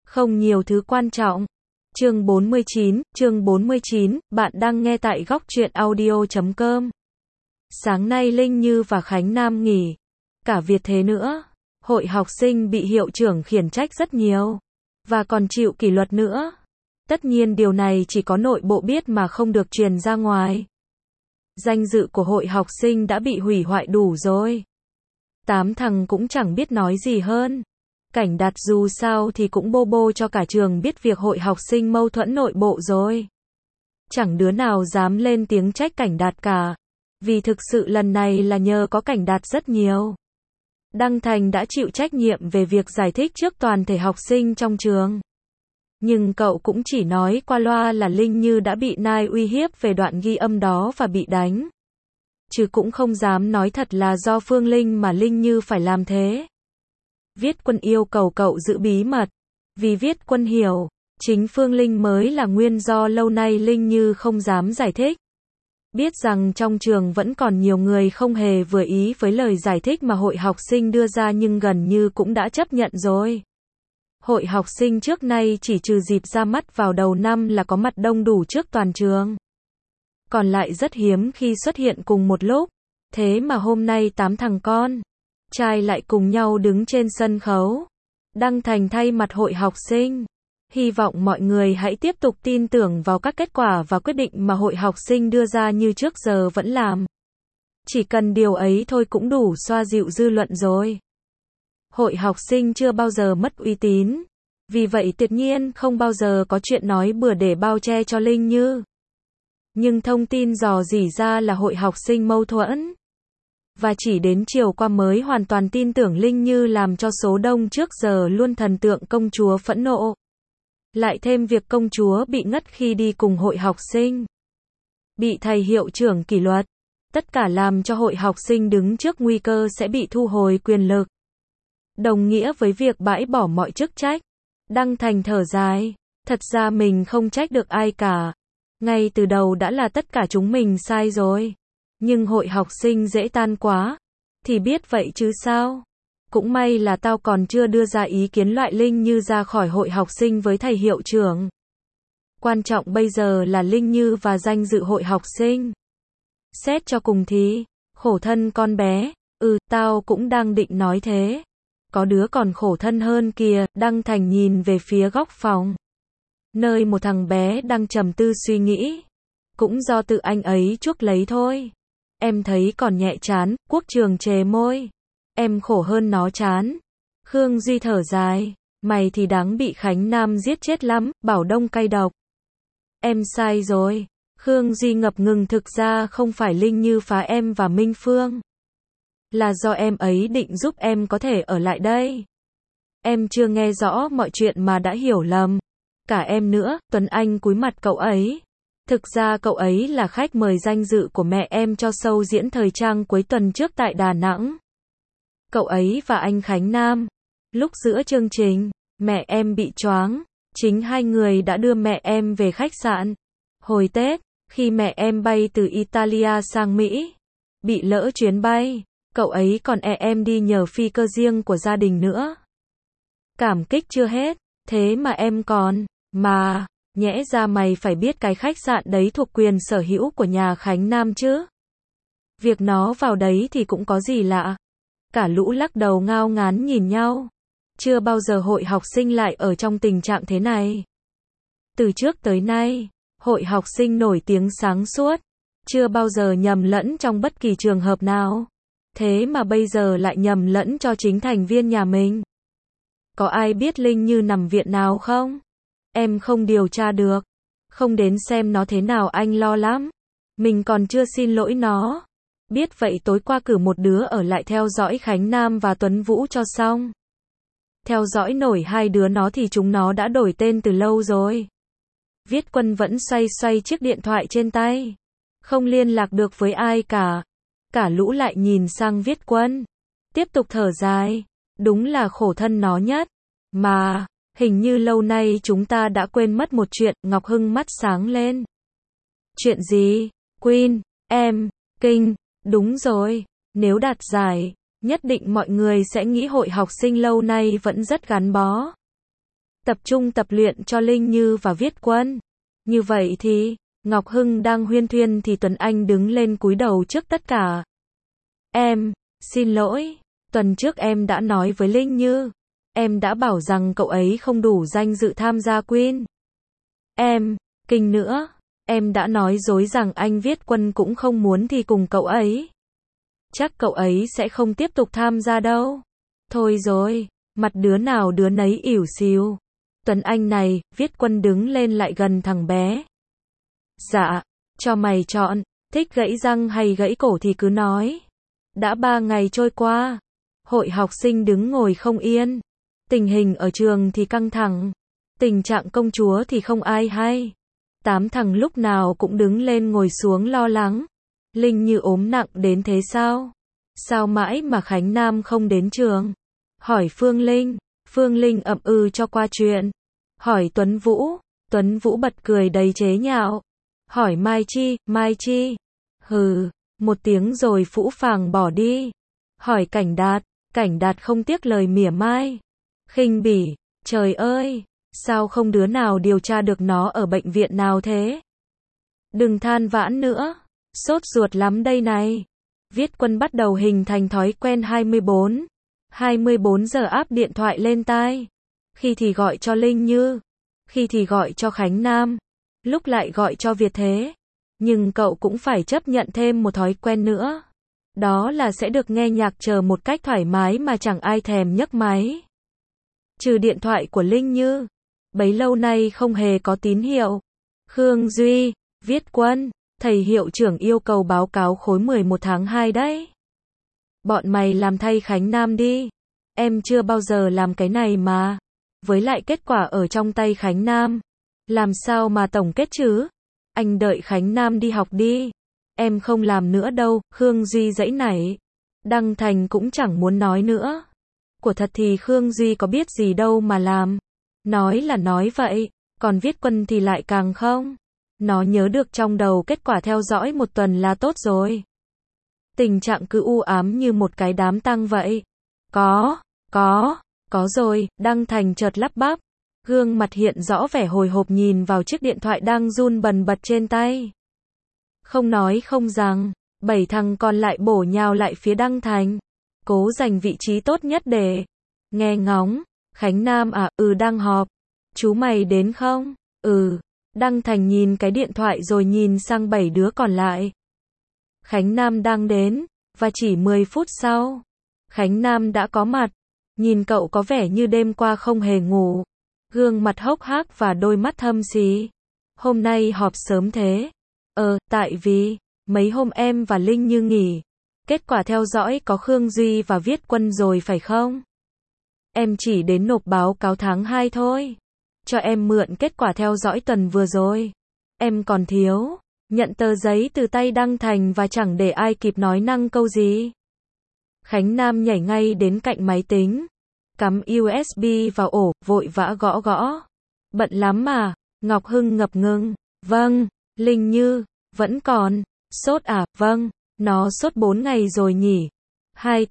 Không nhiều thứ quan trọng. Chương 49, bạn đang nghe tại góc truyện audio.com. Sáng nay Linh Như và Khánh Nam nghỉ. Cả việc thế nữa. Hội học sinh bị hiệu trưởng khiển trách rất nhiều. Và còn chịu kỷ luật nữa. Tất nhiên điều này chỉ có nội bộ biết mà không được truyền ra ngoài. Danh dự của hội học sinh đã bị hủy hoại đủ rồi. 8 thằng cũng chẳng biết nói gì hơn. Cảnh Đạt dù sao thì cũng bô bô cho cả trường biết việc hội học sinh mâu thuẫn nội bộ rồi. Chẳng đứa nào dám lên tiếng trách Cảnh Đạt cả. Vì thực sự lần này là nhờ có Cảnh Đạt rất nhiều. Đăng Thành đã chịu trách nhiệm về việc giải thích trước toàn thể học sinh trong trường. Nhưng cậu cũng chỉ nói qua loa là Linh Như đã bị Nai uy hiếp về đoạn ghi âm đó và bị đánh. Chứ cũng không dám nói thật là do Phương Linh mà Linh Như phải làm thế. Viết Quân yêu cầu cậu giữ bí mật. Vì Viết Quân hiểu, chính Phương Linh mới là nguyên do lâu nay Linh Như không dám giải thích. Biết rằng trong trường vẫn còn nhiều người không hề vừa ý với lời giải thích mà hội học sinh đưa ra nhưng gần như cũng đã chấp nhận rồi. Hội học sinh trước nay chỉ trừ dịp ra mắt vào đầu năm là có mặt đông đủ trước toàn trường. Còn lại rất hiếm khi xuất hiện cùng một lúc. Thế mà hôm nay 8 thằng con trai lại cùng nhau đứng trên sân khấu. Đăng Thành thay mặt hội học sinh. Hy vọng mọi người hãy tiếp tục tin tưởng vào các kết quả và quyết định mà hội học sinh đưa ra như trước giờ vẫn làm. Chỉ cần điều ấy thôi cũng đủ xoa dịu dư luận rồi. Hội học sinh chưa bao giờ mất uy tín. Vì vậy tuyệt nhiên không bao giờ có chuyện nói bừa để bao che cho Linh Như. Nhưng thông tin dò dỉ ra là hội học sinh mâu thuẫn. Và chỉ đến chiều qua mới hoàn toàn tin tưởng Linh Như làm cho số đông trước giờ luôn thần tượng công chúa phẫn nộ. Lại thêm việc công chúa bị ngất khi đi cùng hội học sinh. Bị thầy hiệu trưởng kỷ luật. Tất cả làm cho hội học sinh đứng trước nguy cơ sẽ bị thu hồi quyền lực. Đồng nghĩa với việc bãi bỏ mọi chức trách. Đăng Thành thở dài. Thật ra mình không trách được ai cả. Ngay từ đầu đã là tất cả chúng mình sai rồi. Nhưng hội học sinh dễ tan quá. Thì biết vậy chứ sao. Cũng may là tao còn chưa đưa ra ý kiến loại Linh Như ra khỏi hội học sinh với thầy hiệu trưởng. Quan trọng bây giờ là Linh Như và danh dự hội học sinh. Xét cho cùng thì, khổ thân con bé. Tao cũng đang định nói thế. Có đứa còn khổ thân hơn kìa. Đăng Thành nhìn về phía góc phòng. Nơi một thằng bé đang trầm tư suy nghĩ. Cũng do tự anh ấy chuốc lấy thôi. Em thấy còn nhẹ chán. Quốc Trường trề môi. Em khổ hơn nó chán. Khương Duy thở dài. Mày thì đáng bị Khánh Nam giết chết lắm. Bảo Đông cay độc. Em sai rồi. Khương Duy ngập ngừng, thực ra không phải Linh Như phá em và Minh Phương. Là do em ấy định giúp em có thể ở lại đây. Em chưa nghe rõ mọi chuyện mà đã hiểu lầm. Cả em nữa. Tuấn Anh cúi mặt cậu ấy. Thực ra cậu ấy là khách mời danh dự của mẹ em cho show diễn thời trang cuối tuần trước tại Đà Nẵng. Cậu ấy và anh Khánh Nam. Lúc giữa chương trình, mẹ em bị choáng. Chính hai người đã đưa mẹ em về khách sạn. Hồi Tết, khi mẹ em bay từ Italia sang Mỹ, bị lỡ chuyến bay, cậu ấy còn em đi nhờ phi cơ riêng của gia đình nữa. Cảm kích chưa hết, thế mà em còn, nhẽ ra mày phải biết cái khách sạn đấy thuộc quyền sở hữu của nhà Khánh Nam chứ. Việc nó vào đấy thì cũng có gì lạ. Cả lũ lắc đầu ngao ngán nhìn nhau. Chưa bao giờ hội học sinh lại ở trong tình trạng thế này. Từ trước tới nay, hội học sinh nổi tiếng sáng suốt. Chưa bao giờ nhầm lẫn trong bất kỳ trường hợp nào. Thế mà bây giờ lại nhầm lẫn cho chính thành viên nhà mình. Có ai biết Linh Như nằm viện nào không? Em không điều tra được. Không đến xem nó thế nào anh lo lắm. Mình còn chưa xin lỗi nó. Biết vậy tối qua cử một đứa ở lại theo dõi Khánh Nam và Tuấn Vũ cho xong. Theo dõi nổi hai đứa nó thì chúng nó đã đổi tên từ lâu rồi. Viết Quân vẫn xoay xoay chiếc điện thoại trên tay. Không liên lạc được với ai cả. Cả lũ lại nhìn sang Viết Quân. Tiếp tục thở dài. Đúng là khổ thân nó nhất. Mà, hình như lâu nay chúng ta đã quên mất một chuyện. Ngọc Hưng mắt sáng lên. Chuyện gì? Queen, em, Kinh. Đúng rồi. Nếu đạt giải, nhất định mọi người sẽ nghĩ hội học sinh lâu nay vẫn rất gắn bó. Tập trung tập luyện cho Linh Như và Viết Quân. Như vậy thì, Ngọc Hưng đang huyên thuyên thì Tuấn Anh đứng lên cúi đầu trước tất cả. Em, xin lỗi, tuần trước em đã nói với Linh Như. Em đã bảo rằng cậu ấy không đủ danh dự tham gia Queen. Em, kinh nữa, em đã nói dối rằng anh Viết Quân cũng không muốn thì cùng cậu ấy. Chắc cậu ấy sẽ không tiếp tục tham gia đâu. Thôi rồi, mặt đứa nào đứa nấy ỉu xìu. Tuấn Anh này, Viết Quân đứng lên lại gần thằng bé. Dạ, cho mày chọn, thích gãy răng hay gãy cổ thì cứ nói. Đã 3 ngày trôi qua, hội học sinh đứng ngồi không yên. Tình hình ở trường thì căng thẳng, tình trạng công chúa thì không ai hay. 8 thằng lúc nào cũng đứng lên ngồi xuống lo lắng. Linh Như ốm nặng đến thế sao? Sao mãi mà Khánh Nam không đến trường? Hỏi Phương Linh ậm ừ cho qua chuyện. Hỏi Tuấn Vũ bật cười đầy chế nhạo. Hỏi Mai Chi, hừ, một tiếng rồi phũ phàng bỏ đi. Hỏi Cảnh Đạt không tiếc lời mỉa mai. Khinh bỉ, trời ơi, sao không đứa nào điều tra được nó ở bệnh viện nào thế? Đừng than vãn nữa, sốt ruột lắm đây này. Viết Quân bắt đầu hình thành thói quen 24 giờ áp điện thoại lên tai. Khi thì gọi cho Linh Như, khi thì gọi cho Khánh Nam, lúc lại gọi cho Việt Thế. Nhưng cậu cũng phải chấp nhận thêm một thói quen nữa. Đó là sẽ được nghe nhạc chờ một cách thoải mái mà chẳng ai thèm nhấc máy. Trừ điện thoại của Linh Như, bấy lâu nay không hề có tín hiệu. Khương Duy, Viết Quân, thầy hiệu trưởng yêu cầu báo cáo khối 11 tháng 2 đấy. Bọn mày làm thay Khánh Nam đi. Em chưa bao giờ làm cái này mà. Với lại kết quả ở trong tay Khánh Nam. Làm sao mà tổng kết chứ? Anh đợi Khánh Nam đi học đi. Em không làm nữa đâu, Khương Duy giãy nảy. Đăng Thành cũng chẳng muốn nói nữa. Của thật thì Khương Duy có biết gì đâu mà làm. Nói là nói vậy, còn Viết Quân thì lại càng không. Nó nhớ được trong đầu kết quả theo dõi một tuần là tốt rồi. Tình trạng cứ u ám như một cái đám tang vậy. Có rồi, Đăng Thành chợt lắp bắp. Gương mặt hiện rõ vẻ hồi hộp nhìn vào chiếc điện thoại đang run bần bật trên tay. Không nói không rằng, 7 thằng còn lại bổ nhào lại phía Đăng Thành. Cố giành vị trí tốt nhất để nghe ngóng. Khánh Nam à, đang họp. Chú mày đến không? Đăng Thành nhìn cái điện thoại rồi nhìn sang 7 đứa còn lại. Khánh Nam đang đến, và chỉ 10 phút sau, Khánh Nam đã có mặt. Nhìn cậu có vẻ như đêm qua không hề ngủ. Gương mặt hốc hác và đôi mắt thâm xí. Hôm nay họp sớm thế. Tại vì, mấy hôm em và Linh Như nghỉ. Kết quả theo dõi có Khương Duy và Viết Quân rồi phải không? Em chỉ đến nộp báo cáo tháng 2 thôi. Cho em mượn kết quả theo dõi tuần vừa rồi. Em còn thiếu. Nhận tờ giấy từ tay Đăng Thành và chẳng để ai kịp nói năng câu gì. Khánh Nam nhảy ngay đến cạnh máy tính. Cắm USB vào ổ, vội vã gõ. Bận lắm mà. Ngọc Hưng ngập ngừng. Vâng. Linh Như, vẫn còn. Sốt à? Vâng. Nó sốt 4 ngày rồi nhỉ? 2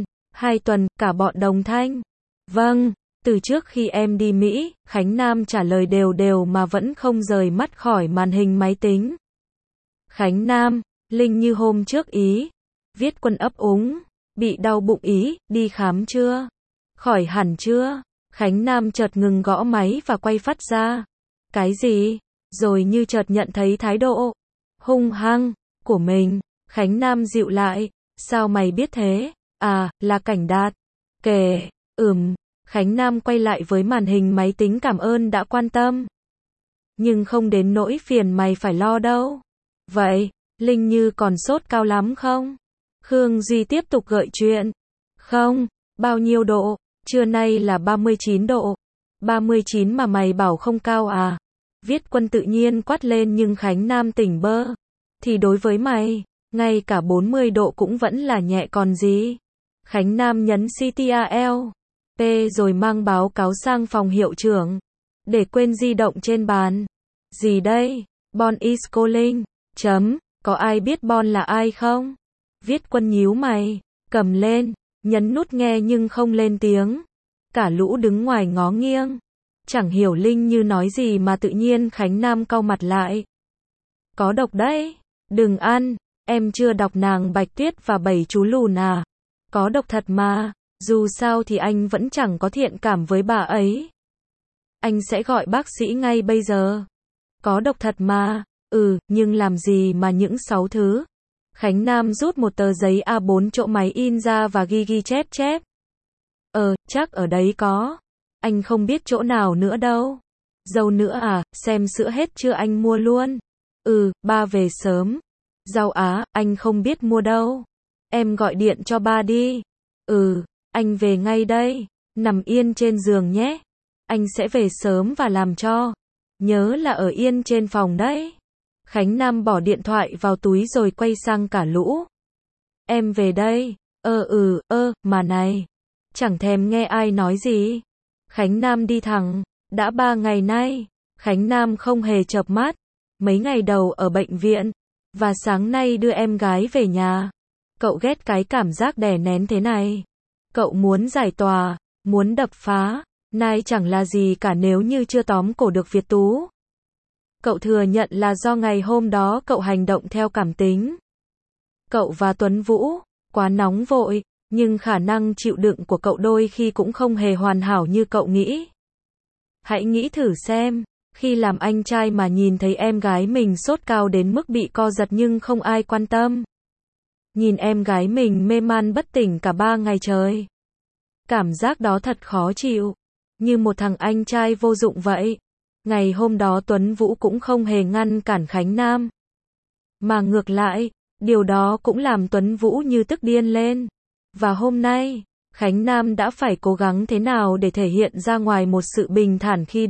tuần, cả bọn đồng thanh. Vâng. Từ trước khi em đi Mỹ, Khánh Nam trả lời đều mà vẫn không rời mắt khỏi màn hình máy tính. Khánh Nam, Linh Như hôm trước ý. Viết Quân ấp úng. Bị đau bụng ý, đi khám chưa? Khỏi hẳn chưa? Khánh Nam chợt ngừng gõ máy và quay phát ra. Cái gì? Rồi như chợt nhận thấy thái độ hung hăng của mình. Khánh Nam dịu lại. Sao mày biết thế? À, là Cảnh Đạt. Kể, Khánh Nam quay lại với màn hình máy tính cảm ơn đã quan tâm. Nhưng không đến nỗi phiền mày phải lo đâu. Vậy, Linh Như còn sốt cao lắm không? Khương Duy tiếp tục gợi chuyện. Không, bao nhiêu độ? Trưa nay là 39 độ. 39 mà mày bảo không cao à? Viết Quân tự nhiên quát lên nhưng Khánh Nam tỉnh bơ. Thì đối với mày, ngay cả 40 độ cũng vẫn là nhẹ còn gì. Khánh Nam nhấn Ctrl P rồi mang báo cáo sang phòng hiệu trưởng. Để quên di động trên bàn. Gì đây? Bon is calling. Có ai biết Bon là ai không? Viết Quân nhíu mày, cầm lên, nhấn nút nghe nhưng không lên tiếng. Cả lũ đứng ngoài ngó nghiêng. Chẳng hiểu Linh Như nói gì mà tự nhiên Khánh Nam cau mặt lại. Có độc đấy. Đừng ăn. Em chưa đọc nàng Bạch Tuyết và 7 chú lùn à. Có độc thật mà. Dù sao thì anh vẫn chẳng có thiện cảm với bà ấy. Anh sẽ gọi bác sĩ ngay bây giờ. Có độc thật mà. Nhưng làm gì mà những 6 thứ. Khánh Nam rút một tờ giấy A4 chỗ máy in ra và ghi chép chép. Chắc ở đấy có. Anh không biết chỗ nào nữa đâu. Dâu nữa à, xem sữa hết chưa anh mua luôn. Ba về sớm. Rau á, anh không biết mua đâu. Em gọi điện cho ba đi. Anh về ngay đây. Nằm yên trên giường nhé. Anh sẽ về sớm và làm cho. Nhớ là ở yên trên phòng đấy. Khánh Nam bỏ điện thoại vào túi rồi quay sang cả lũ. Em về đây. Mà này. Chẳng thèm nghe ai nói gì. Khánh Nam đi thẳng. Đã 3 ngày nay. Khánh Nam không hề chợp mắt. Mấy ngày đầu ở bệnh viện. Và sáng nay đưa em gái về nhà. Cậu ghét cái cảm giác đè nén thế này. Cậu muốn giải tỏa. Muốn đập phá. Nay chẳng là gì cả nếu như chưa tóm cổ được Việt Tú. Cậu thừa nhận là do ngày hôm đó cậu hành động theo cảm tính. Cậu và Tuấn Vũ, quá nóng vội, nhưng khả năng chịu đựng của cậu đôi khi cũng không hề hoàn hảo như cậu nghĩ. Hãy nghĩ thử xem, khi làm anh trai mà nhìn thấy em gái mình sốt cao đến mức bị co giật nhưng không ai quan tâm. Nhìn em gái mình mê man bất tỉnh cả 3 ngày trời. Cảm giác đó thật khó chịu, như một thằng anh trai vô dụng vậy. Ngày hôm đó Tuấn Vũ cũng không hề ngăn cản Khánh Nam. Mà ngược lại, điều đó cũng làm Tuấn Vũ như tức điên lên. Và hôm nay, Khánh Nam đã phải cố gắng thế nào để thể hiện ra ngoài một sự bình thản khi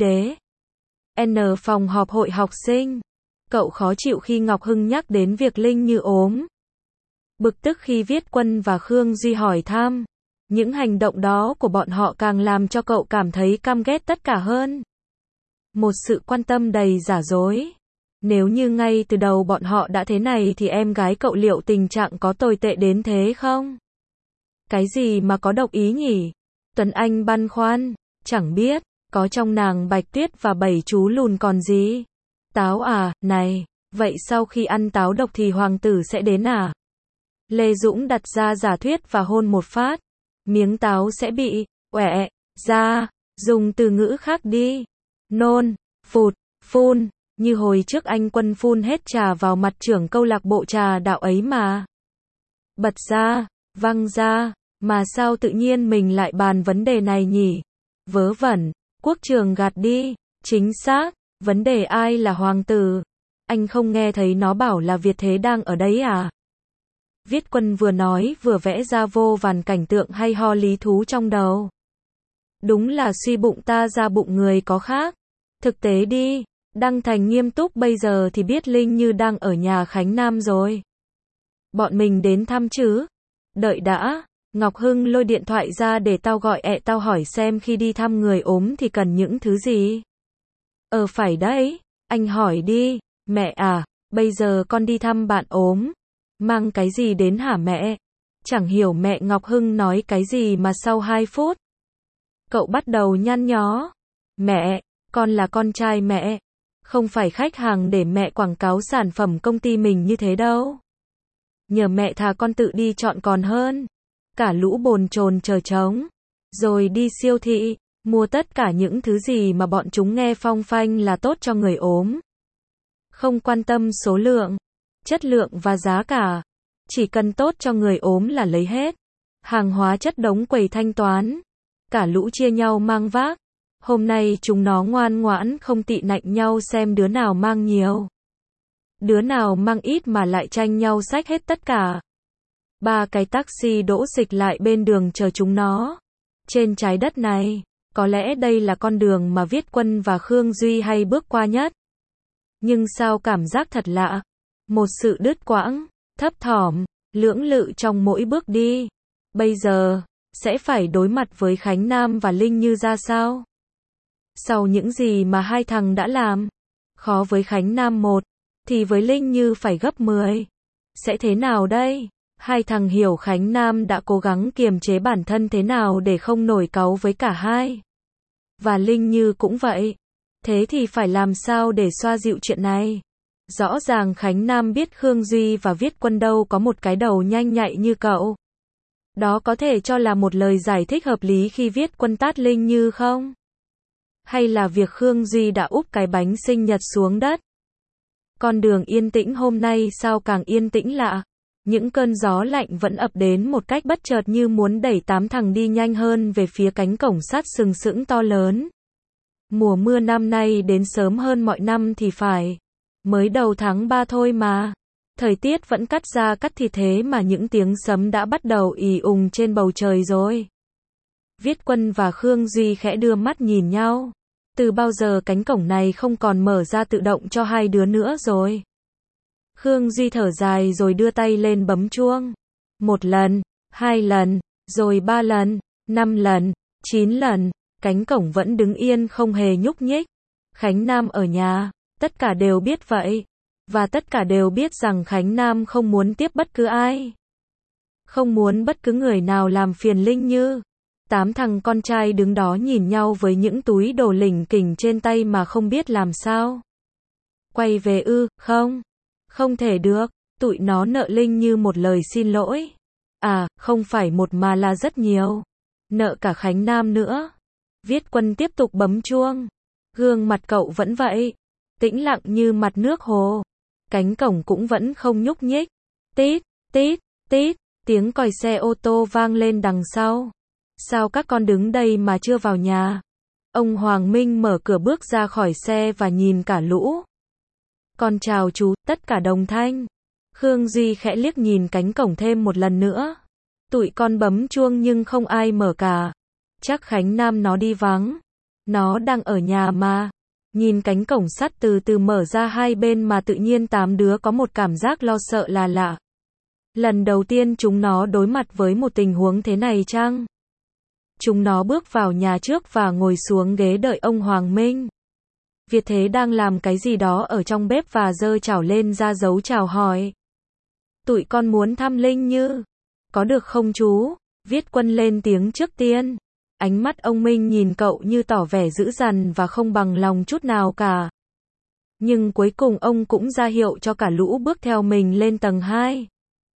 phòng họp hội học sinh. Cậu khó chịu khi Ngọc Hưng nhắc đến việc Linh Như ốm. Bực tức khi Viết Quân và Khương Duy hỏi thăm. Những hành động đó của bọn họ càng làm cho cậu cảm thấy căm ghét tất cả hơn. Một sự quan tâm đầy giả dối. Nếu như ngay từ đầu bọn họ đã thế này thì em gái cậu liệu tình trạng có tồi tệ đến thế không? Cái gì mà có độc ý nhỉ? Tuấn Anh băn khoăn. Chẳng biết, có trong nàng Bạch Tuyết và 7 chú lùn còn gì? Táo à, này, vậy sau khi ăn táo độc thì hoàng tử sẽ đến à? Lê Dũng đặt ra giả thuyết và hôn một phát. Miếng táo sẽ bị oẹ ra, dùng từ ngữ khác đi. Nôn, phụt, phun, như hồi trước anh Quân phun hết trà vào mặt trưởng câu lạc bộ trà đạo ấy mà. Bật ra, văng ra, mà sao tự nhiên mình lại bàn vấn đề này nhỉ? Vớ vẩn, Quốc Trường gạt đi, chính xác, vấn đề ai là hoàng tử? Anh không nghe thấy nó bảo là Việt Thế đang ở đấy à? Viết Quân vừa nói vừa vẽ ra vô vàn cảnh tượng hay ho lý thú trong đầu. Đúng là suy bụng ta ra bụng người có khác. Thực tế đi, Đăng Thành nghiêm túc bây giờ thì biết Linh Như đang ở nhà Khánh Nam rồi. Bọn mình đến thăm chứ? Đợi đã, Ngọc Hưng lôi điện thoại ra để tao gọi tao hỏi xem khi đi thăm người ốm thì cần những thứ gì. Phải đấy, anh hỏi đi, mẹ à, bây giờ con đi thăm bạn ốm. Mang cái gì đến hả mẹ? Chẳng hiểu mẹ Ngọc Hưng nói cái gì mà sau 2 phút. Cậu bắt đầu nhăn nhó. Mẹ, con là con trai mẹ. Không phải khách hàng để mẹ quảng cáo sản phẩm công ty mình như thế đâu. Nhờ mẹ thà con tự đi chọn còn hơn. Cả lũ bồn chồn chờ trống. Rồi đi siêu thị, mua tất cả những thứ gì mà bọn chúng nghe phong phanh là tốt cho người ốm. Không quan tâm số lượng, chất lượng và giá cả. Chỉ cần tốt cho người ốm là lấy hết. Hàng hóa chất đống quầy thanh toán. Cả lũ chia nhau mang vác. Hôm nay chúng nó ngoan ngoãn không tị nạnh nhau xem đứa nào mang nhiều. Đứa nào mang ít mà lại tranh nhau xách hết tất cả. 3 cái taxi đỗ xịch lại bên đường chờ chúng nó. Trên trái đất này, có lẽ đây là con đường mà Viết Quân và Khương Duy hay bước qua nhất. Nhưng sao cảm giác thật lạ. Một sự đứt quãng, thấp thỏm, lưỡng lự trong mỗi bước đi. Bây giờ, sẽ phải đối mặt với Khánh Nam và Linh Như ra sao? Sau những gì mà hai thằng đã làm, khó với Khánh Nam một, thì với Linh Như phải gấp 10. Sẽ thế nào đây? Hai thằng hiểu Khánh Nam đã cố gắng kiềm chế bản thân thế nào để không nổi cáu với cả hai. Và Linh Như cũng vậy. Thế thì phải làm sao để xoa dịu chuyện này? Rõ ràng Khánh Nam biết Khương Duy và Viết Quân đâu có một cái đầu nhanh nhạy như cậu. Đó có thể cho là một lời giải thích hợp lý khi Viết Quân tát Linh Như không? Hay là việc Khương Duy đã úp cái bánh sinh nhật xuống đất? Con đường yên tĩnh hôm nay sao càng yên tĩnh lạ? Những cơn gió lạnh vẫn ập đến một cách bất chợt như muốn đẩy 8 thằng đi nhanh hơn về phía cánh cổng sắt sừng sững to lớn. Mùa mưa năm nay đến sớm hơn mọi năm thì phải. Mới đầu tháng 3 thôi mà. Thời tiết vẫn cắt da cắt thịt thế mà những tiếng sấm đã bắt đầu ì ùng trên bầu trời rồi. Viết Quân và Khương Duy khẽ đưa mắt nhìn nhau. Từ bao giờ cánh cổng này không còn mở ra tự động cho hai đứa nữa rồi? Khương Duy thở dài rồi đưa tay lên bấm chuông. 1 lần, 2 lần, rồi 3 lần, 5 lần, 9 lần, cánh cổng vẫn đứng yên không hề nhúc nhích. Khánh Nam ở nhà, tất cả đều biết vậy. Và tất cả đều biết rằng Khánh Nam không muốn tiếp bất cứ ai. Không muốn bất cứ người nào làm phiền Linh Như. 8 thằng con trai đứng đó nhìn nhau với những túi đồ lỉnh kỉnh trên tay mà không biết làm sao. Quay về ư? Không. Không thể được. Tụi nó nợ Linh Như một lời xin lỗi. À, không phải một mà là rất nhiều. Nợ cả Khánh Nam nữa. Viết Quân tiếp tục bấm chuông. Gương mặt cậu vẫn vậy. Tĩnh lặng như mặt nước hồ. Cánh cổng cũng vẫn không nhúc nhích. Tít, tít, tít. Tiếng còi xe ô tô vang lên đằng sau. Sao các con đứng đây mà chưa vào nhà? Ông Hoàng Minh mở cửa bước ra khỏi xe và nhìn cả lũ. Con chào chú, tất cả đồng thanh. Khương Duy khẽ liếc nhìn cánh cổng thêm một lần nữa. Tụi con bấm chuông nhưng không ai mở cả. Chắc Khánh Nam nó đi vắng. Nó đang ở nhà mà. Nhìn cánh cổng sắt từ từ mở ra hai bên mà tự nhiên 8 đứa có một cảm giác lo sợ là lạ. Lần đầu tiên chúng nó đối mặt với một tình huống thế này chăng? Chúng nó bước vào nhà trước và ngồi xuống ghế đợi ông Hoàng Minh. Việt Thế đang làm cái gì đó ở trong bếp và giơ chảo lên ra dấu chào hỏi. Tụi con muốn thăm Linh Như. Có được không chú? Viết Quân lên tiếng trước tiên. Ánh mắt ông Minh nhìn cậu như tỏ vẻ dữ dằn và không bằng lòng chút nào cả. Nhưng cuối cùng ông cũng ra hiệu cho cả lũ bước theo mình lên tầng 2.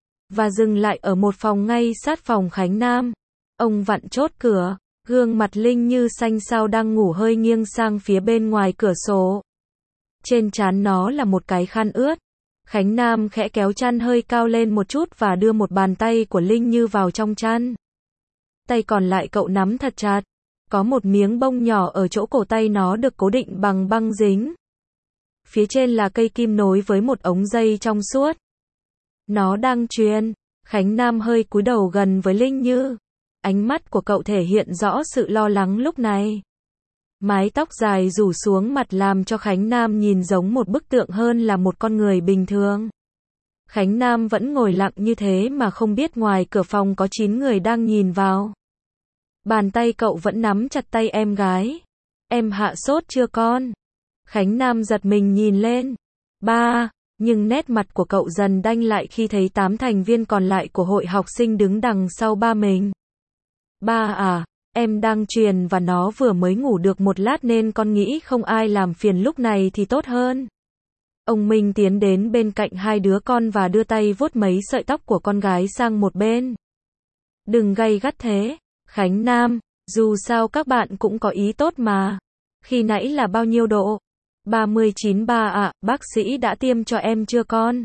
Và dừng lại ở một phòng ngay sát phòng Khánh Nam. Ông vặn chốt cửa. Gương mặt Linh Như xanh xao đang ngủ hơi nghiêng sang phía bên ngoài cửa sổ. Trên trán nó là một cái khăn ướt. Khánh Nam khẽ kéo chăn hơi cao lên một chút và đưa một bàn tay của Linh Như vào trong chăn. Tay còn lại cậu nắm thật chặt. Có một miếng bông nhỏ ở chỗ cổ tay nó được cố định bằng băng dính. Phía trên là cây kim nối với một ống dây trong suốt. Nó đang truyền. Khánh Nam hơi cúi đầu gần với Linh Như. Ánh mắt của cậu thể hiện rõ sự lo lắng lúc này. Mái tóc dài rủ xuống mặt làm cho Khánh Nam nhìn giống một bức tượng hơn là một con người bình thường. Khánh Nam vẫn ngồi lặng như thế mà không biết ngoài cửa phòng có 9 người đang nhìn vào. Bàn tay cậu vẫn nắm chặt tay em gái. Em hạ sốt chưa con? Khánh Nam giật mình nhìn lên. Ba, nhưng nét mặt của cậu dần đanh lại khi thấy 8 thành viên còn lại của hội học sinh đứng đằng sau ba mình. Ba à, em đang truyền và nó vừa mới ngủ được một lát nên con nghĩ không ai làm phiền lúc này thì tốt hơn. Ông Minh tiến đến bên cạnh hai đứa con và đưa tay vuốt mấy sợi tóc của con gái sang một bên. Đừng gay gắt thế, Khánh Nam, dù sao các bạn cũng có ý tốt mà. Khi nãy là bao nhiêu độ? 39 ba ạ, bác sĩ đã tiêm cho em chưa con?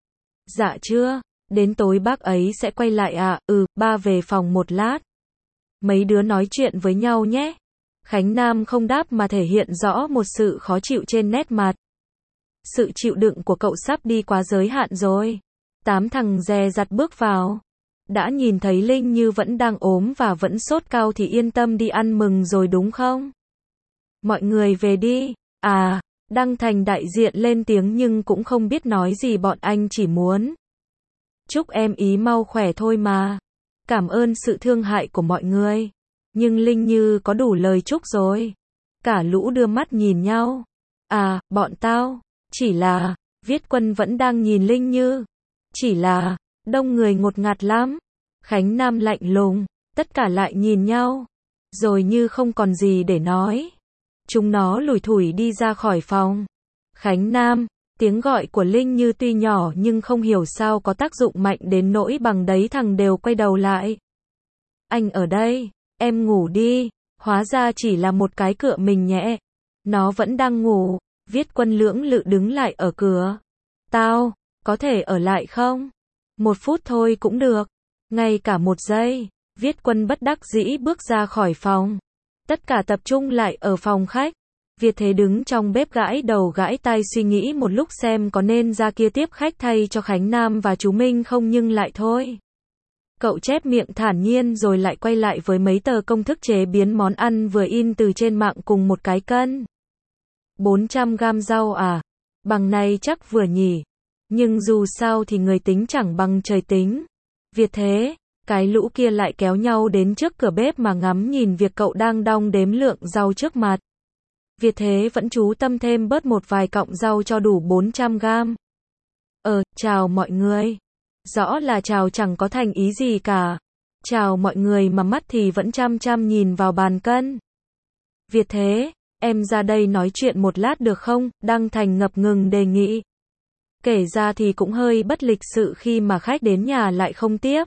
Dạ chưa, đến tối bác ấy sẽ quay lại ạ, ba về phòng một lát. Mấy đứa nói chuyện với nhau nhé. Khánh Nam không đáp mà thể hiện rõ một sự khó chịu trên nét mặt. Sự chịu đựng của cậu sắp đi quá giới hạn rồi. 8 thằng dè dặt bước vào. Đã nhìn thấy Linh Như vẫn đang ốm và vẫn sốt cao thì yên tâm đi ăn mừng rồi đúng không? Mọi người về đi. À, Đăng Thành đại diện lên tiếng nhưng cũng không biết nói gì, bọn anh chỉ muốn chúc em ý mau khỏe thôi mà. Cảm ơn sự thương hại của mọi người. Nhưng Linh Như có đủ lời chúc rồi. Cả lũ đưa mắt nhìn nhau. À, bọn tao. Chỉ là, Viết Quân vẫn đang nhìn Linh Như. Chỉ là, đông người ngột ngạt lắm. Khánh Nam lạnh lùng. Tất cả lại nhìn nhau. Rồi như không còn gì để nói. Chúng nó lủi thủi đi ra khỏi phòng. Khánh Nam, tiếng gọi của Linh Như tuy nhỏ nhưng không hiểu sao có tác dụng mạnh đến nỗi bằng đấy thằng đều quay đầu lại. Anh ở đây, em ngủ đi, hóa ra chỉ là một cái cựa mình nhẹ. Nó vẫn đang ngủ, Viết Quân lưỡng lự đứng lại ở cửa. Tao, có thể ở lại không? 1 phút thôi cũng được. Ngay cả 1 giây, Viết Quân bất đắc dĩ bước ra khỏi phòng. Tất cả tập trung lại ở phòng khách. Việt Thế đứng trong bếp gãi đầu gãi tai suy nghĩ một lúc xem có nên ra kia tiếp khách thay cho Khánh Nam và chú Minh không nhưng lại thôi. Cậu chép miệng thản nhiên rồi lại quay lại với mấy tờ công thức chế biến món ăn vừa in từ trên mạng cùng một cái cân. 400 gam rau à? Bằng này chắc vừa nhỉ. Nhưng dù sao thì người tính chẳng bằng trời tính. Việt Thế, cái lũ kia lại kéo nhau đến trước cửa bếp mà ngắm nhìn việc cậu đang đong đếm lượng rau trước mặt. Việt Thế vẫn chú tâm thêm bớt một vài cọng rau cho đủ 400 gam. Chào mọi người. Rõ là chào chẳng có thành ý gì cả. Chào mọi người mà mắt thì vẫn chăm chăm nhìn vào bàn cân. Việt Thế, em ra đây nói chuyện một lát được không? Đăng Thành ngập ngừng đề nghị. Kể ra thì cũng hơi bất lịch sự khi mà khách đến nhà lại không tiếp.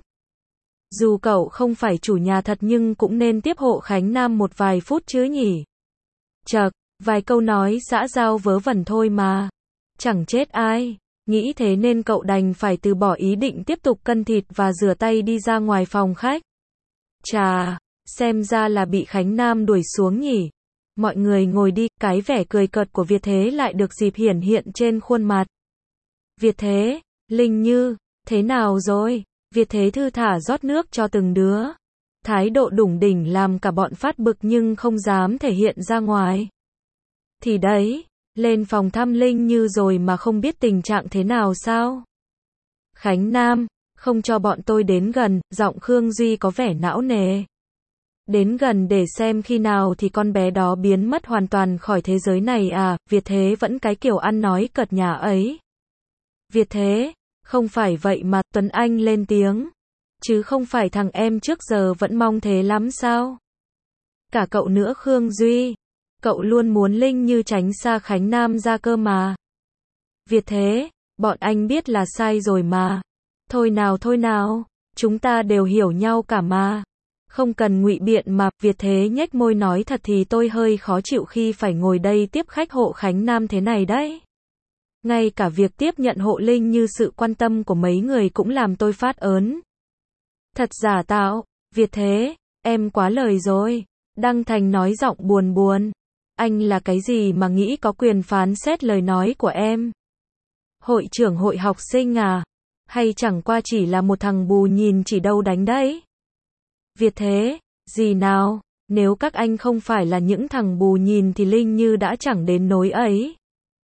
Dù cậu không phải chủ nhà thật nhưng cũng nên tiếp hộ Khánh Nam một vài phút chứ nhỉ? Chậc, vài câu nói xã giao vớ vẩn thôi mà. Chẳng chết ai. Nghĩ thế nên cậu đành phải từ bỏ ý định tiếp tục cân thịt và rửa tay đi ra ngoài phòng khách. Chà, xem ra là bị Khánh Nam đuổi xuống nhỉ. Mọi người ngồi đi, cái vẻ cười cợt của Việt Thế lại được dịp hiển hiện trên khuôn mặt. Việt Thế, Linh Như, thế nào rồi? Việt Thế thư thả rót nước cho từng đứa. Thái độ đủng đỉnh làm cả bọn phát bực nhưng không dám thể hiện ra ngoài. Thì đấy, lên phòng thăm Linh Như rồi mà không biết tình trạng thế nào sao? Khánh Nam, không cho bọn tôi đến gần, giọng Khương Duy có vẻ não nề. Đến gần để xem khi nào thì con bé đó biến mất hoàn toàn khỏi thế giới này à? Việt Thế vẫn cái kiểu ăn nói cợt nhả ấy. Việt Thế, không phải vậy mà, Tuấn Anh lên tiếng. Chứ không phải thằng em trước giờ vẫn mong thế lắm sao? Cả cậu nữa Khương Duy. Cậu luôn muốn Linh Như tránh xa Khánh Nam ra cơ mà. Việt Thế, bọn anh biết là sai rồi mà. Thôi nào, chúng ta đều hiểu nhau cả mà. Không cần ngụy biện mà. Việt Thế nhếch môi nói thật thì tôi hơi khó chịu khi phải ngồi đây tiếp khách hộ Khánh Nam thế này đấy. Ngay cả việc tiếp nhận hộ Linh Như sự quan tâm của mấy người cũng làm tôi phát ớn. Thật giả tạo, Việt Thế, em quá lời rồi. Đăng Thành nói giọng buồn buồn. Anh là cái gì mà nghĩ có quyền phán xét lời nói của em? Hội trưởng hội học sinh à? Hay chẳng qua chỉ là một thằng bù nhìn chỉ đâu đánh đấy? Việt Thế, gì nào, nếu các anh không phải là những thằng bù nhìn thì Linh Như đã chẳng đến nỗi ấy.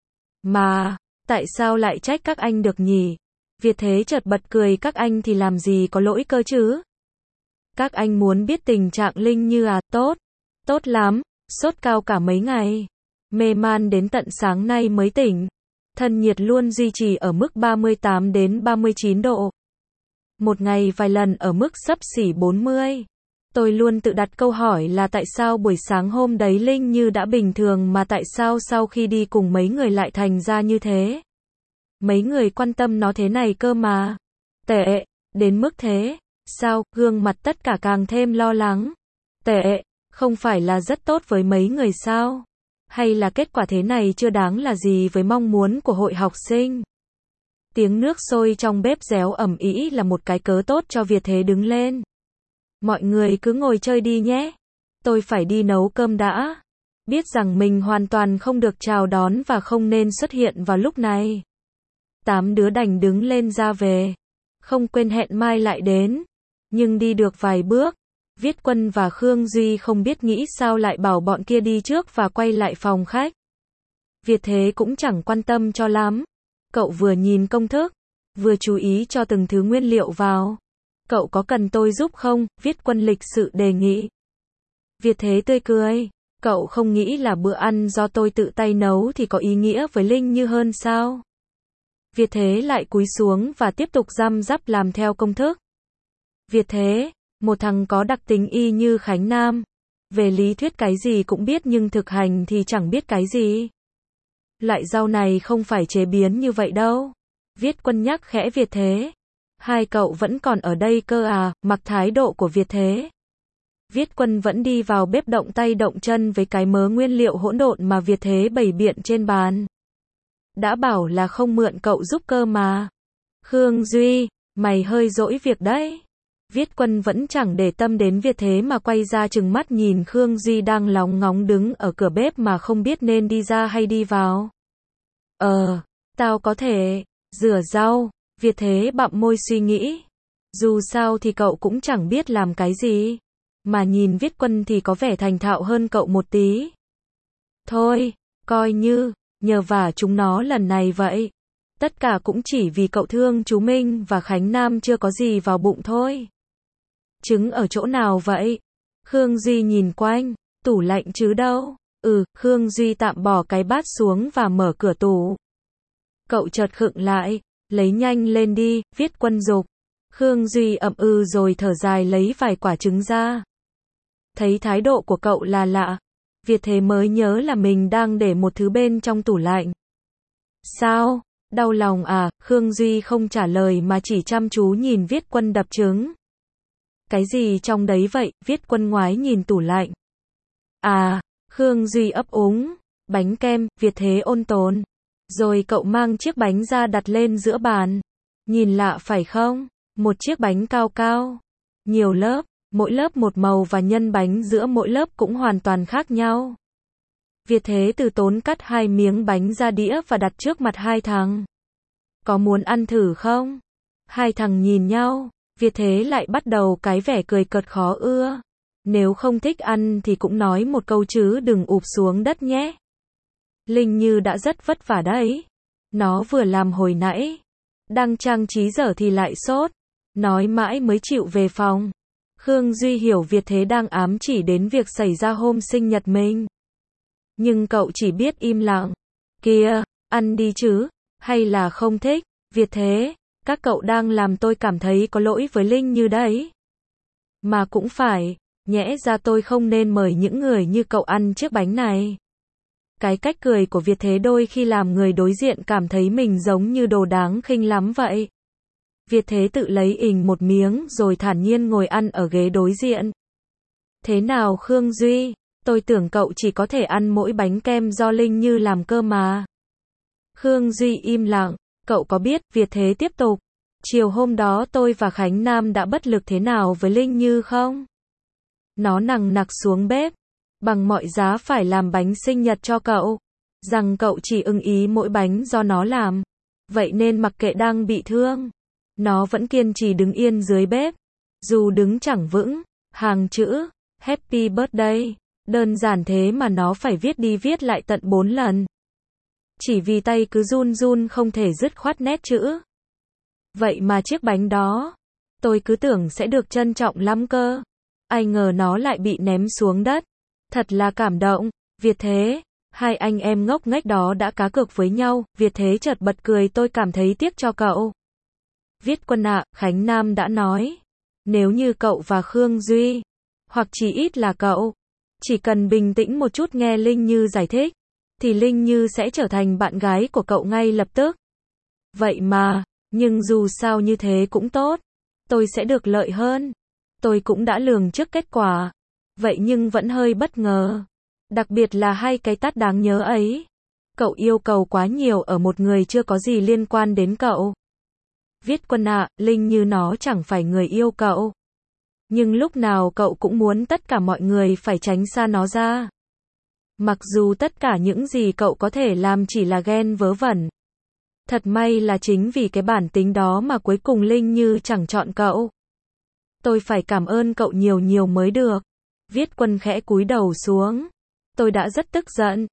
Mà, tại sao lại trách các anh được nhỉ? Việt Thế chợt bật cười, các anh thì làm gì có lỗi cơ chứ? Các anh muốn biết tình trạng Linh Như à? Tốt lắm, sốt cao cả mấy ngày. Mê man đến tận sáng nay mới tỉnh. Thân nhiệt luôn duy trì ở mức 38 đến 39 độ. Một ngày vài lần ở mức xấp xỉ 40. Tôi luôn tự đặt câu hỏi là tại sao buổi sáng hôm đấy Linh Như đã bình thường mà tại sao sau khi đi cùng mấy người lại thành ra như thế? Mấy người quan tâm nó thế này cơ mà. Tệ, đến mức thế. Sao, gương mặt tất cả càng thêm lo lắng. Tệ, không phải là rất tốt với mấy người sao? Hay là kết quả thế này chưa đáng là gì với mong muốn của hội học sinh? Tiếng nước sôi trong bếp réo ầm ĩ là một cái cớ tốt cho Việt Thế đứng lên. Mọi người cứ ngồi chơi đi nhé. Tôi phải đi nấu cơm đã. Biết rằng mình hoàn toàn không được chào đón và không nên xuất hiện vào lúc này. 8 đứa đành đứng lên ra về. Không quên hẹn mai lại đến. Nhưng đi được vài bước, Viết Quân và Khương Duy không biết nghĩ sao lại bảo bọn kia đi trước và quay lại phòng khách. Việt Thế cũng chẳng quan tâm cho lắm. Cậu vừa nhìn công thức, vừa chú ý cho từng thứ nguyên liệu vào. Cậu có cần tôi giúp không? Viết Quân lịch sự đề nghị. Việt Thế tươi cười. Cậu không nghĩ là bữa ăn do tôi tự tay nấu thì có ý nghĩa với Linh Như hơn sao? Việt Thế lại cúi xuống và tiếp tục răm rắp làm theo công thức. Việt Thế, một thằng có đặc tính y như Khánh Nam. Về lý thuyết cái gì cũng biết nhưng thực hành thì chẳng biết cái gì. Loại rau này không phải chế biến như vậy đâu. Viết Quân nhắc khẽ Việt Thế. Hai cậu vẫn còn ở đây cơ à, mặc thái độ của Việt Thế. Viết Quân vẫn đi vào bếp động tay động chân với cái mớ nguyên liệu hỗn độn mà Việt Thế bày biện trên bàn. Đã bảo là không mượn cậu giúp cơ mà. Khương Duy, mày hơi dỗi việc đấy. Viết Quân vẫn chẳng để tâm đến Việt Thế mà quay ra trừng mắt nhìn Khương Duy đang lóng ngóng đứng ở cửa bếp mà không biết nên đi ra hay đi vào. Tao có thể rửa rau. Việt Thế bặm môi suy nghĩ. Dù sao thì cậu cũng chẳng biết làm cái gì. Mà nhìn Viết Quân thì có vẻ thành thạo hơn cậu một tí. Thôi, coi như nhờ vả chúng nó lần này vậy. Tất cả cũng chỉ vì cậu thương chú Minh và Khánh Nam chưa có gì vào bụng thôi. Trứng ở chỗ nào vậy? Khương Duy nhìn quanh, tủ lạnh chứ đâu. Khương Duy tạm bỏ cái bát xuống và mở cửa tủ. Cậu chợt khựng lại, lấy nhanh lên đi, Viết Quân giục. Khương Duy ậm rồi thở dài lấy vài quả trứng ra. Thấy thái độ của cậu là lạ, Việt Thế mới nhớ là mình đang để một thứ bên trong tủ lạnh. Sao? Đau lòng à? Khương Duy không trả lời mà chỉ chăm chú nhìn Viết Quân đập trứng. Cái gì trong đấy vậy? Viết Quân ngoái nhìn tủ lạnh. Khương Duy ấp úng. Bánh kem, Việt Thế ôn tồn. Rồi cậu mang chiếc bánh ra đặt lên giữa bàn. Nhìn lạ phải không? Một chiếc bánh cao cao. Nhiều lớp, mỗi lớp một màu và nhân bánh giữa mỗi lớp cũng hoàn toàn khác nhau. Việt Thế từ tốn cắt 2 miếng bánh ra đĩa và đặt trước mặt hai thằng. Có muốn ăn thử không? Hai thằng nhìn nhau, Việt Thế lại bắt đầu cái vẻ cười cợt khó ưa. Nếu không thích ăn thì cũng nói một câu chứ đừng ụp xuống đất nhé. Linh Như đã rất vất vả đấy. Nó vừa làm hồi nãy. Đang trang trí dở thì lại sốt. Nói mãi mới chịu về phòng. Khương Duy hiểu Việt Thế đang ám chỉ đến việc xảy ra hôm sinh nhật mình. Nhưng cậu chỉ biết im lặng. Kìa, ăn đi chứ. Hay là không thích? Việt Thế, các cậu đang làm tôi cảm thấy có lỗi với Linh Như đấy. Mà cũng phải, nhẽ ra tôi không nên mời những người như cậu ăn chiếc bánh này. Cái cách cười của Việt Thế đôi khi làm người đối diện cảm thấy mình giống như đồ đáng khinh lắm vậy. Việt Thế tự lấy ình một miếng rồi thản nhiên ngồi ăn ở ghế đối diện. Thế nào Khương Duy? Tôi tưởng cậu chỉ có thể ăn mỗi bánh kem do Linh Như làm cơ mà. Khương Duy im lặng. Cậu có biết, Việt Thế tiếp tục. Chiều hôm đó tôi và Khánh Nam đã bất lực thế nào với Linh Như không? Nó nằng nặc xuống bếp. Bằng mọi giá phải làm bánh sinh nhật cho cậu. Rằng cậu chỉ ưng ý mỗi bánh do nó làm. Vậy nên mặc kệ đang bị thương. Nó vẫn kiên trì đứng yên dưới bếp. Dù đứng chẳng vững, hàng chữ, Happy Birthday. Đơn giản thế mà nó phải viết đi viết lại tận 4 lần. Chỉ vì tay cứ run run không thể dứt khoát nét chữ. Vậy mà chiếc bánh đó, tôi cứ tưởng sẽ được trân trọng lắm cơ. Ai ngờ nó lại bị ném xuống đất. Thật là cảm động. Việt Thế, hai anh em ngốc nghếch đó đã cá cược với nhau. Việt Thế chợt bật cười, tôi cảm thấy tiếc cho cậu. Viết Quân ạ, Khánh Nam đã nói. Nếu như cậu và Khương Duy, hoặc chỉ ít là cậu, chỉ cần bình tĩnh một chút nghe Linh Như giải thích, thì Linh Như sẽ trở thành bạn gái của cậu ngay lập tức. Vậy mà, nhưng dù sao như thế cũng tốt. Tôi sẽ được lợi hơn. Tôi cũng đã lường trước kết quả. Vậy nhưng vẫn hơi bất ngờ. Đặc biệt là hai cái tát đáng nhớ ấy. Cậu yêu cầu quá nhiều ở một người chưa có gì liên quan đến cậu. Viết Quân ạ, Linh Như nó chẳng phải người yêu cậu. Nhưng lúc nào cậu cũng muốn tất cả mọi người phải tránh xa nó ra. Mặc dù tất cả những gì cậu có thể làm chỉ là ghen vớ vẩn. Thật may là chính vì cái bản tính đó mà cuối cùng Linh Như chẳng chọn cậu. Tôi phải cảm ơn cậu nhiều nhiều mới được. Viết Quân khẽ cúi đầu xuống. Tôi đã rất tức giận.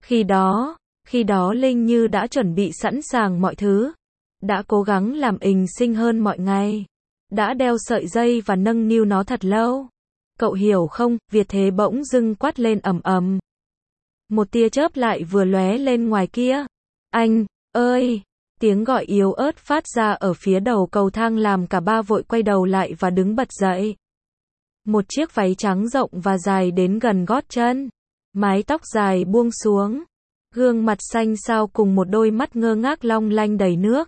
Khi đó Linh Như đã chuẩn bị sẵn sàng mọi thứ. Đã cố gắng làm ình xinh hơn mọi ngày. Đã đeo sợi dây và nâng niu nó thật lâu. Cậu hiểu không? Việt Thế bỗng dưng quát lên ầm ầm. Một tia chớp lại vừa lóe lên ngoài kia. Anh ơi! Tiếng gọi yếu ớt phát ra ở phía đầu cầu thang làm cả ba vội quay đầu lại và đứng bật dậy. Một chiếc váy trắng rộng và dài đến gần gót chân. Mái tóc dài buông xuống. Gương mặt xanh xao cùng một đôi mắt ngơ ngác long lanh đầy nước.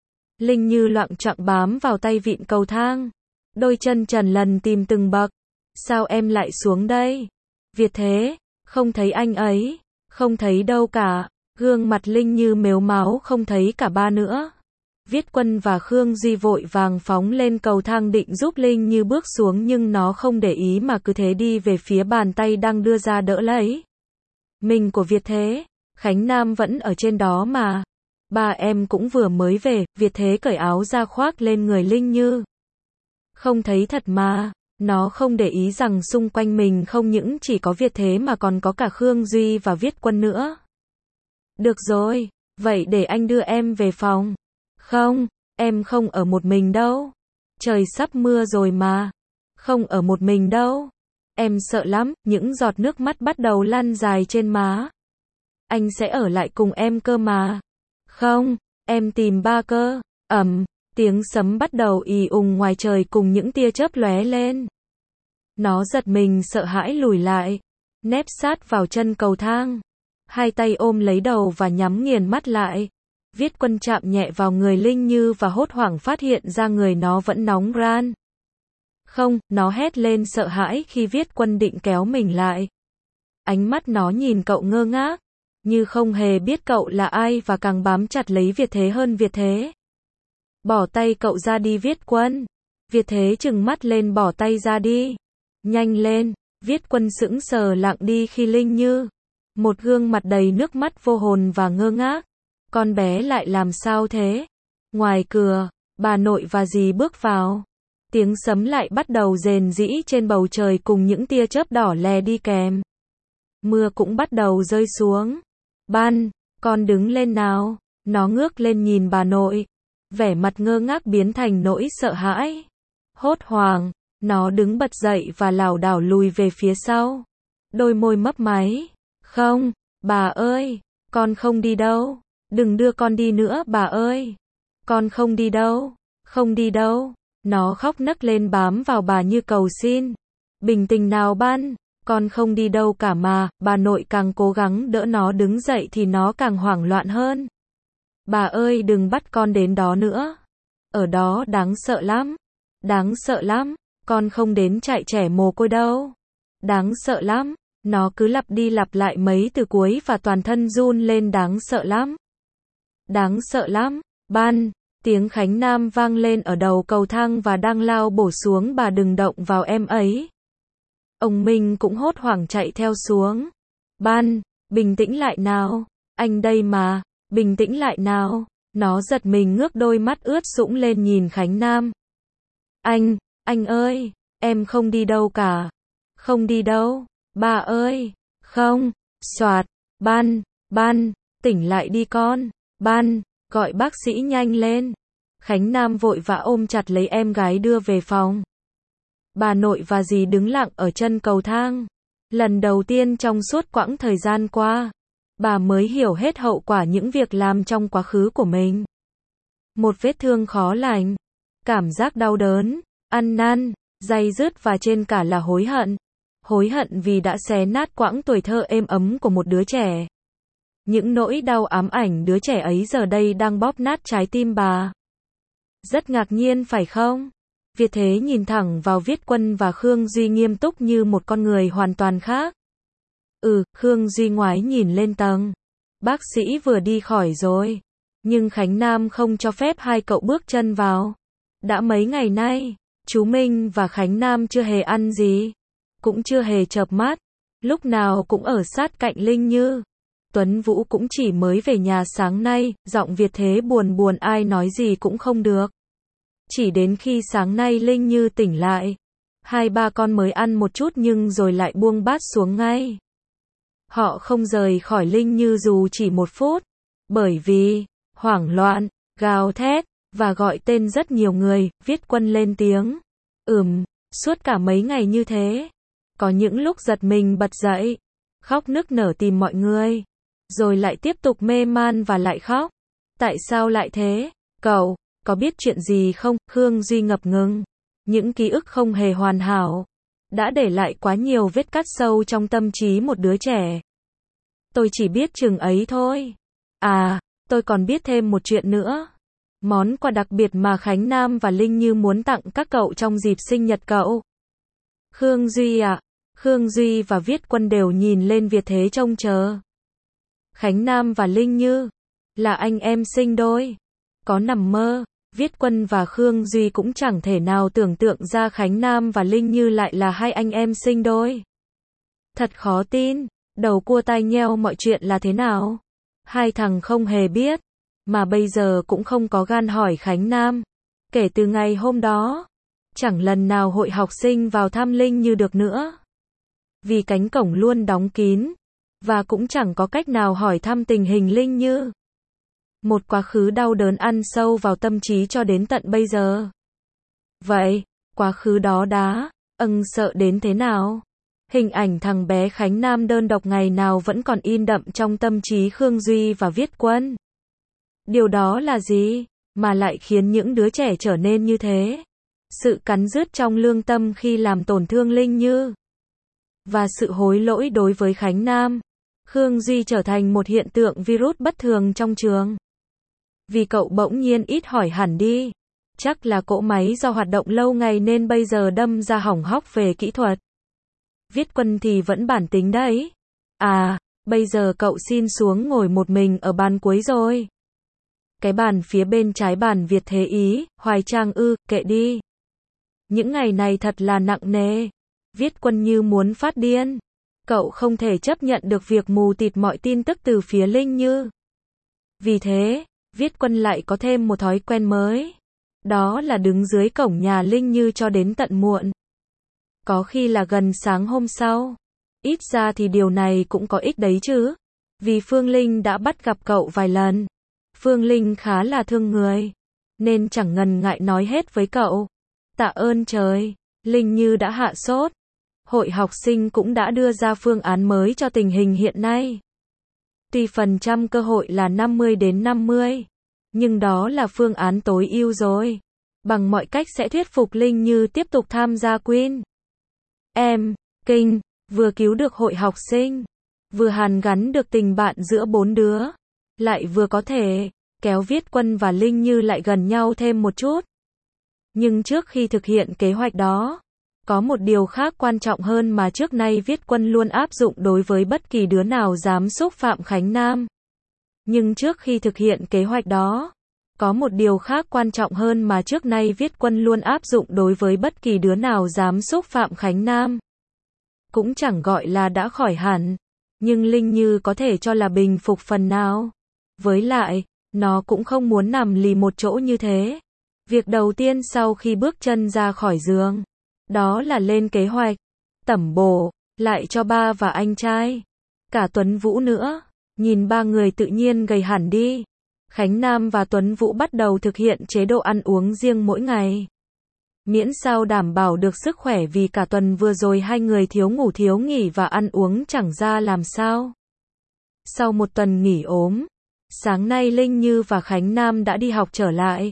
Linh Như loạng choạng bám vào tay vịn cầu thang. Đôi chân trần lần tìm từng bậc. Sao em lại xuống đây? Việt Thế, không thấy anh ấy. Không thấy đâu cả. Gương mặt Linh Như mếu máo không thấy cả ba nữa. Viết Quân và Khương Duy vội vàng phóng lên cầu thang định giúp Linh Như bước xuống nhưng nó không để ý mà cứ thế đi về phía bàn tay đang đưa ra đỡ lấy. Mình của Việt Thế, Khánh Nam vẫn ở trên đó mà. Ba em cũng vừa mới về, Việt Thế cởi áo ra khoác lên người Linh Như. Không thấy thật mà. Nó không để ý rằng xung quanh mình không những chỉ có Việt Thế mà còn có cả Khương Duy và Viết Quân nữa. Được rồi, vậy để anh đưa em về phòng. Không, em không ở một mình đâu. Trời sắp mưa rồi mà. Không ở một mình đâu. Em sợ lắm, những giọt nước mắt bắt đầu lăn dài trên má. Anh sẽ ở lại cùng em cơ mà. Không, em tìm ba cơ. Tiếng sấm bắt đầu ì ùng ngoài trời cùng những tia chớp lóe lên. Nó giật mình sợ hãi lùi lại, nép sát vào chân cầu thang. Hai tay ôm lấy đầu và nhắm nghiền mắt lại. Viết Quân chạm nhẹ vào người Linh Như và hốt hoảng phát hiện ra người nó vẫn nóng ran. Không, nó hét lên sợ hãi khi Viết Quân định kéo mình lại. Ánh mắt nó nhìn cậu ngơ ngác, như không hề biết cậu là ai và càng bám chặt lấy Việt Thế hơn Việt Thế. Bỏ tay cậu ra đi Viết Quân. Việt Thế trừng mắt lên bỏ tay ra đi. Nhanh lên, Viết Quân sững sờ lặng đi khi Linh Như. Một gương mặt đầy nước mắt vô hồn và ngơ ngác. Con bé lại làm sao thế? Ngoài cửa, bà nội và dì bước vào. Tiếng sấm lại bắt đầu rền rĩ trên bầu trời cùng những tia chớp đỏ lè đi kèm. Mưa cũng bắt đầu rơi xuống. Ban, con đứng lên nào. Nó ngước lên nhìn bà nội. Vẻ mặt ngơ ngác biến thành nỗi sợ hãi. Hốt hoảng, nó đứng bật dậy và lảo đảo lùi về phía sau. Đôi môi mấp máy. Không, bà ơi, con không đi đâu. Đừng đưa con đi nữa bà ơi. Con không đi đâu, không đi đâu. Nó khóc nấc lên bám vào bà như cầu xin. Bình tĩnh nào Ban, con không đi đâu cả mà. Bà nội càng cố gắng đỡ nó đứng dậy thì nó càng hoảng loạn hơn. Bà ơi đừng bắt con đến đó nữa. Ở đó đáng sợ lắm. Đáng sợ lắm. Con không đến trại trẻ mồ côi đâu. Đáng sợ lắm. Nó cứ lặp đi lặp lại mấy từ cuối và toàn thân run lên đáng sợ lắm. Đáng sợ lắm. Ban, tiếng Khánh Nam vang lên ở đầu cầu thang và đang lao bổ xuống bà đừng động vào em ấy. Ông Minh cũng hốt hoảng chạy theo xuống. Ban, bình tĩnh lại nào. Anh đây mà, bình tĩnh lại nào. Nó giật mình ngước đôi mắt ướt sũng lên nhìn Khánh Nam. Anh ơi, em không đi đâu cả. Không đi đâu. Bà ơi, không. Soạt, Ban, tỉnh lại đi con. Ban, gọi bác sĩ nhanh lên. Khánh Nam vội vã ôm chặt lấy em gái đưa về phòng. Bà nội và dì đứng lặng ở chân cầu thang. Lần đầu tiên trong suốt quãng thời gian qua, bà mới hiểu hết hậu quả những việc làm trong quá khứ của mình. Một vết thương khó lành, cảm giác đau đớn, ăn năn, day dứt và trên cả là hối hận. Hối hận vì đã xé nát quãng tuổi thơ êm ấm của một đứa trẻ. Những nỗi đau ám ảnh đứa trẻ ấy giờ đây đang bóp nát trái tim bà. Rất ngạc nhiên phải không? Việt Thế nhìn thẳng vào Viết Quân và Khương Duy nghiêm túc như một con người hoàn toàn khác. Khương Duy ngoái nhìn lên tầng. Bác sĩ vừa đi khỏi rồi. Nhưng Khánh Nam không cho phép hai cậu bước chân vào. Đã mấy ngày nay, chú Minh và Khánh Nam chưa hề ăn gì. Cũng chưa hề chợp mắt. Lúc nào cũng ở sát cạnh Linh Như. Tuấn Vũ cũng chỉ mới về nhà sáng nay, giọng Việt Thế buồn ai nói gì cũng không được. Chỉ đến khi sáng nay Linh Như tỉnh lại, hai ba con mới ăn một chút nhưng rồi lại buông bát xuống ngay. Họ không rời khỏi Linh Như dù chỉ một phút, bởi vì, hoảng loạn, gào thét, và gọi tên rất nhiều người, Viết Quân lên tiếng. Suốt cả mấy ngày như thế. Có những lúc giật mình bật dậy, khóc nức nở tìm mọi người. Rồi lại tiếp tục mê man và lại khóc. Tại sao lại thế? Cậu, có biết chuyện gì không? Khương Duy ngập ngừng. Những ký ức không hề hoàn hảo. đã để lại quá nhiều vết cắt sâu trong tâm trí một đứa trẻ. Tôi chỉ biết chừng ấy thôi. À, tôi còn biết thêm một chuyện nữa. Món quà đặc biệt mà Khánh Nam và Linh Như muốn tặng các cậu trong dịp sinh nhật cậu. Khương Duy ạ. Khương Duy và Viết Quân đều nhìn lên Việt Thế trông chờ. Khánh Nam và Linh Như là anh em sinh đôi. Có nằm mơ, Viết Quân và Khương Duy cũng chẳng thể nào tưởng tượng ra Khánh Nam và Linh Như lại là hai anh em sinh đôi. Thật khó tin, đầu cua tai nheo mọi chuyện là thế nào? Hai thằng không hề biết, mà bây giờ cũng không có gan hỏi Khánh Nam. Kể từ ngày hôm đó, chẳng lần nào hội học sinh vào thăm Linh Như được nữa. Vì cánh cổng luôn đóng kín, và cũng chẳng có cách nào hỏi thăm tình hình Linh Như. Một quá khứ đau đớn ăn sâu vào tâm trí cho đến tận bây giờ. Vậy, quá khứ đó đã, sợ đến thế nào? Hình ảnh thằng bé Khánh Nam đơn độc ngày nào vẫn còn in đậm trong tâm trí Khương Duy và Viết Quân. Điều đó là gì, mà lại khiến những đứa trẻ trở nên như thế? Sự cắn rứt trong lương tâm khi làm tổn thương Linh Như. Và sự hối lỗi đối với Khánh Nam. Khương Duy trở thành một hiện tượng virus bất thường trong trường. Vì cậu bỗng nhiên ít hỏi hẳn đi. Chắc là cỗ máy do hoạt động lâu ngày nên bây giờ đâm ra hỏng hóc về kỹ thuật. Viết Quân thì vẫn bản tính đấy. À, bây giờ cậu xin xuống ngồi một mình ở bàn cuối rồi. Cái bàn phía bên trái bàn Việt Thế Ý, Hoài Trang kệ đi. Những ngày này thật là nặng nề. Viết Quân như muốn phát điên. Cậu không thể chấp nhận được việc mù tịt mọi tin tức từ phía Linh Như. Vì thế, Viết Quân lại có thêm một thói quen mới. Đó là đứng dưới cổng nhà Linh Như cho đến tận muộn. Có khi là gần sáng hôm sau. Ít ra thì điều này cũng có ích đấy chứ. Vì Phương Linh đã bắt gặp cậu vài lần. Phương Linh khá là thương người. Nên chẳng ngần ngại nói hết với cậu. Tạ ơn trời, Linh Như đã hạ sốt. Hội học sinh cũng đã đưa ra phương án mới cho tình hình hiện nay. Tuy phần trăm cơ hội là 50 đến 50. Nhưng đó là phương án tối ưu rồi. Bằng mọi cách sẽ thuyết phục Linh Như tiếp tục tham gia Queen. Kinh, vừa cứu được hội học sinh. Vừa hàn gắn được tình bạn giữa bốn đứa. Lại vừa có thể kéo Viết Quân và Linh Như lại gần nhau thêm một chút. Nhưng trước khi thực hiện kế hoạch đó, có một điều khác quan trọng hơn mà trước nay Viết Quân luôn áp dụng đối với bất kỳ đứa nào dám xúc phạm Khánh Nam. Nhưng trước khi thực hiện kế hoạch đó, có một điều khác quan trọng hơn mà trước nay Viết Quân luôn áp dụng đối với bất kỳ đứa nào dám xúc phạm Khánh Nam. Cũng chẳng gọi là đã khỏi hẳn, nhưng Linh Như có thể cho là bình phục phần nào. Với lại, nó cũng không muốn nằm lì một chỗ như thế. Việc đầu tiên sau khi bước chân ra khỏi giường, đó là lên kế hoạch, tẩm bổ, lại cho ba và anh trai. Cả Tuấn Vũ nữa, nhìn ba người tự nhiên gầy hẳn đi. Khánh Nam và Tuấn Vũ bắt đầu thực hiện chế độ ăn uống riêng mỗi ngày. Miễn sao đảm bảo được sức khỏe vì cả tuần vừa rồi hai người thiếu ngủ thiếu nghỉ và ăn uống chẳng ra làm sao. Sau một tuần nghỉ ốm, sáng nay Linh Như và Khánh Nam đã đi học trở lại.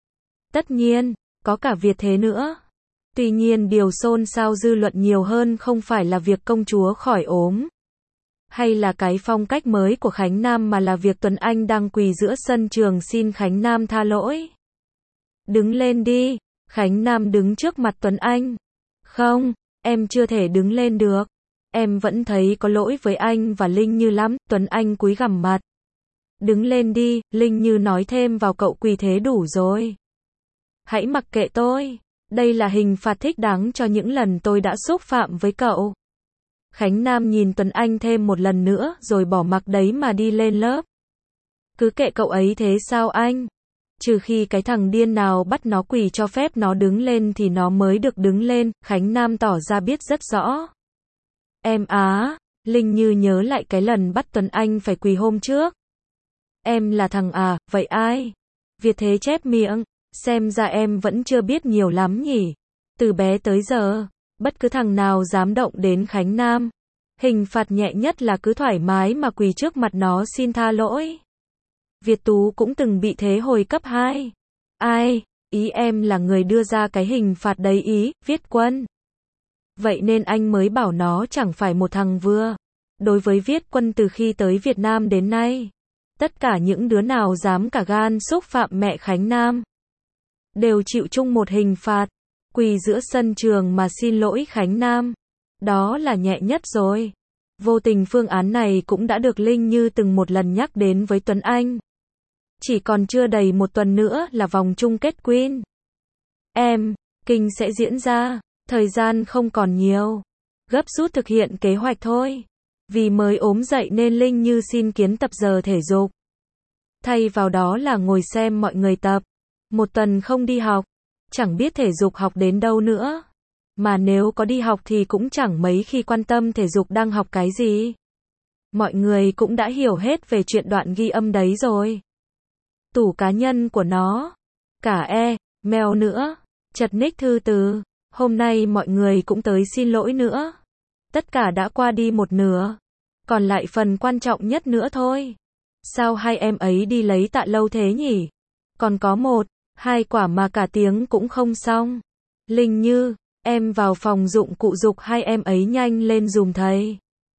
Tất nhiên, có cả Việt Thế nữa. Tuy nhiên điều xôn xao dư luận nhiều hơn không phải là việc công chúa khỏi ốm, hay là cái phong cách mới của Khánh Nam mà là việc Tuấn Anh đang quỳ giữa sân trường xin Khánh Nam tha lỗi. Đứng lên đi, Khánh Nam đứng trước mặt Tuấn Anh. Không, em chưa thể đứng lên được. Em vẫn thấy có lỗi với anh và Linh Như lắm, Tuấn Anh cúi gằm mặt. Đứng lên đi, Linh Như nói thêm vào cậu quỳ thế đủ rồi. Hãy mặc kệ tôi. Đây là hình phạt thích đáng cho những lần tôi đã xúc phạm với cậu. Khánh Nam nhìn Tuấn Anh thêm một lần nữa rồi bỏ mặc đấy mà đi lên lớp. Cứ kệ cậu ấy thế sao anh? Trừ khi cái thằng điên nào bắt nó quỳ cho phép nó đứng lên thì nó mới được đứng lên, Khánh Nam tỏ ra biết rất rõ. Em á, Linh Như nhớ lại cái lần bắt Tuấn Anh phải quỳ hôm trước. Em là thằng à, vậy ai? Việt Thế chép miệng, xem ra em vẫn chưa biết nhiều lắm nhỉ. Từ bé tới giờ, bất cứ thằng nào dám động đến Khánh Nam, hình phạt nhẹ nhất là cứ thoải mái mà quỳ trước mặt nó xin tha lỗi. Việt Tú cũng từng bị thế hồi cấp 2. Ai? Ý em là người đưa ra cái hình phạt đấy ý, Viết Quân. Vậy nên anh mới bảo nó chẳng phải một thằng vừa. Đối với Viết Quân từ khi tới Việt Nam đến nay, tất cả những đứa nào dám cả gan xúc phạm mẹ Khánh Nam đều chịu chung một hình phạt, quỳ giữa sân trường mà xin lỗi Khánh Nam. Đó là nhẹ nhất rồi. Vô tình phương án này cũng đã được Linh Như từng một lần nhắc đến với Tuấn Anh. Chỉ còn chưa đầy một tuần nữa là vòng chung kết Queen King sẽ diễn ra, thời gian không còn nhiều. Gấp rút thực hiện kế hoạch thôi. Vì mới ốm dậy nên Linh Như xin kiến tập giờ thể dục. Thay vào đó là ngồi xem mọi người tập. Một tuần không đi học, chẳng biết thể dục học đến đâu nữa. Mà nếu có đi học thì cũng chẳng mấy khi quan tâm thể dục đang học cái gì. Mọi người cũng đã hiểu hết về chuyện đoạn ghi âm đấy rồi. Tủ cá nhân của nó, cả mail nữa, chật nick thư từ. Hôm nay mọi người cũng tới xin lỗi nữa. Tất cả đã qua đi một nửa. Còn lại phần quan trọng nhất nữa thôi. Sao hai em ấy đi lấy tạ lâu thế nhỉ? Còn có 1, 2 quả mà cả tiếng cũng không xong. Linh Như, em vào phòng dụng cụ giục hai em ấy nhanh lên dùm thầy.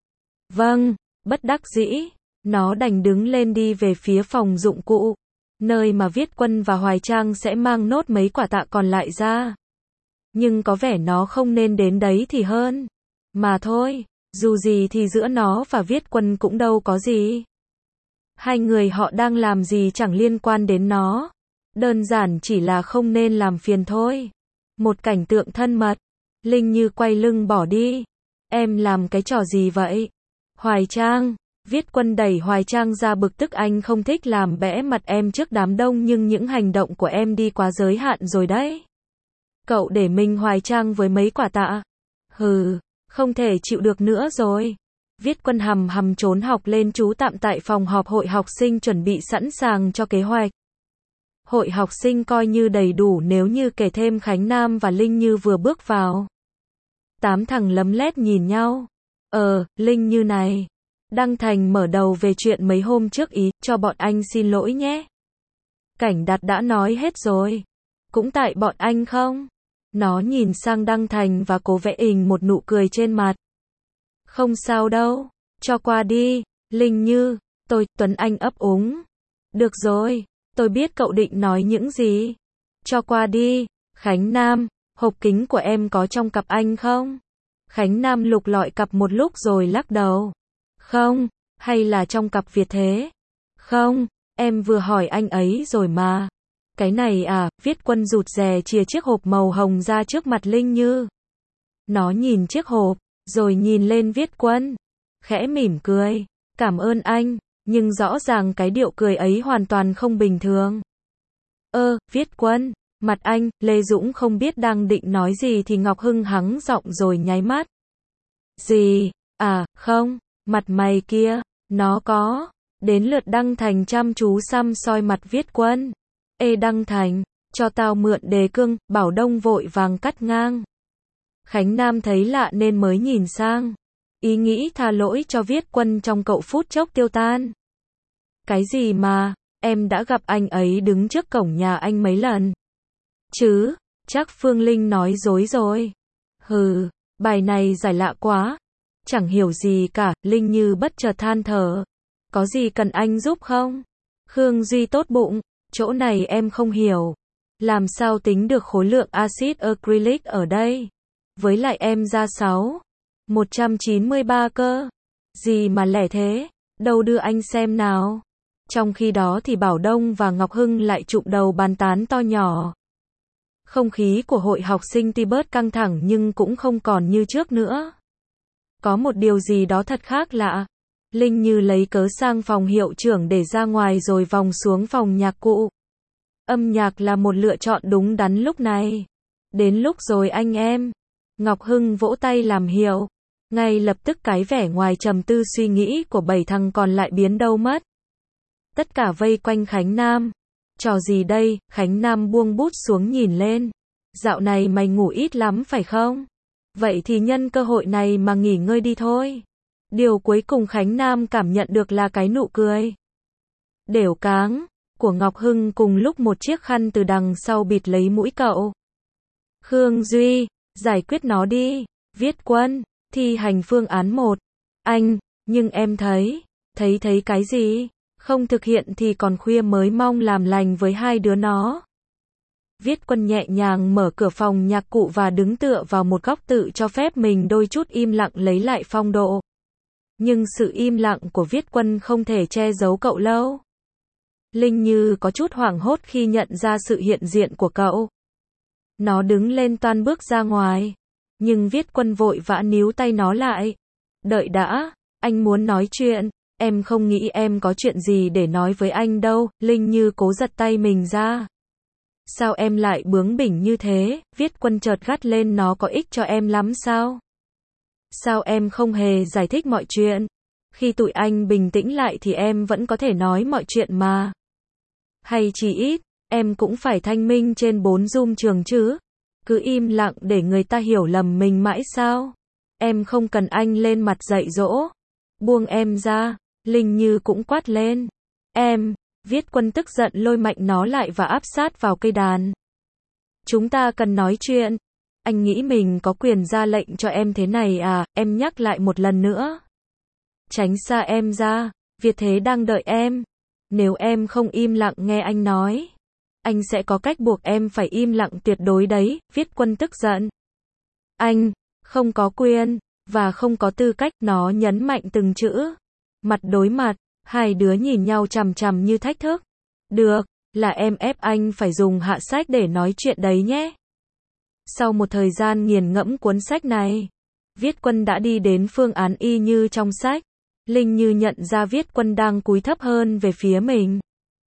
Vâng, bất đắc dĩ. Nó đành đứng lên đi về phía phòng dụng cụ, nơi mà Viết Quân và Hoài Trang sẽ mang nốt mấy quả tạ còn lại ra. Nhưng có vẻ nó không nên đến đấy thì hơn. Mà thôi, dù gì thì giữa nó và Viết Quân cũng đâu có gì. Hai người họ đang làm gì chẳng liên quan đến nó. Đơn giản chỉ là không nên làm phiền thôi. Một cảnh tượng thân mật. Linh Như quay lưng bỏ đi. Em làm cái trò gì vậy? Hoài Trang. Viết Quân đẩy Hoài Trang ra bực tức, anh không thích làm bẽ mặt em trước đám đông nhưng những hành động của em đi quá giới hạn rồi đấy. Cậu để mình Hoài Trang với mấy quả tạ. Hừ, không thể chịu được nữa rồi. Viết Quân hầm trốn học lên trú tạm tại phòng họp hội học sinh chuẩn bị sẵn sàng cho kế hoạch. Hội học sinh coi như đầy đủ nếu như kể thêm Khánh Nam và Linh Như vừa bước vào. 8 thằng lấm lét nhìn nhau. Linh Như này. Đăng Thành mở đầu về chuyện mấy hôm trước ý, cho bọn anh xin lỗi nhé. Cảnh Đạt đã nói hết rồi. Cũng tại bọn anh không? Nó nhìn sang Đăng Thành và cố vẽ một nụ cười trên mặt. Không sao đâu, cho qua đi. Linh Như, Tuấn Anh ấp úng. Được rồi, tôi biết cậu định nói những gì. Cho qua đi. Khánh Nam, hộp kính của em có trong cặp anh không? Khánh Nam lục lọi cặp một lúc rồi lắc đầu. Không, hay là trong cặp Việt thế? Không, em vừa hỏi anh ấy rồi mà. Cái này à, Viết Quân rụt rè chìa chiếc hộp màu hồng ra trước mặt Linh Như. Nó nhìn chiếc hộp, rồi nhìn lên Viết Quân. Khẽ mỉm cười. Cảm ơn anh, nhưng rõ ràng cái điệu cười ấy hoàn toàn không bình thường. Viết Quân, mặt anh, Lê Dũng không biết đang định nói gì thì Ngọc Hưng hắng giọng rồi nháy mắt. Gì? À, không, mặt mày kia, nó có. Đến lượt Đăng Thành chăm chú săm soi mặt Viết Quân. Ê Đăng Thành, cho tao mượn đề cương, Bảo Đông vội vàng cắt ngang. Khánh Nam thấy lạ nên mới nhìn sang. Ý nghĩ tha lỗi cho Viết Quân trong cậu phút chốc tiêu tan. Cái gì mà, em đã gặp anh ấy đứng trước cổng nhà anh mấy lần. Chứ, chắc Phương Linh nói dối rồi. Hừ, bài này giải lạ quá. Chẳng hiểu gì cả, Linh Như bất chợt than thở. Có gì cần anh giúp không? Khương Duy tốt bụng, chỗ này em không hiểu. Làm sao tính được khối lượng axit acrylic ở đây? Với lại em ra 193 cơ. Gì mà lẻ thế? Đâu đưa anh xem nào. Trong khi đó thì Bảo Đông và Ngọc Hưng lại chụm đầu bàn tán to nhỏ. Không khí của hội học sinh tuy bớt căng thẳng nhưng cũng không còn như trước nữa. Có một điều gì đó thật khác lạ. Linh Như lấy cớ sang phòng hiệu trưởng để ra ngoài rồi vòng xuống phòng nhạc cụ. Âm nhạc là một lựa chọn đúng đắn lúc này. Đến lúc rồi anh em. Ngọc Hưng vỗ tay làm hiệu. Ngay lập tức cái vẻ ngoài trầm tư suy nghĩ của 7 thằng còn lại biến đâu mất. Tất cả vây quanh Khánh Nam. Trò gì đây? Khánh Nam buông bút xuống nhìn lên. Dạo này mày ngủ ít lắm phải không? Vậy thì nhân cơ hội này mà nghỉ ngơi đi thôi. Điều cuối cùng Khánh Nam cảm nhận được là cái nụ cười đểu cáng của Ngọc Hưng cùng lúc một chiếc khăn từ đằng sau bịt lấy mũi cậu. Khương Duy, giải quyết nó đi. Viết Quân, thi hành phương án 1. Anh, nhưng em thấy cái gì? Không thực hiện thì còn khuya mới mong làm lành với hai đứa nó. Viết Quân nhẹ nhàng mở cửa phòng nhạc cụ và đứng tựa vào một góc tự cho phép mình đôi chút im lặng lấy lại phong độ. Nhưng sự im lặng của Viết Quân không thể che giấu cậu lâu. Linh Như có chút hoảng hốt khi nhận ra sự hiện diện của cậu. Nó đứng lên toan bước ra ngoài. Nhưng Viết Quân vội vã níu tay nó lại. Đợi đã, anh muốn nói chuyện. Em không nghĩ em có chuyện gì để nói với anh đâu. Linh Như cố giật tay mình ra. Sao em lại bướng bỉnh như thế? Viết Quân chợt gắt lên, nó có ích cho em lắm sao? Sao em không hề giải thích mọi chuyện? Khi tụi anh bình tĩnh lại thì em vẫn có thể nói mọi chuyện mà. Hay chỉ ít, em cũng phải thanh minh trên 4 Zoom trường chứ? Cứ im lặng để người ta hiểu lầm mình mãi sao? Em không cần anh lên mặt dạy dỗ. Buông em ra. Linh Như cũng quát lên. Em, Viết Quân tức giận lôi mạnh nó lại và áp sát vào cây đàn. Chúng ta cần nói chuyện. Anh nghĩ mình có quyền ra lệnh cho em thế này à? Em nhắc lại một lần nữa. Tránh xa em ra. Việt Thế đang đợi em. Nếu em không im lặng nghe anh nói, anh sẽ có cách buộc em phải im lặng tuyệt đối đấy. Viết Quân tức giận. Anh không có quyền và không có tư cách, nó nhấn mạnh từng chữ. Mặt đối mặt, hai đứa nhìn nhau chằm chằm như thách thức. Được, là em ép anh phải dùng hạ sách để nói chuyện đấy nhé. Sau một thời gian nghiền ngẫm cuốn sách này, Viết Quân đã đi đến phương án y như trong sách. Linh Như nhận ra Viết Quân đang cúi thấp hơn về phía mình.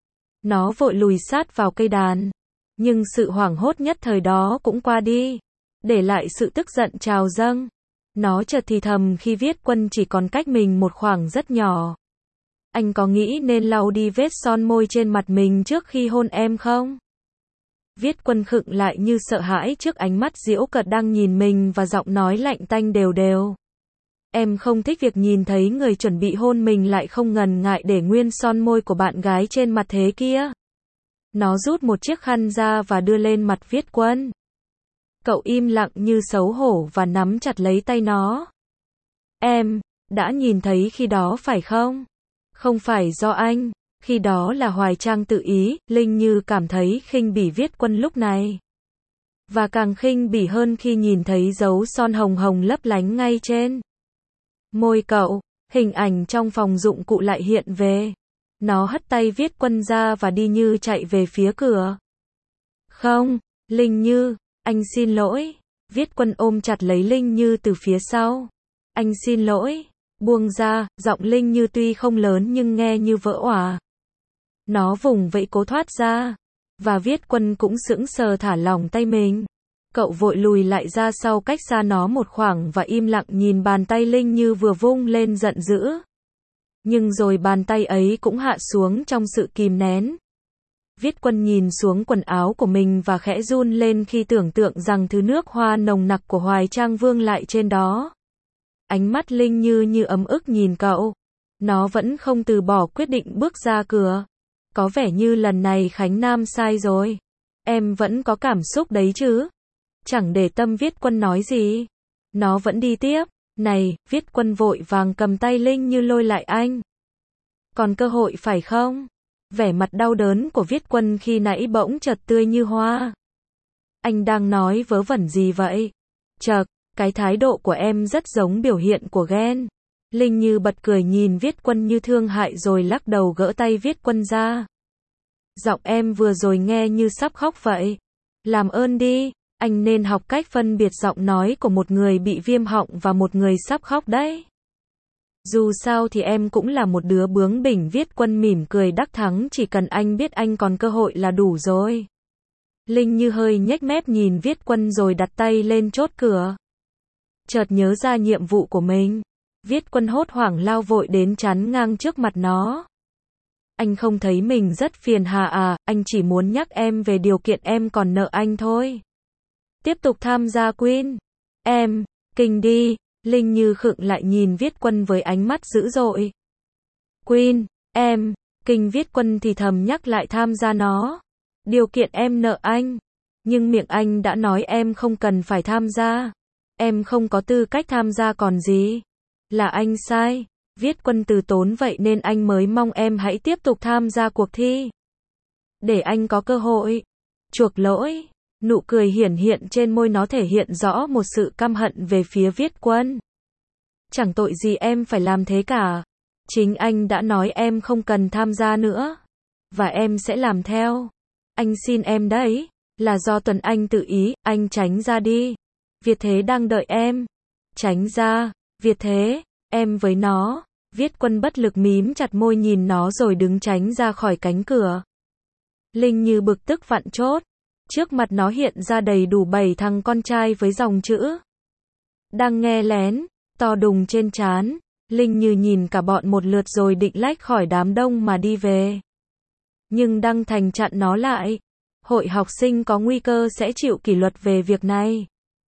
Nó vội lùi sát vào cây đàn. Nhưng sự hoảng hốt nhất thời đó cũng qua đi, để lại sự tức giận trào dâng. Nó chợt thì thầm khi Viết Quân chỉ còn cách mình một khoảng rất nhỏ. Anh có nghĩ nên lau đi vết son môi trên mặt mình trước khi hôn em không? Viết Quân khựng lại như sợ hãi trước ánh mắt giễu cợt đang nhìn mình và giọng nói lạnh tanh đều đều. Em không thích việc nhìn thấy người chuẩn bị hôn mình lại không ngần ngại để nguyên son môi của bạn gái trên mặt thế kia. Nó rút một chiếc khăn ra và đưa lên mặt Viết Quân. Cậu im lặng như xấu hổ và nắm chặt lấy tay nó. Em đã nhìn thấy khi đó phải không? Không phải do anh. Khi đó là Hoài Trang tự ý. Linh Như cảm thấy khinh bỉ Viết Quân lúc này. Và càng khinh bỉ hơn khi nhìn thấy dấu son hồng hồng lấp lánh ngay trên môi cậu. Hình ảnh trong phòng dụng cụ lại hiện về. Nó hất tay Viết Quân ra và đi như chạy về phía cửa. Không, Linh Như, anh xin lỗi. Viết Quân ôm chặt lấy Linh Như từ phía sau. Anh xin lỗi. Buông ra, giọng Linh Như tuy không lớn nhưng nghe như vỡ òa. Nó vùng vẫy cố thoát ra. Và Viết Quân cũng sững sờ thả lỏng tay mình. Cậu vội lùi lại ra sau cách xa nó một khoảng và im lặng nhìn bàn tay Linh Như vừa vung lên giận dữ. Nhưng rồi bàn tay ấy cũng hạ xuống trong sự kìm nén. Viết Quân nhìn xuống quần áo của mình và khẽ run lên khi tưởng tượng rằng thứ nước hoa nồng nặc của Hoài Trang vương lại trên đó. Ánh mắt Linh Như như ấm ức nhìn cậu. Nó vẫn không từ bỏ quyết định bước ra cửa. Có vẻ như lần này Khánh Nam sai rồi. Em vẫn có cảm xúc đấy chứ? Chẳng để tâm Viết Quân nói gì. Nó vẫn đi tiếp. Này, Viết Quân vội vàng cầm tay Linh Như lôi lại anh. Còn cơ hội phải không? Vẻ mặt đau đớn của Viết Quân khi nãy bỗng chợt tươi như hoa. Anh đang nói vớ vẩn gì vậy? Chợt, cái thái độ của em rất giống biểu hiện của ghen. Linh Như bật cười nhìn Viết Quân như thương hại rồi lắc đầu gỡ tay Viết Quân ra. Giọng em vừa rồi nghe như sắp khóc vậy. Làm ơn đi, anh nên học cách phân biệt giọng nói của một người bị viêm họng và một người sắp khóc đấy. Dù sao thì em cũng là một đứa bướng bỉnh. Viết Quân mỉm cười đắc thắng, chỉ cần anh biết anh còn cơ hội là đủ rồi. Linh Như hơi nhếch mép nhìn Viết Quân rồi đặt tay lên chốt cửa. Chợt nhớ ra nhiệm vụ của mình. Viết Quân hốt hoảng lao vội đến chắn ngang trước mặt nó. Anh không thấy mình rất phiền hà à? Anh chỉ muốn nhắc em về điều kiện em còn nợ anh thôi. Tiếp tục tham gia Queen. Em, kinh đi. Linh Như khựng lại nhìn Viết Quân với ánh mắt dữ dội. Queen, em, kinh. Viết Quân thì thầm nhắc lại tham gia nó. Điều kiện em nợ anh. Nhưng miệng anh đã nói em không cần phải tham gia. Em không có tư cách tham gia còn gì. Là anh sai. Viết Quân từ tốn vậy nên anh mới mong em hãy tiếp tục tham gia cuộc thi. Để anh có cơ hội chuộc lỗi. Nụ cười hiển hiện trên môi nó thể hiện rõ một sự căm hận về phía Viết Quân. Chẳng tội gì em phải làm thế cả. Chính anh đã nói em không cần tham gia nữa. Và em sẽ làm theo. Anh xin em đấy. Là do Tuấn Anh tự ý, anh tránh ra đi. Việt Thế đang đợi em. Tránh ra. Việt Thế, em với nó. Viết Quân bất lực mím chặt môi nhìn nó rồi đứng tránh ra khỏi cánh cửa. Linh Như bực tức vặn chốt. Trước mặt nó hiện ra đầy đủ 7 thằng con trai với dòng chữ đang nghe lén, to đùng trên trán. Linh Như nhìn cả bọn một lượt rồi định lách khỏi đám đông mà đi về. Nhưng Đăng Thành chặn nó lại. Hội học sinh có nguy cơ sẽ chịu kỷ luật về việc này.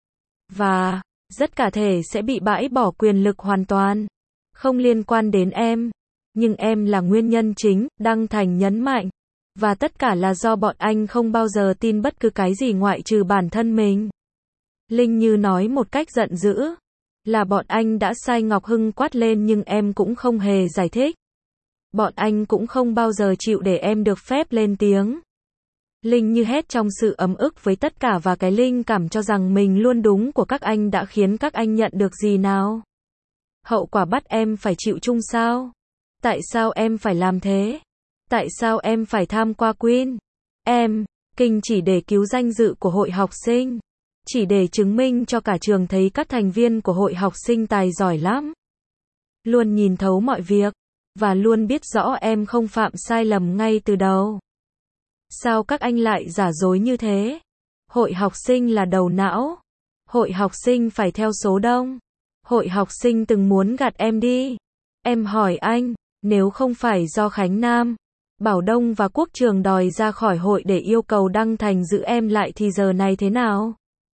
Và, rất cả thể sẽ bị bãi bỏ quyền lực hoàn toàn. Không liên quan đến em. Nhưng em là nguyên nhân chính, Đăng Thành nhấn mạnh. Và tất cả là do bọn anh không bao giờ tin bất cứ cái gì ngoại trừ bản thân mình. Linh Như nói một cách giận dữ. Là bọn anh đã sai. Ngọc Hưng quát lên nhưng em cũng không hề giải thích. Bọn anh cũng không bao giờ chịu để em được phép lên tiếng. Linh Như hét trong sự ấm ức với tất cả và cái linh cảm cho rằng mình luôn đúng của các anh đã khiến các anh nhận được gì nào. Hậu quả bắt em phải chịu chung sao? Tại sao em phải làm thế? Tại sao em phải tham qua Queen? Em, kinh chỉ để cứu danh dự của hội học sinh. Chỉ để chứng minh cho cả trường thấy các thành viên của hội học sinh tài giỏi lắm. Luôn nhìn thấu mọi việc. Và luôn biết rõ em không phạm sai lầm ngay từ đầu. Sao các anh lại giả dối như thế? Hội học sinh là đầu não. Hội học sinh phải theo số đông. Hội học sinh từng muốn gạt em đi. Em hỏi anh, nếu không phải do Khánh Nam, Bảo Đông và Quốc Trường đòi ra khỏi hội để yêu cầu Đăng Thành giữ em lại thì giờ này thế nào?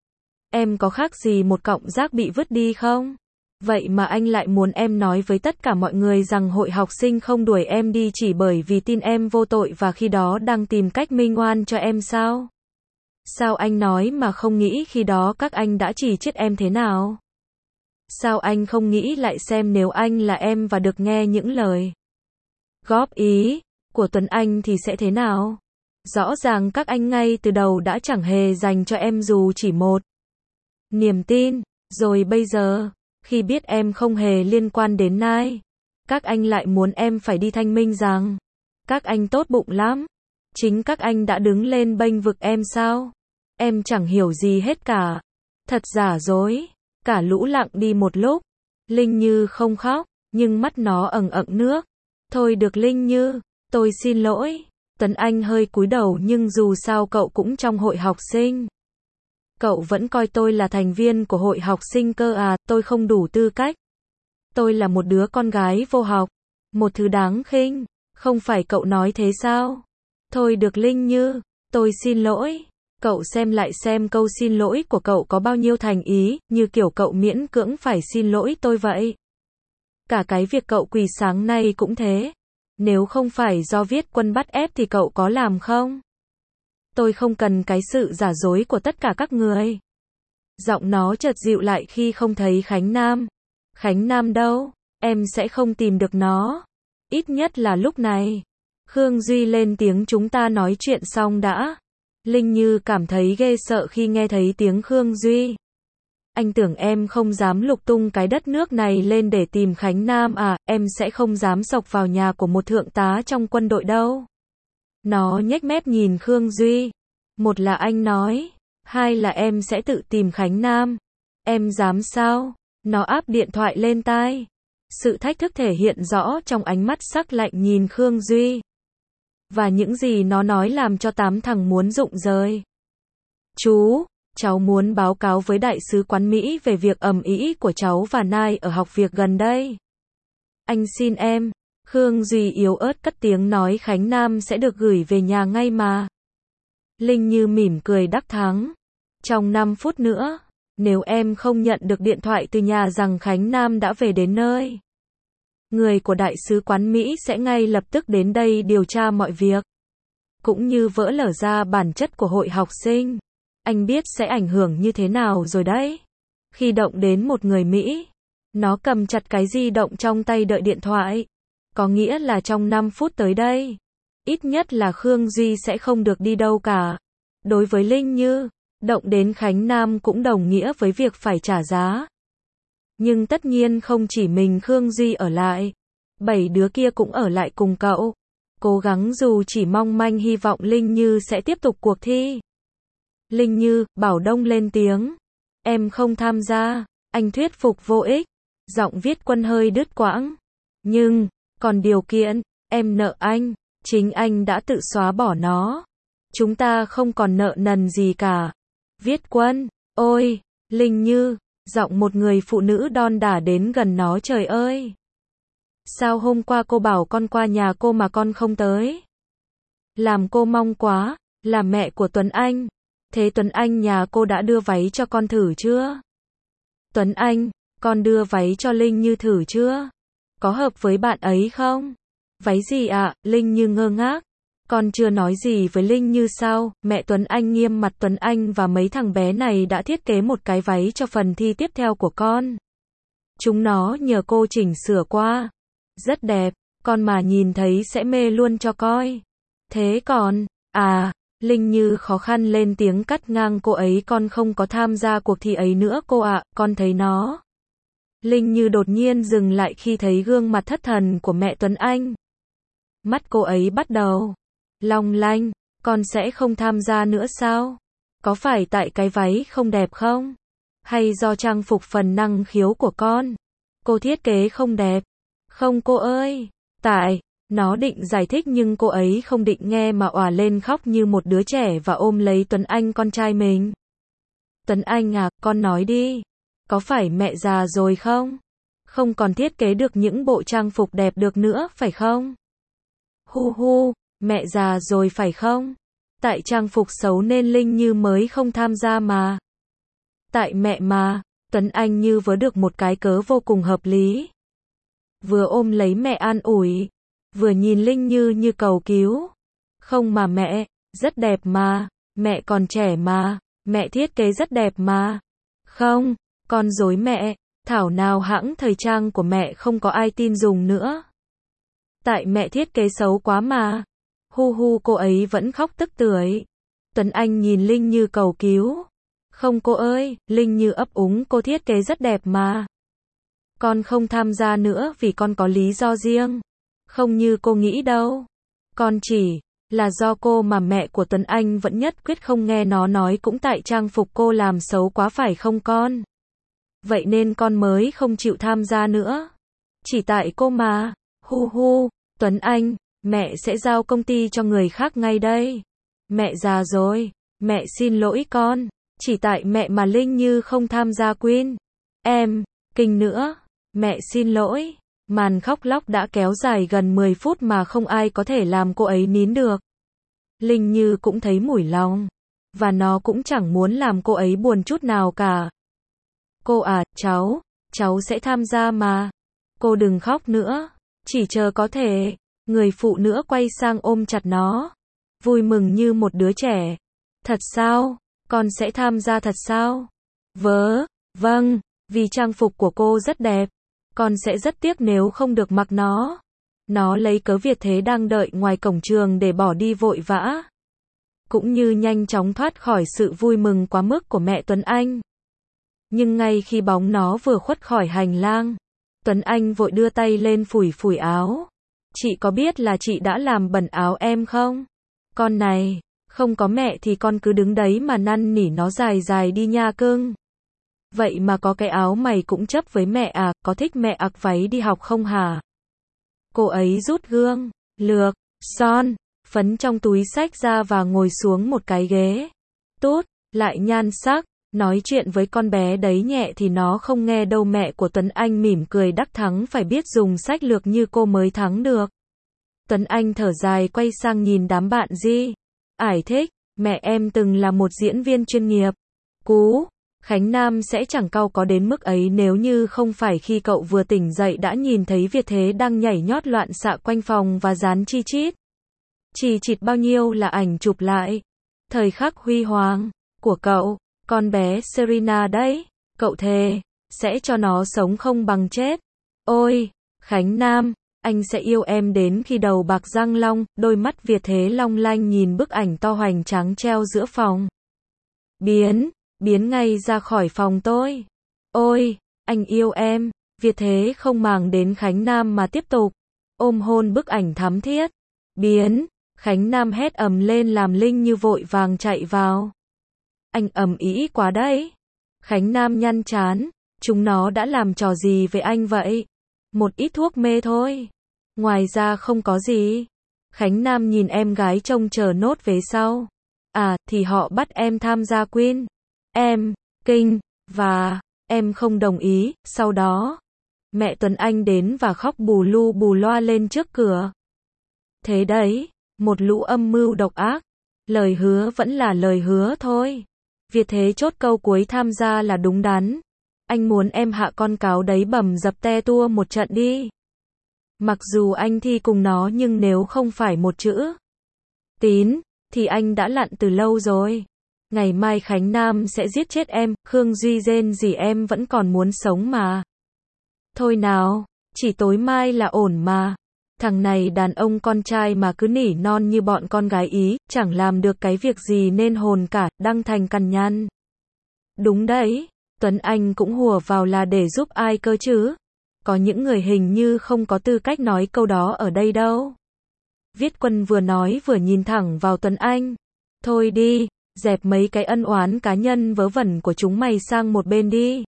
Em có khác gì một cọng rác bị vứt đi không? Vậy mà anh lại muốn em nói với tất cả mọi người rằng hội học sinh không đuổi em đi chỉ bởi vì tin em vô tội và khi đó đang tìm cách minh oan cho em sao? Sao anh nói mà không nghĩ khi đó các anh đã chỉ trích em thế nào? Sao anh không nghĩ lại xem nếu anh là em và được nghe những lời góp ý của Tuấn Anh thì sẽ thế nào? Rõ ràng các anh ngay từ đầu đã chẳng hề dành cho em dù chỉ một niềm tin. Rồi bây giờ, khi biết em không hề liên quan đến Nai, các anh lại muốn em phải đi thanh minh rằng các anh tốt bụng lắm. Chính các anh đã đứng lên bênh vực em sao? Em chẳng hiểu gì hết cả. Thật giả dối. Cả lũ lặng đi một lúc. Linh Như không khóc, nhưng mắt nó ẩn ẩn nước. Thôi được Linh Như, tôi xin lỗi. Tuấn Anh hơi cúi đầu nhưng dù sao cậu cũng trong hội học sinh. Cậu vẫn coi tôi là thành viên của hội học sinh cơ à, tôi không đủ tư cách. Tôi là một đứa con gái vô học. Một thứ đáng khinh. Không phải cậu nói thế sao? Thôi được Linh Như, tôi xin lỗi. Cậu xem lại xem câu xin lỗi của cậu có bao nhiêu thành ý, như kiểu cậu miễn cưỡng phải xin lỗi tôi vậy. Cả cái việc cậu quỳ sáng nay cũng thế. Nếu không phải do Viết Quân bắt ép thì cậu có làm không? Tôi không cần cái sự giả dối của tất cả các người. Giọng nó chợt dịu lại khi không thấy Khánh Nam. Khánh Nam đâu? Em sẽ không tìm được nó. Ít nhất là lúc này. Khương Duy lên tiếng chúng ta nói chuyện xong đã. Linh Như cảm thấy ghê sợ khi nghe thấy tiếng Khương Duy. Anh tưởng em không dám lục tung cái đất nước này lên để tìm Khánh Nam à, em sẽ không dám xộc vào nhà của một thượng tá trong quân đội đâu. Nó nhếch mép nhìn Khương Duy. Một là anh nói, hai là em sẽ tự tìm Khánh Nam. Em dám sao? Nó áp điện thoại lên tai. Sự thách thức thể hiện rõ trong ánh mắt sắc lạnh nhìn Khương Duy. Và những gì nó nói làm cho 8 thằng muốn rụng rời. Chú, cháu muốn báo cáo với đại sứ quán Mỹ về việc ầm ĩ của cháu và Nai ở học việc gần đây. Anh xin em. Khương Duy yếu ớt cất tiếng nói Khánh Nam sẽ được gửi về nhà ngay mà. Linh Như mỉm cười đắc thắng. Trong 5 phút nữa, nếu em không nhận được điện thoại từ nhà rằng Khánh Nam đã về đến nơi, người của đại sứ quán Mỹ sẽ ngay lập tức đến đây điều tra mọi việc. Cũng như vỡ lở ra bản chất của hội học sinh. Anh biết sẽ ảnh hưởng như thế nào rồi đấy. Khi động đến một người Mỹ, nó cầm chặt cái di động trong tay đợi điện thoại. Có nghĩa là trong 5 phút tới đây, ít nhất là Khương Duy sẽ không được đi đâu cả. Đối với Linh Như, động đến Khánh Nam cũng đồng nghĩa với việc phải trả giá. Nhưng tất nhiên không chỉ mình Khương Duy ở lại. 7 đứa kia cũng ở lại cùng cậu. Cố gắng dù chỉ mong manh hy vọng Linh Như sẽ tiếp tục cuộc thi. Linh Như, Bảo Đông lên tiếng. Em không tham gia. Anh thuyết phục vô ích. Giọng Viết Quân hơi đứt quãng. Nhưng, còn điều kiện, em nợ anh. Chính anh đã tự xóa bỏ nó. Chúng ta không còn nợ nần gì cả. Viết Quân, ôi, Linh Như, giọng một người phụ nữ đon đả đến gần nó. Trời ơi! Sao hôm qua cô bảo con qua nhà cô mà con không tới? Làm cô mong quá, là mẹ của Tuấn Anh. Thế Tuấn Anh nhà cô đã đưa váy cho con thử chưa? Tuấn Anh, con đưa váy cho Linh Như thử chưa? Có hợp với bạn ấy không? Váy gì ạ? Linh Như ngơ ngác. Con chưa nói gì với Linh Như sao? Mẹ Tuấn Anh nghiêm mặt. Tuấn Anh và mấy thằng bé này đã thiết kế một cái váy cho phần thi tiếp theo của con. Chúng nó nhờ cô chỉnh sửa qua. Rất đẹp, con mà nhìn thấy sẽ mê luôn cho coi. Thế còn, Linh Như khó khăn lên tiếng cắt ngang cô ấy. Con không có tham gia cuộc thi ấy nữa cô ạ, con thấy nó. Linh Như đột nhiên dừng lại khi thấy gương mặt thất thần của mẹ Tuấn Anh. Mắt cô ấy bắt đầu long lanh. Con sẽ không tham gia nữa sao? Có phải tại cái váy không đẹp không? Hay do trang phục phần năng khiếu của con? Cô thiết kế không đẹp. Không cô ơi, tại, nó định giải thích nhưng cô ấy không định nghe mà òa lên khóc như một đứa trẻ và ôm lấy Tuấn Anh con trai mình. Tuấn Anh à, con nói đi, có phải mẹ già rồi không? Không còn thiết kế được những bộ trang phục đẹp được nữa, phải không? Hu hu, mẹ già rồi phải không? Tại trang phục xấu nên Linh Như mới không tham gia mà. Tại mẹ mà, Tuấn Anh như vớ được một cái cớ vô cùng hợp lý. Vừa ôm lấy mẹ an ủi, vừa nhìn Linh Như như cầu cứu. Không mà mẹ, rất đẹp mà, mẹ còn trẻ mà, mẹ thiết kế rất đẹp mà. Không, con dối mẹ, thảo nào hãng thời trang của mẹ không có ai tin dùng nữa. Tại mẹ thiết kế xấu quá mà. Hu hu, cô ấy vẫn khóc tức tưởi. Tuấn Anh nhìn Linh Như cầu cứu. Không cô ơi, Linh Như ấp úng, cô thiết kế rất đẹp mà. Con không tham gia nữa vì con có lý do riêng. Không như cô nghĩ đâu. Con chỉ là do cô mà. Mẹ của Tuấn Anh vẫn nhất quyết không nghe nó nói. Cũng tại trang phục cô làm xấu quá phải không con? Vậy nên con mới không chịu tham gia nữa. Chỉ tại cô mà. Hu hu, Tuấn Anh, mẹ sẽ giao công ty cho người khác ngay đây. Mẹ già rồi, mẹ xin lỗi con. Chỉ tại mẹ mà Linh Như không tham gia Queen. Em, kinh nữa. Mẹ xin lỗi. Màn khóc lóc đã kéo dài gần 10 phút mà không ai có thể làm cô ấy nín được. Linh Như cũng thấy mủi lòng. Và nó cũng chẳng muốn làm cô ấy buồn chút nào cả. Cô à, cháu sẽ tham gia mà. Cô đừng khóc nữa. Chỉ chờ có thể. Người phụ nữ quay sang ôm chặt nó. Vui mừng như một đứa trẻ. Thật sao? Con sẽ tham gia thật sao? Vâng, vì trang phục của cô rất đẹp. Con sẽ rất tiếc nếu không được mặc nó. Nó lấy cớ Việt Thế đang đợi ngoài cổng trường để bỏ đi vội vã. Cũng như nhanh chóng thoát khỏi sự vui mừng quá mức của mẹ Tuấn Anh. Nhưng ngay khi bóng nó vừa khuất khỏi hành lang, Tuấn Anh vội đưa tay lên phủi phủi áo. Chị có biết là chị đã làm bẩn áo em không? Con này, không có mẹ thì con cứ đứng đấy mà năn nỉ nó dài dài đi nha cưng. Vậy mà có cái áo mày cũng chấp với mẹ à, có thích mẹ ặc váy đi học không hả? Cô ấy rút gương, lược, son, phấn trong túi xách ra và ngồi xuống một cái ghế. Tốt, lại nhan sắc, nói chuyện với con bé đấy nhẹ thì nó không nghe đâu. Mẹ của Tuấn Anh mỉm cười đắc thắng phải biết dùng sách lược như cô mới thắng được. Tuấn Anh thở dài quay sang nhìn đám bạn Di. Ải thích, mẹ em từng là một diễn viên chuyên nghiệp. Cú, Khánh Nam sẽ chẳng cau có đến mức ấy nếu như không phải khi cậu vừa tỉnh dậy đã nhìn thấy Việt Thế đang nhảy nhót loạn xạ quanh phòng và dán chi chít. Chỉ chít bao nhiêu là ảnh chụp lại. Thời khắc huy hoàng của cậu, con bé Serena đấy. Cậu thề, sẽ cho nó sống không bằng chết. Ôi, Khánh Nam, anh sẽ yêu em đến khi đầu bạc răng long, đôi mắt Việt Thế long lanh nhìn bức ảnh to hoành tráng treo giữa phòng. Biến ngay ra khỏi phòng tôi. Ôi, anh yêu em. Việt Thế không màng đến Khánh Nam mà tiếp tục ôm hôn bức ảnh thắm thiết. Khánh Nam hét ầm lên làm Linh Như vội vàng chạy vào. Anh ầm ĩ quá đấy. Khánh Nam nhăn trán, chúng nó đã làm trò gì với anh vậy? Một ít thuốc mê thôi. Ngoài ra không có gì. Khánh Nam nhìn em gái trông chờ nốt về sau. À, thì họ bắt em tham gia Queen. Em, kinh, và em không đồng ý. Sau đó, mẹ Tuấn Anh đến và khóc bù lu bù loa lên trước cửa. Thế đấy, một lũ âm mưu độc ác. Lời hứa vẫn là lời hứa thôi. Việt Thế chốt câu cuối tham gia là đúng đắn. Anh muốn em hạ con cáo đấy bầm dập te tua một trận đi. Mặc dù anh thi cùng nó nhưng nếu không phải một chữ tín, thì anh đã lặn từ lâu rồi. Ngày mai Khánh Nam sẽ giết chết em, Khương Duy rên gì em vẫn còn muốn sống mà. Thôi nào, chỉ tối mai là ổn mà. Thằng này đàn ông con trai mà cứ nỉ non như bọn con gái Ý, chẳng làm được cái việc gì nên hồn cả, đăng thành cằn nhằn. Đúng đấy, Tuấn Anh cũng hùa vào là để giúp ai cơ chứ. Có những người hình như không có tư cách nói câu đó ở đây đâu. Viết Quân vừa nói vừa nhìn thẳng vào Tuấn Anh. Thôi đi, dẹp mấy cái ân oán cá nhân vớ vẩn của chúng mày sang một bên đi.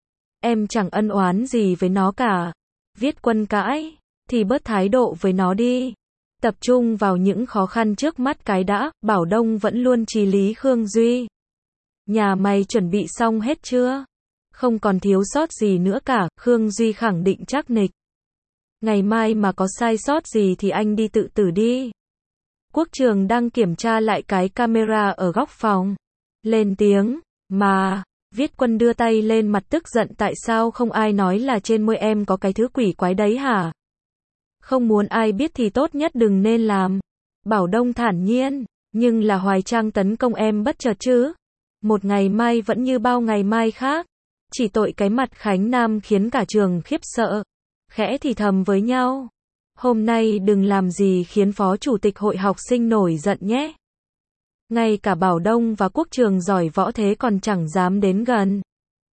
Em chẳng ân oán gì với nó cả. Viết Quân cãi, thì bớt thái độ với nó đi. Tập trung vào những khó khăn trước mắt cái đã, Bảo Đông vẫn luôn trì lý Khương Duy. Nhà mày chuẩn bị xong hết chưa? Không còn thiếu sót gì nữa cả, Khương Duy khẳng định chắc nịch. Ngày mai mà có sai sót gì thì anh đi tự tử đi. Quốc Trường đang kiểm tra lại cái camera ở góc phòng. Lên tiếng, mà, Viết Quân đưa tay lên mặt tức giận tại sao không ai nói là trên môi em có cái thứ quỷ quái đấy hả? Không muốn ai biết thì tốt nhất đừng nên làm. Bảo Đông thản nhiên, nhưng là Hoài Trang tấn công em bất chợt chứ. Một ngày mai vẫn như bao ngày mai khác. Chỉ tội cái mặt Khánh Nam khiến cả trường khiếp sợ. Khẽ thì thầm với nhau. Hôm nay đừng làm gì khiến Phó Chủ tịch Hội học sinh nổi giận nhé. Ngay cả Bảo Đông và Quốc Trường giỏi võ thế còn chẳng dám đến gần.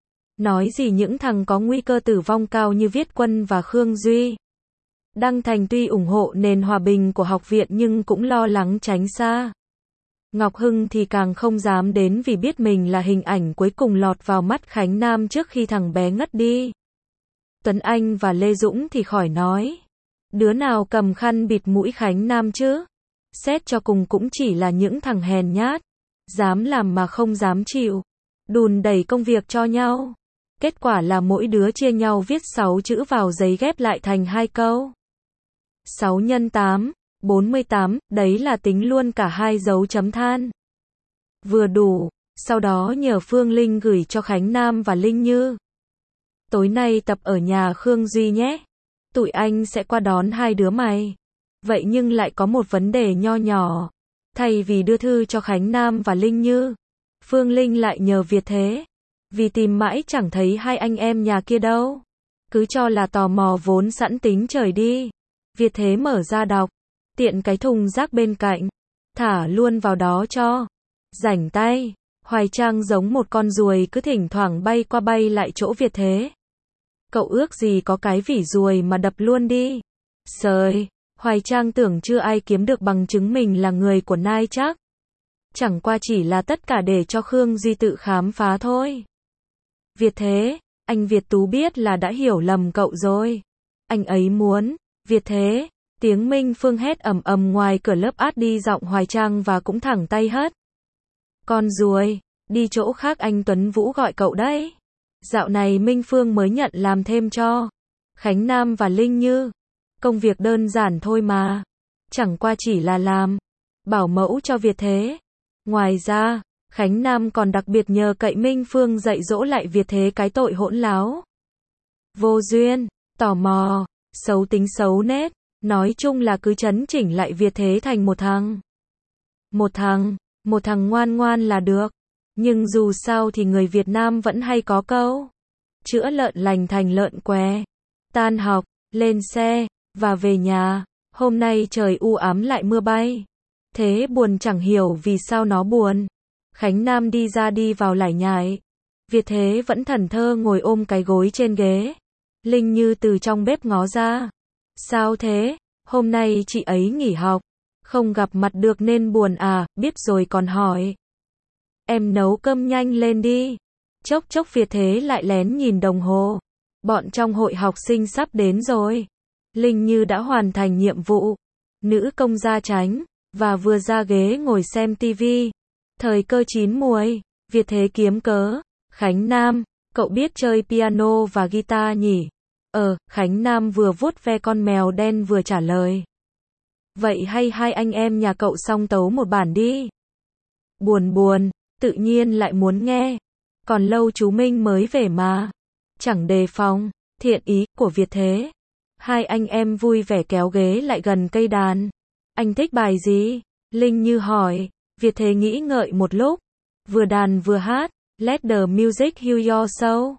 Nói gì những thằng có nguy cơ tử vong cao như Viết Quân và Khương Duy. Đăng Thành tuy ủng hộ nền hòa bình của học viện nhưng cũng lo lắng tránh xa. Ngọc Hưng thì càng không dám đến vì biết mình là hình ảnh cuối cùng lọt vào mắt Khánh Nam trước khi thằng bé ngất đi. Tuấn Anh và Lê Dũng thì khỏi nói. Đứa nào cầm khăn bịt mũi Khánh Nam chứ? Xét cho cùng cũng chỉ là những thằng hèn nhát. Dám làm mà không dám chịu. Đùn đẩy công việc cho nhau. Kết quả là mỗi đứa chia nhau viết 6 chữ vào giấy ghép lại thành 2 câu. 6 x 8, 48, đấy là tính luôn cả 2 dấu chấm than. Vừa đủ, sau đó nhờ Phương Linh gửi cho Khánh Nam và Linh Như. Tối nay tập ở nhà Khương Duy nhé. Tụi anh sẽ qua đón hai đứa mày. Vậy nhưng lại có một vấn đề nho nhỏ. Thay vì đưa thư cho Khánh Nam và Linh Như, Phương Linh lại nhờ Việt Thế. Vì tìm mãi chẳng thấy hai anh em nhà kia đâu. Cứ cho là tò mò vốn sẵn tính trời đi. Việt Thế mở ra đọc. Tiện cái thùng rác bên cạnh. Thả luôn vào đó cho. Rảnh tay. Hoài Trang giống một con ruồi cứ thỉnh thoảng bay qua bay lại chỗ Việt Thế. Cậu ước gì có cái vỉ ruồi mà đập luôn đi. Sời. Hoài Trang tưởng chưa ai kiếm được bằng chứng mình là người của Nai chắc. Chẳng qua chỉ là tất cả để cho Khương Duy tự khám phá thôi. Việt Thế, anh Việt Tú biết là đã hiểu lầm cậu rồi. Anh ấy muốn, Việt Thế, tiếng Minh Phương hét ầm ầm ngoài cửa lớp át đi giọng Hoài Trang và cũng thẳng tay hất. Con ruồi, đi chỗ khác anh Tuấn Vũ gọi cậu đấy. Dạo này Minh Phương mới nhận làm thêm cho Khánh Nam và Linh Như. Công việc đơn giản thôi mà. Chẳng qua chỉ là làm bảo mẫu cho Việt Thế. Ngoài ra, Khánh Nam còn đặc biệt nhờ cậy Minh Phương dạy dỗ lại Việt Thế cái tội hỗn láo. Vô duyên, tò mò, xấu tính xấu nết. Nói chung là cứ chấn chỉnh lại Việt Thế thành một thằng ngoan ngoan là được. Nhưng dù sao thì người Việt Nam vẫn hay có câu, chữa lợn lành thành lợn què. Tan học, lên xe, và về nhà. Hôm nay trời u ám lại mưa bay. Thế buồn chẳng hiểu vì sao nó buồn. Khánh Nam đi ra đi vào lải nhải. Việt Thế vẫn thẫn thờ ngồi ôm cái gối trên ghế. Linh Như từ trong bếp ngó ra. Sao thế? Hôm nay chị ấy nghỉ học. Không gặp mặt được nên buồn à, biết rồi còn hỏi. Em nấu cơm nhanh lên đi. Chốc chốc Việt Thế lại lén nhìn đồng hồ. Bọn trong hội học sinh sắp đến rồi. Linh Như đã hoàn thành nhiệm vụ. Nữ công gia tránh, và vừa ra ghế ngồi xem tivi. Thời cơ chín muồi, Việt Thế kiếm cớ. Khánh Nam, cậu biết chơi piano và guitar nhỉ? Khánh Nam vừa vuốt ve con mèo đen vừa trả lời. Vậy hay hai anh em nhà cậu song tấu một bản đi. Buồn, tự nhiên lại muốn nghe. Còn lâu chú Minh mới về mà. Chẳng đề phòng, thiện ý của Việt Thế. Hai anh em vui vẻ kéo ghế lại gần cây đàn. Anh thích bài gì? Linh Như hỏi. Việt Thế nghĩ ngợi một lúc. Vừa đàn vừa hát. Let the music heal your soul.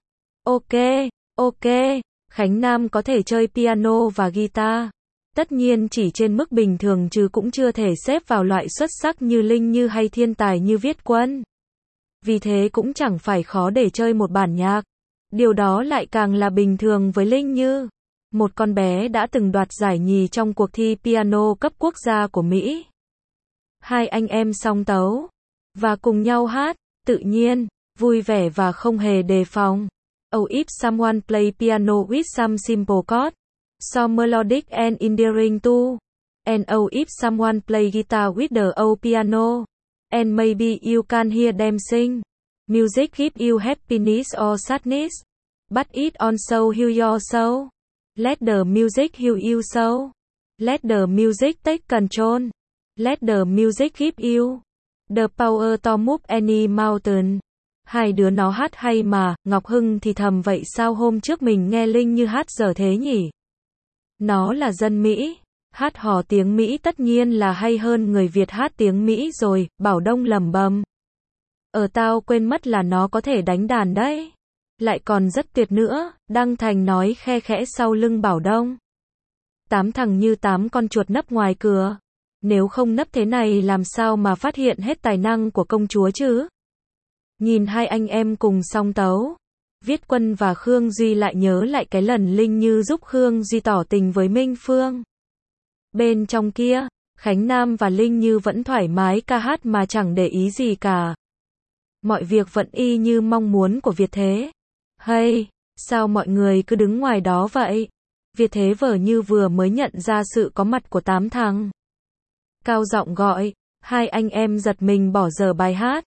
Ok. Khánh Nam có thể chơi piano và guitar. Tất nhiên chỉ trên mức bình thường chứ cũng chưa thể xếp vào loại xuất sắc như Linh Như hay thiên tài như Viết Quân. Vì thế cũng chẳng phải khó để chơi một bản nhạc. Điều đó lại càng là bình thường với Linh Như. Một con bé đã từng đoạt giải nhì trong cuộc thi piano cấp quốc gia của Mỹ. Hai anh em song tấu. Và cùng nhau hát, tự nhiên, vui vẻ và không hề đề phòng. Oh if someone play piano with some simple chords. So melodic and endearing too. And oh if someone play guitar with the old piano. And maybe you can hear them sing. Music give you happiness or sadness. But it also heal your soul. Let the music heal your soul. Let the music take control. Let the music give you the power to move any mountain. Hai đứa nó hát hay mà, Ngọc Hưng thì thầm vậy sao hôm trước mình nghe Linh Như hát dở thế nhỉ? Nó là dân Mỹ, hát hò tiếng Mỹ tất nhiên là hay hơn người Việt hát tiếng Mỹ rồi, Bảo Đông lẩm bẩm. Tao quên mất là nó có thể đánh đàn đấy. Lại còn rất tuyệt nữa, Đăng Thành nói khe khẽ sau lưng Bảo Đông. 8 thằng như 8 con chuột nấp ngoài cửa. Nếu không nấp thế này làm sao mà phát hiện hết tài năng của công chúa chứ? Nhìn hai anh em cùng song tấu. Viết Quân và Khương Duy lại nhớ lại cái lần Linh Như giúp Khương Duy tỏ tình với Minh Phương. Bên trong kia, Khánh Nam và Linh Như vẫn thoải mái ca hát mà chẳng để ý gì cả. Mọi việc vẫn y như mong muốn của Việt Thế. Hay, sao mọi người cứ đứng ngoài đó vậy? Việt Thế vờ như vừa mới nhận ra sự có mặt của 8 thằng. Cao giọng gọi, hai anh em giật mình bỏ dở bài hát.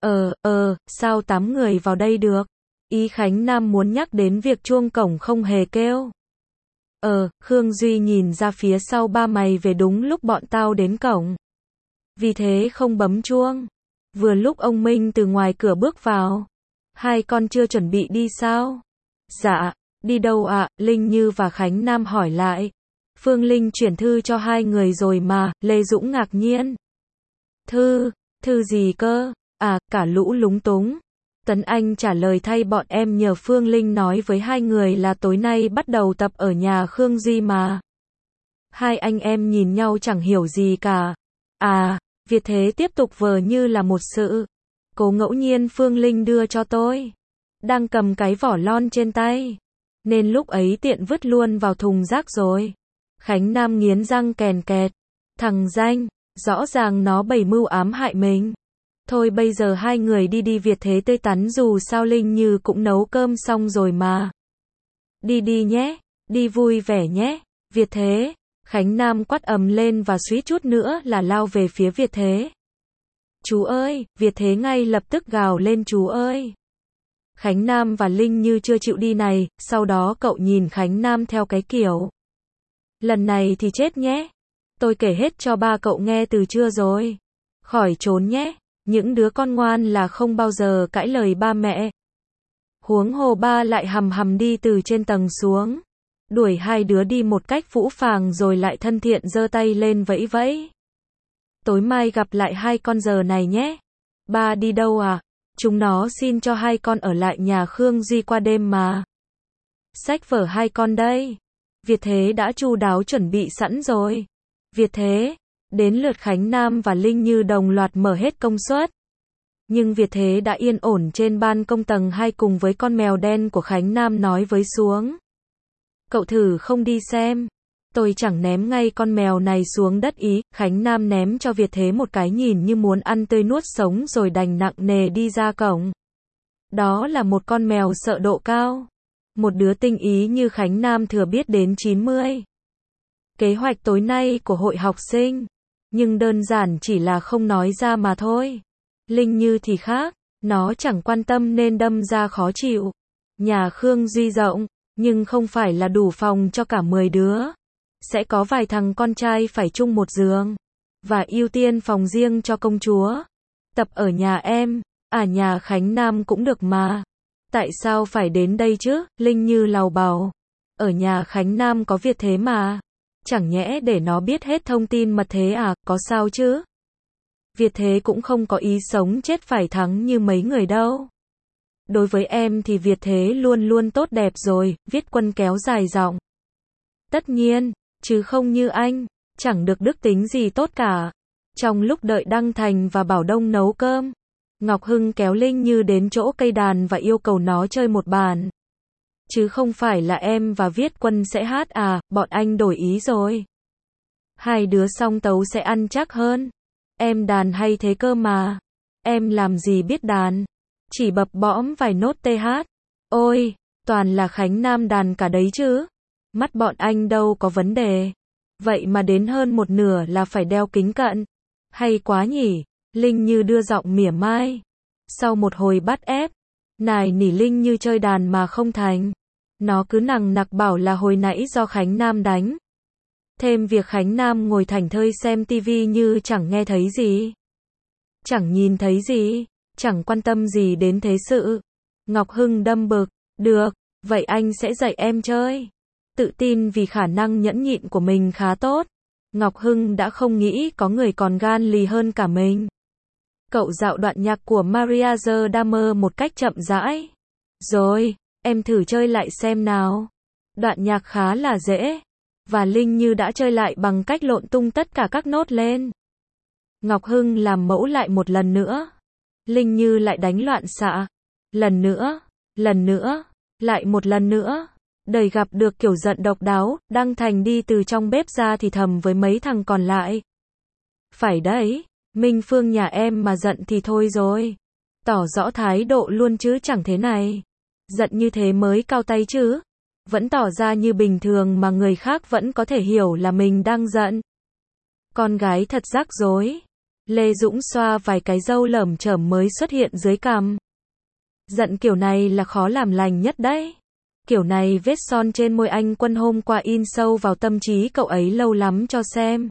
Sao 8 người vào đây được? Ý Khánh Nam muốn nhắc đến việc chuông cổng không hề kêu. Khương Duy nhìn ra phía sau ba mày về đúng lúc bọn tao đến cổng. Vì thế không bấm chuông. Vừa lúc ông Minh từ ngoài cửa bước vào. Hai con chưa chuẩn bị đi sao? Dạ, đi đâu ạ? Linh Như và Khánh Nam hỏi lại. Phương Linh chuyển thư cho hai người rồi mà, Lê Dũng ngạc nhiên. Thư gì cơ? Cả lũ lúng túng. Tấn Anh trả lời thay bọn em nhờ Phương Linh nói với hai người là tối nay bắt đầu tập ở nhà Khương Duy mà. Hai anh em nhìn nhau chẳng hiểu gì cả. Việt Thế tiếp tục vờ như là một sự cố ngẫu nhiên Phương Linh đưa cho tôi. Đang cầm cái vỏ lon trên tay. Nên lúc ấy tiện vứt luôn vào thùng rác rồi. Khánh Nam nghiến răng kèn kẹt. Thằng danh, rõ ràng nó bày mưu ám hại mình. Thôi bây giờ hai người đi Việt Thế tươi tắn dù sao Linh Như cũng nấu cơm xong rồi mà. Đi nhé, đi vui vẻ nhé, Việt Thế. Khánh Nam quát ầm lên và suýt chút nữa là lao về phía Việt Thế. Chú ơi, Việt Thế ngay lập tức gào lên chú ơi. Khánh Nam và Linh Như chưa chịu đi này, sau đó cậu nhìn Khánh Nam theo cái kiểu. Lần này thì chết nhé. Tôi kể hết cho ba cậu nghe từ trưa rồi. Khỏi trốn nhé. Những đứa con ngoan là không bao giờ cãi lời ba mẹ. Huống hồ ba lại hầm đi từ trên tầng xuống. Đuổi hai đứa đi một cách phũ phàng rồi lại thân thiện giơ tay lên vẫy vẫy. Tối mai gặp lại hai con giờ này nhé. Ba đi đâu à? Chúng nó xin cho hai con ở lại nhà Khương Duy qua đêm mà. Sách vở hai con đây. Việt Thế đã chu đáo chuẩn bị sẵn rồi. Việt Thế. Đến lượt Khánh Nam và Linh Như đồng loạt mở hết công suất. Nhưng Việt Thế đã yên ổn trên ban công tầng 2 cùng với con mèo đen của Khánh Nam nói với xuống. Cậu thử không đi xem. Tôi chẳng ném ngay con mèo này xuống đất ý. Khánh Nam ném cho Việt Thế một cái nhìn như muốn ăn tươi nuốt sống rồi đành nặng nề đi ra cổng. Đó là một con mèo sợ độ cao. Một đứa tinh ý như Khánh Nam thừa biết đến 90. Kế hoạch tối nay của hội học sinh. Nhưng đơn giản chỉ là không nói ra mà thôi. Linh Như thì khác. Nó chẳng quan tâm nên đâm ra khó chịu. Nhà Khương Duy rộng. Nhưng không phải là đủ phòng cho cả 10 đứa. Sẽ có vài thằng con trai phải chung một giường. Và ưu tiên phòng riêng cho công chúa. Tập ở nhà em. À nhà Khánh Nam cũng được mà. Tại sao phải đến đây chứ? Linh Như lầu bầu. Ở nhà Khánh Nam có Việt Thế mà. Chẳng nhẽ để nó biết hết thông tin mật thế à? Có sao chứ? Việt Thế cũng không có ý sống chết phải thắng như mấy người đâu. Đối với em thì Việt Thế luôn luôn tốt đẹp rồi. Viết Quân kéo dài giọng. Tất nhiên. Chứ không như anh. Chẳng được đức tính gì tốt cả. Trong lúc đợi Đăng Thành và Bảo Đông nấu cơm, Ngọc Hưng kéo Linh Như đến chỗ cây đàn và yêu cầu nó chơi một bản. Chứ không phải là em và Viết Quân sẽ hát à, bọn anh đổi ý rồi. Hai đứa song tấu sẽ ăn chắc hơn. Em đàn hay thế cơ mà. Em làm gì biết đàn. Chỉ bập bõm vài nốt TH. Ôi, toàn là Khánh Nam đàn cả đấy chứ. Mắt bọn anh đâu có vấn đề. Vậy mà đến hơn một nửa là phải đeo kính cận. Hay quá nhỉ. Linh Như đưa giọng mỉa mai. Sau một hồi bắt ép, nài nỉ Linh Như chơi đàn mà không thành. Nó cứ nằng nặc bảo là hồi nãy do Khánh Nam đánh. Thêm việc Khánh Nam ngồi thảnh thơi xem tivi như chẳng nghe thấy gì. Chẳng nhìn thấy gì. Chẳng quan tâm gì đến thế sự. Ngọc Hưng đâm bực. Được, vậy anh sẽ dạy em chơi. Tự tin vì khả năng nhẫn nhịn của mình khá tốt. Ngọc Hưng đã không nghĩ có người còn gan lì hơn cả mình. Cậu dạo đoạn nhạc của Maria Damer một cách chậm rãi. Rồi, em thử chơi lại xem nào. Đoạn nhạc khá là dễ. Và Linh Như đã chơi lại bằng cách lộn tung tất cả các nốt lên. Ngọc Hưng làm mẫu lại một lần nữa. Linh Như lại đánh loạn xạ. Lần nữa, lại một lần nữa. Đời gặp được kiểu giận độc đáo, Đăng Thành đi từ trong bếp ra thì thầm với mấy thằng còn lại. Phải đấy, Minh Phương nhà em mà giận thì thôi rồi. Tỏ rõ thái độ luôn chứ chẳng thế này. Giận như thế mới cao tay chứ. Vẫn tỏ ra như bình thường mà người khác vẫn có thể hiểu là mình đang giận. Con gái thật rắc rối. Lê Dũng xoa vài cái râu lởm chởm mới xuất hiện dưới cằm. Giận kiểu này là khó làm lành nhất đấy. Kiểu này vết son trên môi anh Quân hôm qua in sâu vào tâm trí cậu ấy lâu lắm cho xem.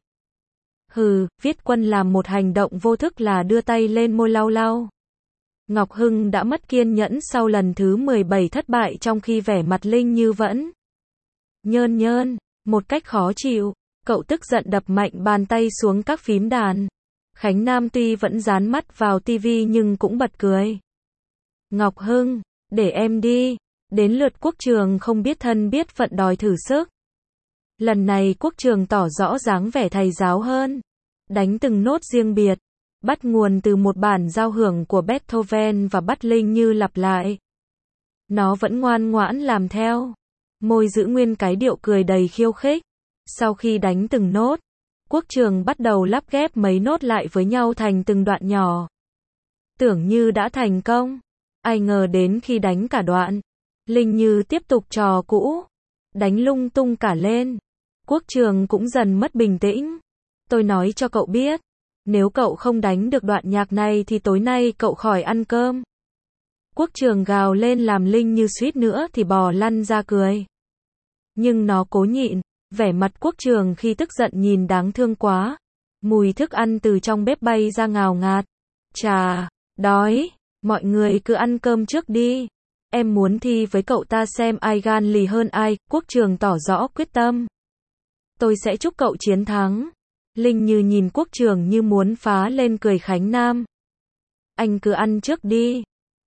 Hừ, Viết Quân làm một hành động vô thức là đưa tay lên môi lau lau. Ngọc Hưng đã mất kiên nhẫn sau lần thứ 17 thất bại trong khi vẻ mặt Linh Như vẫn nhơn nhơn, một cách khó chịu. Cậu tức giận đập mạnh bàn tay xuống các phím đàn. Khánh Nam tuy vẫn dán mắt vào tivi nhưng cũng bật cười. Ngọc Hưng, để em đi. Đến lượt Quốc Trường không biết thân biết phận đòi thử sức. Lần này Quốc Trường tỏ rõ dáng vẻ thầy giáo hơn. Đánh từng nốt riêng biệt. Bắt nguồn từ một bản giao hưởng của Beethoven và bắt Linh Như lặp lại. Nó vẫn ngoan ngoãn làm theo. Môi giữ nguyên cái điệu cười đầy khiêu khích. Sau khi đánh từng nốt, Quốc Trường bắt đầu lắp ghép mấy nốt lại với nhau thành từng đoạn nhỏ. Tưởng như đã thành công. Ai ngờ đến khi đánh cả đoạn, Linh Như tiếp tục trò cũ. Đánh lung tung cả lên. Quốc Trường cũng dần mất bình tĩnh. Tôi nói cho cậu biết. Nếu cậu không đánh được đoạn nhạc này thì tối nay cậu khỏi ăn cơm. Quốc Trường gào lên làm Linh Như suýt nữa thì bò lăn ra cười. Nhưng nó cố nhịn. Vẻ mặt Quốc Trường khi tức giận nhìn đáng thương quá. Mùi thức ăn từ trong bếp bay ra ngào ngạt. Chà, đói. Mọi người cứ ăn cơm trước đi. Em muốn thi với cậu ta xem ai gan lì hơn ai. Quốc Trường tỏ rõ quyết tâm. Tôi sẽ chúc cậu chiến thắng. Linh Như nhìn Quốc Trường như muốn phá lên cười Khánh Nam. Anh cứ ăn trước đi.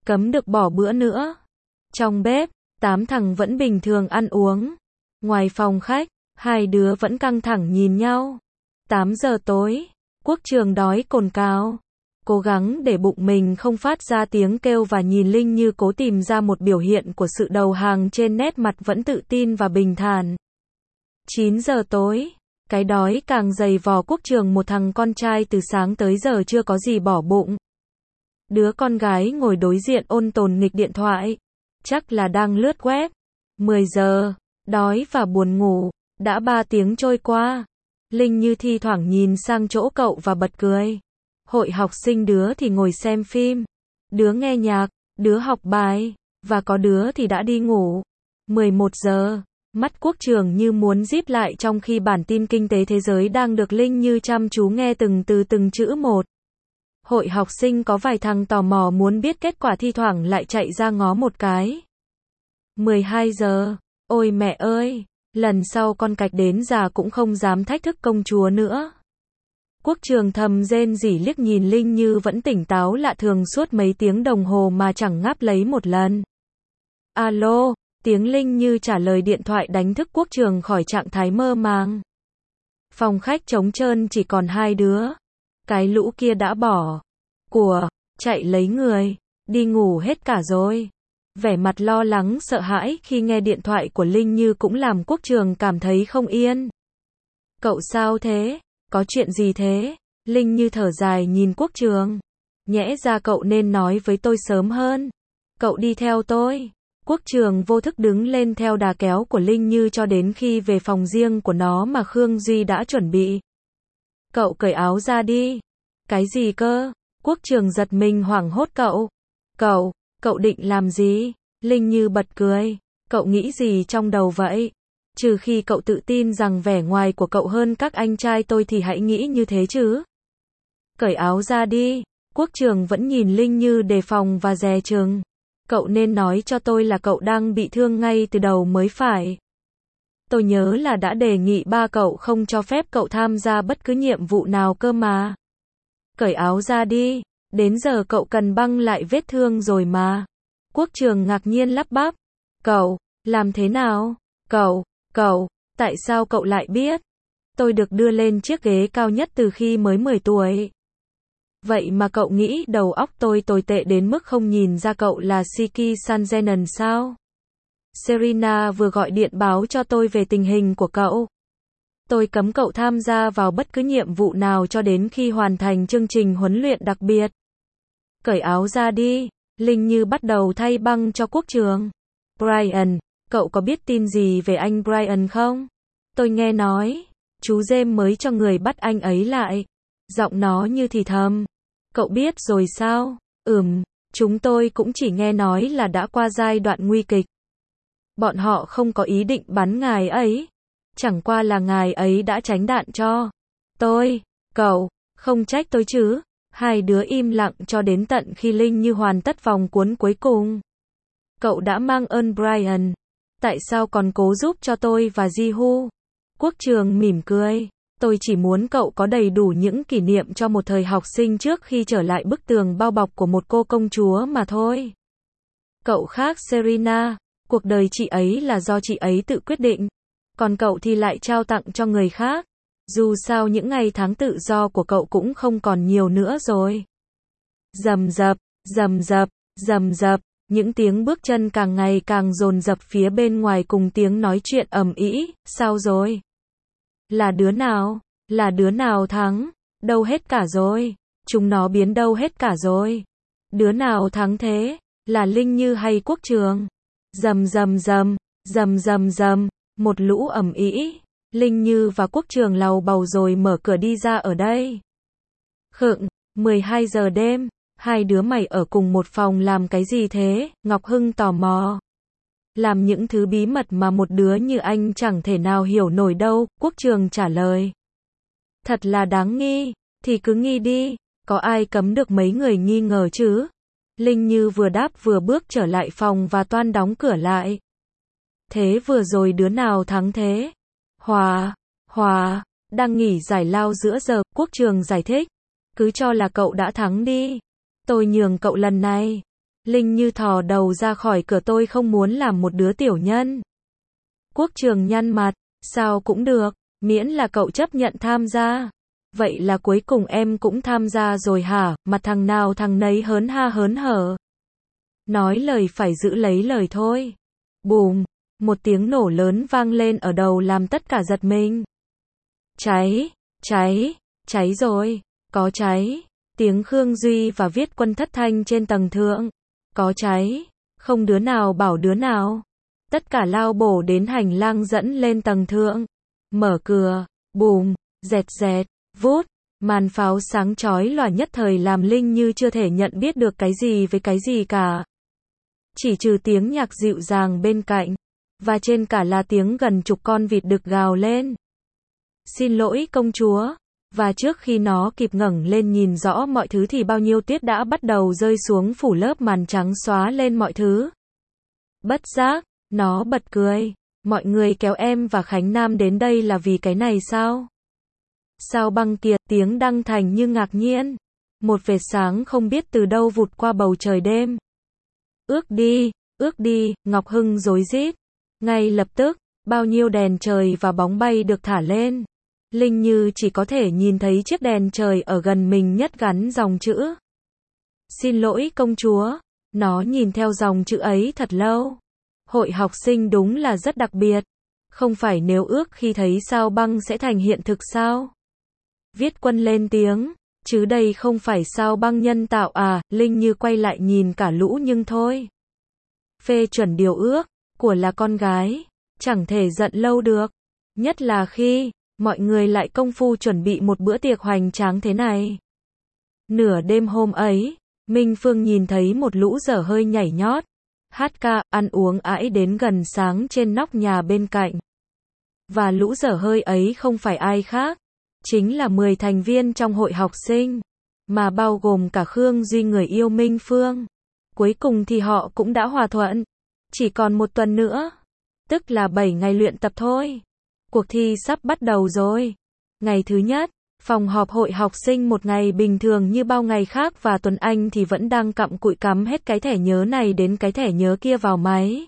cấm được bỏ bữa nữa. Trong bếp, 8 thằng vẫn bình thường ăn uống. Ngoài phòng khách, hai đứa vẫn căng thẳng nhìn nhau. 8 giờ tối, Quốc Trường đói cồn cào. Cố gắng để bụng mình không phát ra tiếng kêu và nhìn Linh Như cố tìm ra một biểu hiện của sự đầu hàng trên nét mặt vẫn tự tin và bình thản. 9 giờ tối, cái đói càng dày vò Quốc Trường, một thằng con trai từ sáng tới giờ chưa có gì bỏ bụng. Đứa con gái ngồi đối diện ôn tồn nghịch điện thoại. Chắc là đang lướt web. 10 giờ, đói và buồn ngủ. Đã 3 tiếng trôi qua. Linh Như thi thoảng nhìn sang chỗ cậu và bật cười. Hội học sinh đứa thì ngồi xem phim, đứa nghe nhạc, đứa học bài, và có đứa thì đã đi ngủ. 11 giờ, mắt Quốc Trường như muốn díp lại trong khi bản tin kinh tế thế giới đang được Linh Như chăm chú nghe từng từ từng chữ một. Hội học sinh có vài thằng tò mò muốn biết kết quả thi thoảng lại chạy ra ngó một cái. 12 giờ, ôi mẹ ơi, lần sau con cạch đến già cũng không dám thách thức công chúa nữa. Quốc Trường thầm rên rỉ liếc nhìn Linh Như vẫn tỉnh táo lạ thường suốt mấy tiếng đồng hồ mà chẳng ngáp lấy một lần. Alo, tiếng Linh Như trả lời điện thoại đánh thức Quốc Trường khỏi trạng thái mơ màng. Phòng khách trống trơn chỉ còn hai đứa. Cái lũ kia đã bỏ của, chạy lấy người, đi ngủ hết cả rồi. Vẻ mặt lo lắng sợ hãi khi nghe điện thoại của Linh Như cũng làm Quốc Trường cảm thấy không yên. Cậu sao thế? Có chuyện gì thế? Linh Như thở dài nhìn Quốc Trường. Nhẽ ra cậu nên nói với tôi sớm hơn. Cậu đi theo tôi. Quốc Trường vô thức đứng lên theo đà kéo của Linh Như cho đến khi về phòng riêng của nó mà Khương Duy đã chuẩn bị. Cậu cởi áo ra đi. Cái gì cơ? Quốc Trường giật mình hoảng hốt cậu. Cậu định làm gì? Linh Như bật cười. Cậu nghĩ gì trong đầu vậy? Trừ khi cậu tự tin rằng vẻ ngoài của cậu hơn các anh trai tôi thì hãy nghĩ như thế chứ. Cởi áo ra đi. Quốc Trường vẫn nhìn Linh Như đề phòng và dè chừng. Cậu nên nói cho tôi là cậu đang bị thương ngay từ đầu mới phải. Tôi nhớ là đã đề nghị ba cậu không cho phép cậu tham gia bất cứ nhiệm vụ nào cơ mà. Cởi áo ra đi. Đến giờ cậu cần băng lại vết thương rồi mà. Quốc Trường ngạc nhiên lắp bắp. Cậu, làm thế nào? Cậu, tại sao cậu lại biết? Tôi được đưa lên chiếc ghế cao nhất từ khi mới 10 tuổi. Vậy mà cậu nghĩ đầu óc tôi tồi tệ đến mức không nhìn ra cậu là Siki Sanjenan sao? Serena vừa gọi điện báo cho tôi về tình hình của cậu. Tôi cấm cậu tham gia vào bất cứ nhiệm vụ nào cho đến khi hoàn thành chương trình huấn luyện đặc biệt. Cởi áo ra đi. Linh Như bắt đầu thay băng cho Quốc Trường. Brian, cậu có biết tin gì về anh Brian không? Tôi nghe nói, chú James mới cho người bắt anh ấy lại. Giọng nó như thì thầm. Cậu biết rồi sao? Chúng tôi cũng chỉ nghe nói là đã qua giai đoạn nguy kịch. Bọn họ không có ý định bắn ngài ấy. Chẳng qua là ngài ấy đã tránh đạn cho tôi. Cậu, không trách tôi chứ? Hai đứa im lặng cho đến tận khi Linh Như hoàn tất vòng cuốn cuối cùng. Cậu đã mang ơn Brian. Tại sao còn cố giúp cho tôi và Ji-Hu? Quốc Trường mỉm cười. Tôi chỉ muốn cậu có đầy đủ những kỷ niệm cho một thời học sinh trước khi trở lại bức tường bao bọc của một cô công chúa mà thôi. Cậu khác Serena. Cuộc đời chị ấy là do chị ấy tự quyết định. Còn cậu thì lại trao tặng cho người khác. Dù sao những ngày tháng tự do của cậu cũng không còn nhiều nữa rồi. Rầm rập, rầm rập, rầm rập. Những tiếng bước chân càng ngày càng dồn dập phía bên ngoài cùng tiếng nói chuyện ầm ĩ. Sao rồi? Là đứa nào? Là đứa nào thắng? Đâu hết cả rồi? Chúng nó biến đâu hết cả rồi? Đứa nào thắng thế? Là Linh Như hay Quốc Trường? Rầm rầm rầm, rầm rầm rầm. Một lũ ầm ĩ. Linh Như và Quốc Trường lầu bầu rồi mở cửa đi ra ở đây. Khựng, 12 giờ đêm. Hai đứa mày ở cùng một phòng làm cái gì thế? Ngọc Hưng tò mò. Làm những thứ bí mật mà một đứa như anh chẳng thể nào hiểu nổi đâu, Quốc Trường trả lời. Thật là đáng nghi, thì cứ nghi đi, có ai cấm được mấy người nghi ngờ chứ? Linh Như vừa đáp vừa bước trở lại phòng và toan đóng cửa lại. Thế vừa rồi đứa nào thắng thế? Hòa, đang nghỉ giải lao giữa giờ, Quốc Trường giải thích. Cứ cho là cậu đã thắng đi. Tôi nhường cậu lần này. Linh Như thò đầu ra khỏi cửa, tôi không muốn làm một đứa tiểu nhân. Quốc Trường nhăn mặt, sao cũng được, miễn là cậu chấp nhận tham gia. Vậy là cuối cùng em cũng tham gia rồi hả? Mặt thằng nào thằng nấy hớn ha hớn hở. Nói lời phải giữ lấy lời thôi. Bùm, một tiếng nổ lớn vang lên ở đầu làm tất cả giật mình. Cháy, cháy, cháy rồi, có cháy. Tiếng Khương Duy và Viết Quân thất thanh trên tầng thượng. Có cháy, không đứa nào bảo đứa nào. Tất cả lao bổ đến hành lang dẫn lên tầng thượng. Mở cửa, bùm, dẹt dẹt, vút, màn pháo sáng chói lòa nhất thời làm Linh Như chưa thể nhận biết được cái gì với cái gì cả. Chỉ trừ tiếng nhạc dịu dàng bên cạnh, và trên cả là tiếng gần chục con vịt đực gào lên. Xin lỗi công chúa. Và trước khi nó kịp ngẩng lên nhìn rõ mọi thứ thì bao nhiêu tuyết đã bắt đầu rơi xuống phủ lớp màn trắng xóa lên mọi thứ. Bất giác, nó bật cười. Mọi người kéo em và Khánh Nam đến đây là vì cái này sao? Sao Băng Kiệt, tiếng Đăng Thành như ngạc nhiên. Một vệt sáng không biết từ đâu vụt qua bầu trời đêm. Ước đi, Ngọc Hưng rối rít. Ngay lập tức, bao nhiêu đèn trời và bóng bay được thả lên. Linh Như chỉ có thể nhìn thấy chiếc đèn trời ở gần mình nhất gắn dòng chữ. Xin lỗi công chúa. Nó nhìn theo dòng chữ ấy thật lâu. Hội học sinh đúng là rất đặc biệt. Không phải nếu ước khi thấy sao băng sẽ thành hiện thực sao? Viết Quân lên tiếng. Chứ đây không phải sao băng nhân tạo à? Linh Như quay lại nhìn cả lũ nhưng thôi. Phê chuẩn điều ước của là con gái. Chẳng thể giận lâu được. Nhất là khi mọi người lại công phu chuẩn bị một bữa tiệc hoành tráng thế này. Nửa đêm hôm ấy, Minh Phương nhìn thấy một lũ dở hơi nhảy nhót, hát ca, ăn uống ãi đến gần sáng trên nóc nhà bên cạnh. Và lũ dở hơi ấy không phải ai khác, chính là 10 thành viên trong hội học sinh, mà bao gồm cả Khương Duy người yêu Minh Phương. Cuối cùng thì họ cũng đã hòa thuận. Chỉ còn một tuần nữa, tức là 7 ngày luyện tập thôi. Cuộc thi sắp bắt đầu rồi. Ngày thứ nhất, phòng họp hội học sinh một ngày bình thường như bao ngày khác và Tuấn Anh thì vẫn đang cặm cụi cắm hết cái thẻ nhớ này đến cái thẻ nhớ kia vào máy.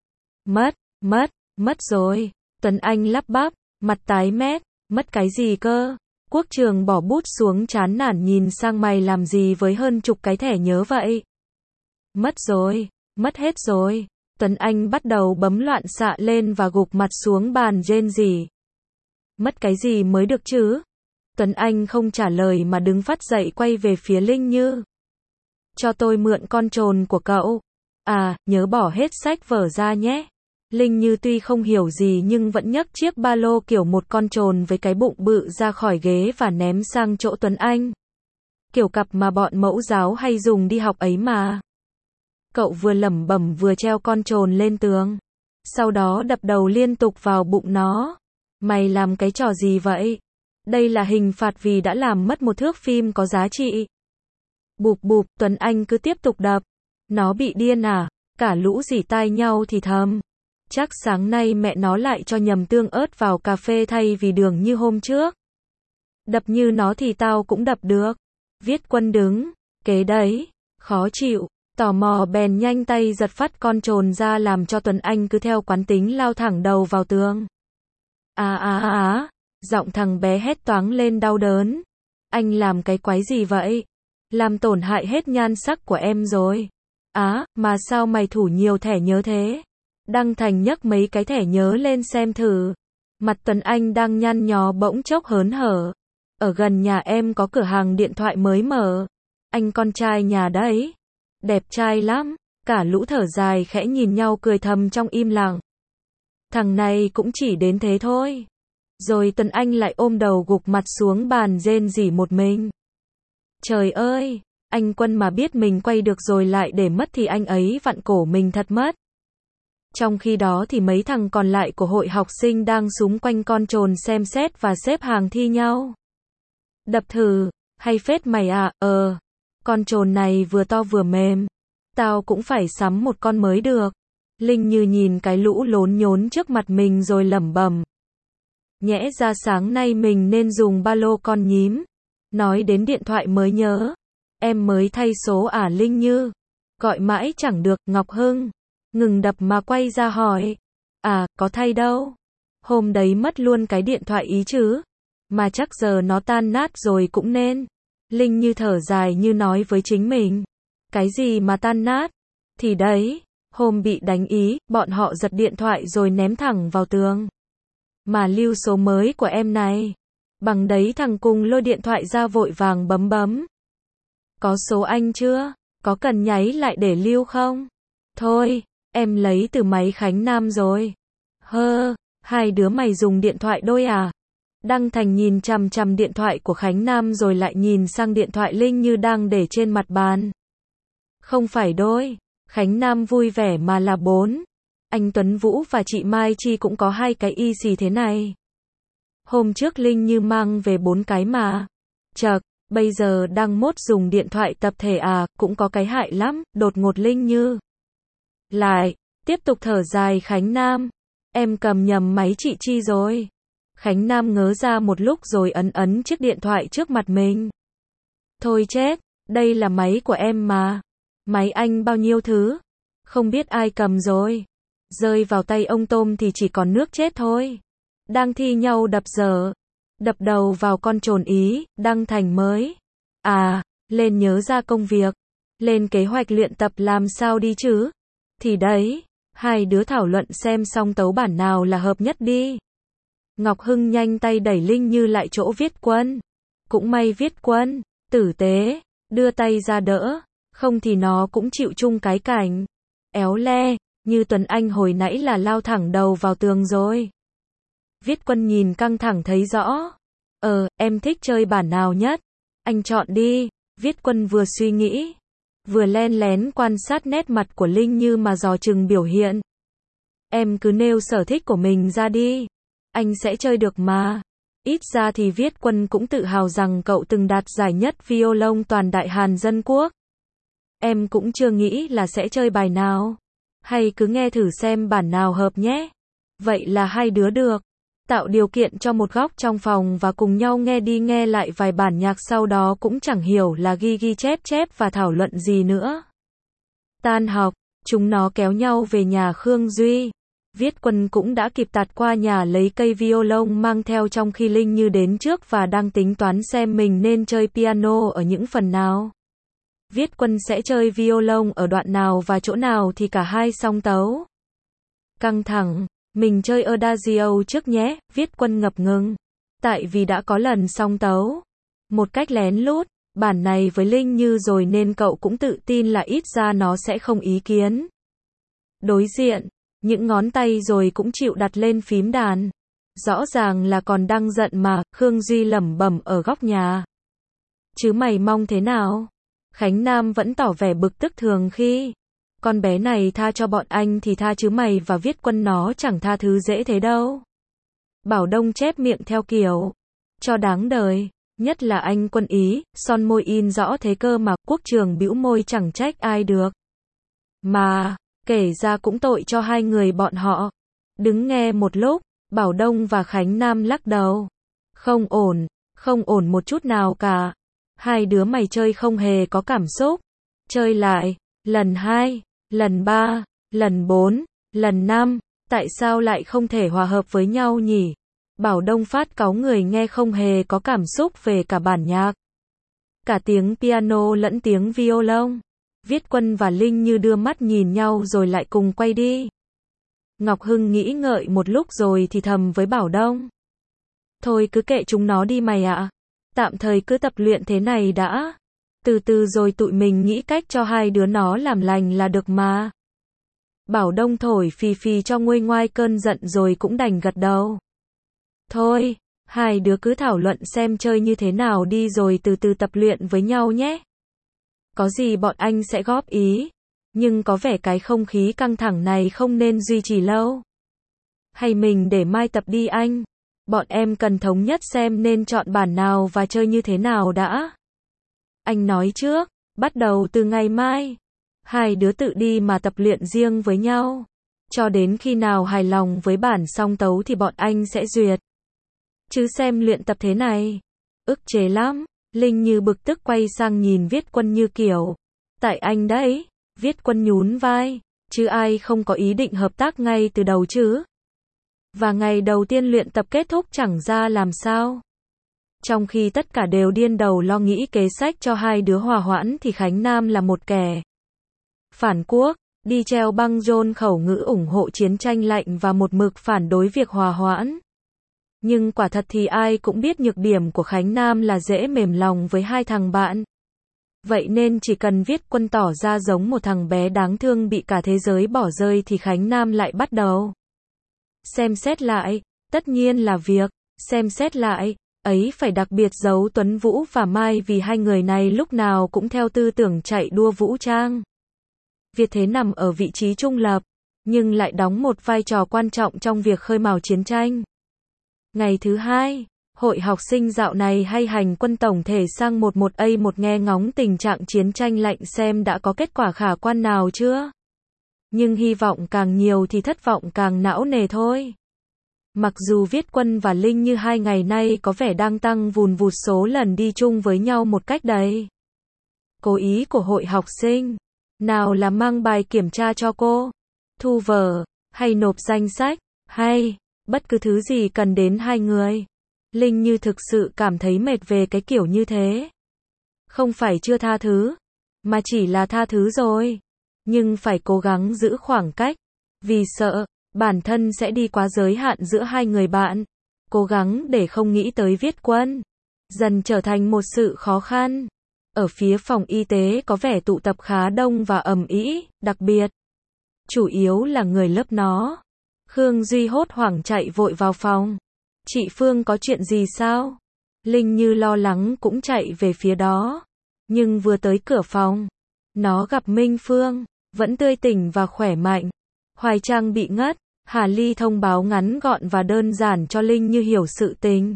Mất rồi. Tuấn Anh lắp bắp, mặt tái mét, mất cái gì cơ? Quốc Trường bỏ bút xuống chán nản nhìn sang mày làm gì với hơn chục cái thẻ nhớ vậy? Mất rồi, mất hết rồi. Tuấn Anh bắt đầu bấm loạn xạ lên và gục mặt xuống bàn rên rỉ. Mất cái gì mới được chứ? Tuấn Anh không trả lời mà đứng phát dậy quay về phía Linh Như. Cho tôi mượn con trồn của cậu. À, nhớ bỏ hết sách vở ra nhé. Linh Như tuy không hiểu gì nhưng vẫn nhấc chiếc ba lô kiểu một con trồn với cái bụng bự ra khỏi ghế và ném sang chỗ Tuấn Anh. Kiểu cặp mà bọn mẫu giáo hay dùng đi học ấy mà. Cậu vừa lẩm bẩm vừa treo con trồn lên tường. Sau đó đập đầu liên tục vào bụng nó. Mày làm cái trò gì vậy? Đây là hình phạt vì đã làm mất một thước phim có giá trị. Bụp bụp, Tuấn Anh cứ tiếp tục đập. Nó bị điên à? Cả lũ rỉ tai nhau thì thầm. Chắc sáng nay mẹ nó lại cho nhầm tương ớt vào cà phê thay vì đường như hôm trước. Đập như nó thì tao cũng đập được. Viết Quân đứng kế đấy, khó chịu. Tò mò bèn nhanh tay giật phát con trồn ra làm cho Tuấn Anh cứ theo quán tính lao thẳng đầu vào tường. Giọng thằng bé hét toáng lên đau đớn. Anh làm cái quái gì vậy? Làm tổn hại hết nhan sắc của em rồi. Mà sao mày thủ nhiều thẻ nhớ thế? Đăng Thành nhấc mấy cái thẻ nhớ lên xem thử. Mặt Tuấn Anh đang nhăn nhó bỗng chốc hớn hở. Ở gần nhà em có cửa hàng điện thoại mới mở. Anh con trai nhà đấy. Đẹp trai lắm. Cả lũ thở dài khẽ nhìn nhau cười thầm trong im lặng. Thằng này cũng chỉ đến thế thôi. Rồi Tuấn Anh lại ôm đầu gục mặt xuống bàn rên rỉ một mình. Trời ơi, anh Quân mà biết mình quay được rồi lại để mất thì anh ấy vặn cổ mình thật mất. Trong khi đó thì mấy thằng còn lại của hội học sinh đang xúm quanh con trồn xem xét và xếp hàng thi nhau. Đập thử, hay phết mày à? Con trồn này vừa to vừa mềm. Tao cũng phải sắm một con mới được. Linh Như nhìn cái lũ lốn nhốn trước mặt mình rồi lẩm bẩm. Nhẽ ra sáng nay mình nên dùng ba lô con nhím. Nói đến điện thoại mới nhớ. Em mới thay số à Linh Như? Gọi mãi chẳng được, Ngọc Hưng ngừng đập mà quay ra hỏi. À, có thay đâu. Hôm đấy mất luôn cái điện thoại ý chứ. Mà chắc giờ nó tan nát rồi cũng nên. Linh Như thở dài như nói với chính mình. Cái gì mà tan nát? Thì đấy, hôm bị đánh ý, bọn họ giật điện thoại rồi ném thẳng vào tường. Mà lưu số mới của em này. Bằng đấy thằng cùng lôi điện thoại ra vội vàng bấm bấm. Có số anh chưa? Có cần nháy lại để lưu không? Thôi, em lấy từ máy Khánh Nam rồi. Hai đứa mày dùng điện thoại đôi à? Đăng Thành nhìn chằm chằm điện thoại của Khánh Nam rồi lại nhìn sang điện thoại Linh Như đang để trên mặt bàn. Không phải đôi. Khánh Nam vui vẻ mà là 4. Anh Tuấn Vũ và chị Mai Chi cũng có 2 cái y xì thế này. Hôm trước Linh Như mang về 4 cái mà. Chậc, bây giờ đang mốt dùng điện thoại tập thể à, cũng có cái hại lắm, đột ngột Linh Như. Lại, tiếp tục thở dài Khánh Nam. Em cầm nhầm máy chị Chi rồi. Khánh Nam ngớ ra một lúc rồi ấn chiếc điện thoại trước mặt mình. Thôi chết, đây là máy của em mà. Máy anh bao nhiêu thứ? Không biết ai cầm rồi. Rơi vào tay ông Tôm thì chỉ còn nước chết thôi. Đang thi nhau đập dở. Đập đầu vào con trồn ý, Đăng Thành mới. À, lên nhớ ra công việc. Lên kế hoạch luyện tập làm sao đi chứ? Thì đấy, hai đứa thảo luận xem song tấu bản nào là hợp nhất đi. Ngọc Hưng nhanh tay đẩy Linh Như lại chỗ Viết Quân. Cũng may Viết Quân, tử tế, đưa tay ra đỡ. Không thì nó cũng chịu chung cái cảnh. Éo le, như Tuấn Anh hồi nãy là lao thẳng đầu vào tường rồi. Viết Quân nhìn căng thẳng thấy rõ. Em thích chơi bản nào nhất? Anh chọn đi. Viết Quân vừa suy nghĩ, vừa len lén quan sát nét mặt của Linh Như mà dò chừng biểu hiện. Em cứ nêu sở thích của mình ra đi. Anh sẽ chơi được mà. Ít ra thì Viết Quân cũng tự hào rằng cậu từng đạt giải nhất violon toàn đại Hàn Dân Quốc. Em cũng chưa nghĩ là sẽ chơi bài nào. Hay cứ nghe thử xem bản nào hợp nhé. Vậy là hai đứa được tạo điều kiện cho một góc trong phòng và cùng nhau nghe đi nghe lại vài bản nhạc, sau đó cũng chẳng hiểu là ghi chép và thảo luận gì nữa. Tan học, chúng nó kéo nhau về nhà Khương Duy. Viết Quân cũng đã kịp tạt qua nhà lấy cây violon mang theo trong khi Linh Như đến trước và đang tính toán xem mình nên chơi piano ở những phần nào. Viết Quân sẽ chơi violon ở đoạn nào và chỗ nào thì cả hai song tấu. Căng thẳng, mình chơi Adagio trước nhé, Viết Quân ngập ngừng. Tại vì đã có lần song tấu một cách lén lút bản này với Linh Như rồi nên cậu cũng tự tin là ít ra nó sẽ không ý kiến. Đối diện, những ngón tay rồi cũng chịu đặt lên phím đàn. Rõ ràng là còn đang giận mà, Khương Duy lẩm bẩm ở góc nhà. Chứ mày mong thế nào? Khánh Nam vẫn tỏ vẻ bực tức thường khi. Con bé này tha cho bọn anh thì tha chứ mày và Viết Quân nó chẳng tha thứ dễ thế đâu. Bảo Đông chép miệng theo kiểu. Cho đáng đời. Nhất là anh Quân ý, son môi in rõ thế cơ mà, Quốc Trường bĩu môi chẳng trách ai được. Mà, kể ra cũng tội cho hai người bọn họ. Đứng nghe một lúc, Bảo Đông và Khánh Nam lắc đầu. Không ổn một chút nào cả. Hai đứa mày chơi không hề có cảm xúc. Chơi lại, lần 2, lần 3, lần 4, lần 5, tại sao lại không thể hòa hợp với nhau nhỉ? Bảo Đông phát cáu người nghe không hề có cảm xúc về cả bản nhạc. Cả tiếng piano lẫn tiếng violon. Viết Quân và Linh Như đưa mắt nhìn nhau rồi lại cùng quay đi. Ngọc Hưng nghĩ ngợi một lúc rồi thì thầm với Bảo Đông. Thôi cứ kệ chúng nó đi mày ạ. Tạm thời cứ tập luyện thế này đã. Từ từ rồi tụi mình nghĩ cách cho hai đứa nó làm lành là được mà. Bảo Đông thổi phì phì cho nguôi ngoai cơn giận rồi cũng đành gật đầu. Thôi, hai đứa cứ thảo luận xem chơi như thế nào đi rồi từ từ tập luyện với nhau nhé. Có gì bọn anh sẽ góp ý. Nhưng có vẻ cái không khí căng thẳng này không nên duy trì lâu. Hay mình để mai tập đi anh. Bọn em cần thống nhất xem nên chọn bản nào và chơi như thế nào đã. Anh nói trước, bắt đầu từ ngày mai. Hai đứa tự đi mà tập luyện riêng với nhau. Cho đến khi nào hài lòng với bản song tấu thì bọn anh sẽ duyệt. Chứ xem luyện tập thế này. Ức chế lắm. Linh Như bực tức quay sang nhìn Viết Quân như kiểu. Tại anh đấy. Viết Quân nhún vai, chứ ai không có ý định hợp tác ngay từ đầu chứ. Và ngày đầu tiên luyện tập kết thúc chẳng ra làm sao. Trong khi tất cả đều điên đầu lo nghĩ kế sách cho hai đứa hòa hoãn thì Khánh Nam là một kẻ phản quốc, đi treo băng rôn khẩu ngữ ủng hộ chiến tranh lạnh và một mực phản đối việc hòa hoãn. Nhưng quả thật thì ai cũng biết nhược điểm của Khánh Nam là dễ mềm lòng với hai thằng bạn. Vậy nên chỉ cần Viết Quân tỏ ra giống một thằng bé đáng thương bị cả thế giới bỏ rơi thì Khánh Nam lại bắt đầu xem xét lại, tất nhiên là việc xem xét lại ấy phải đặc biệt giấu Tuấn Vũ và Mai vì hai người này lúc nào cũng theo tư tưởng chạy đua vũ trang. Việt Thế nằm ở vị trí trung lập, nhưng lại đóng một vai trò quan trọng trong việc khơi mào chiến tranh. Ngày thứ hai, hội học sinh dạo này hay hành quân tổng thể sang 11A1 nghe ngóng tình trạng chiến tranh lạnh xem đã có kết quả khả quan nào chưa. Nhưng hy vọng càng nhiều thì thất vọng càng não nề thôi. Mặc dù Viết Quân và Linh Như hai ngày nay có vẻ đang tăng vùn vụt số lần đi chung với nhau một cách đầy cố ý của hội học sinh. Nào là mang bài kiểm tra cho cô, thu vở, hay nộp danh sách, hay bất cứ thứ gì cần đến hai người. Linh Như thực sự cảm thấy mệt về cái kiểu như thế. Không phải chưa tha thứ, mà chỉ là tha thứ rồi. Nhưng phải cố gắng giữ khoảng cách, vì sợ bản thân sẽ đi quá giới hạn giữa hai người bạn. Cố gắng để không nghĩ tới Viết Quân dần trở thành một sự khó khăn. Ở phía phòng y tế có vẻ tụ tập khá đông và ầm ĩ, đặc biệt chủ yếu là người lớp nó. Khương Duy hốt hoảng chạy vội vào phòng. Chị Phương có chuyện gì sao? Linh Như lo lắng cũng chạy về phía đó. Nhưng vừa tới cửa phòng, nó gặp Minh Phương, vẫn tươi tỉnh và khỏe mạnh. Hoài Trang bị ngất, Hà Ly thông báo ngắn gọn và đơn giản cho Linh Như hiểu sự tình.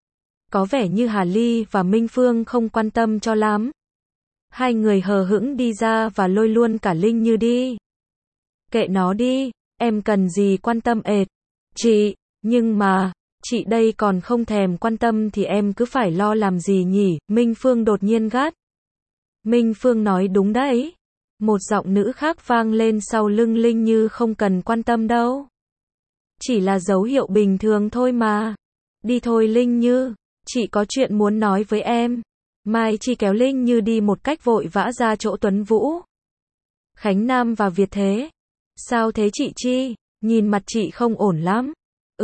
Có vẻ như Hà Ly và Minh Phương không quan tâm cho lắm. Hai người hờ hững đi ra và lôi luôn cả Linh Như đi. Kệ nó đi, em cần gì quan tâm ệt. Chị, nhưng mà, chị đây còn không thèm quan tâm thì em cứ phải lo làm gì nhỉ? Minh Phương đột nhiên gắt. Minh Phương nói đúng đấy. Một giọng nữ khác vang lên sau lưng Linh Như, không cần quan tâm đâu. Chỉ là dấu hiệu bình thường thôi mà. Đi thôi Linh Như, chị có chuyện muốn nói với em. Mai Chi kéo Linh Như đi một cách vội vã ra chỗ Tuấn Vũ, Khánh Nam và Việt Thế. Sao thế chị Chi? Nhìn mặt chị không ổn lắm.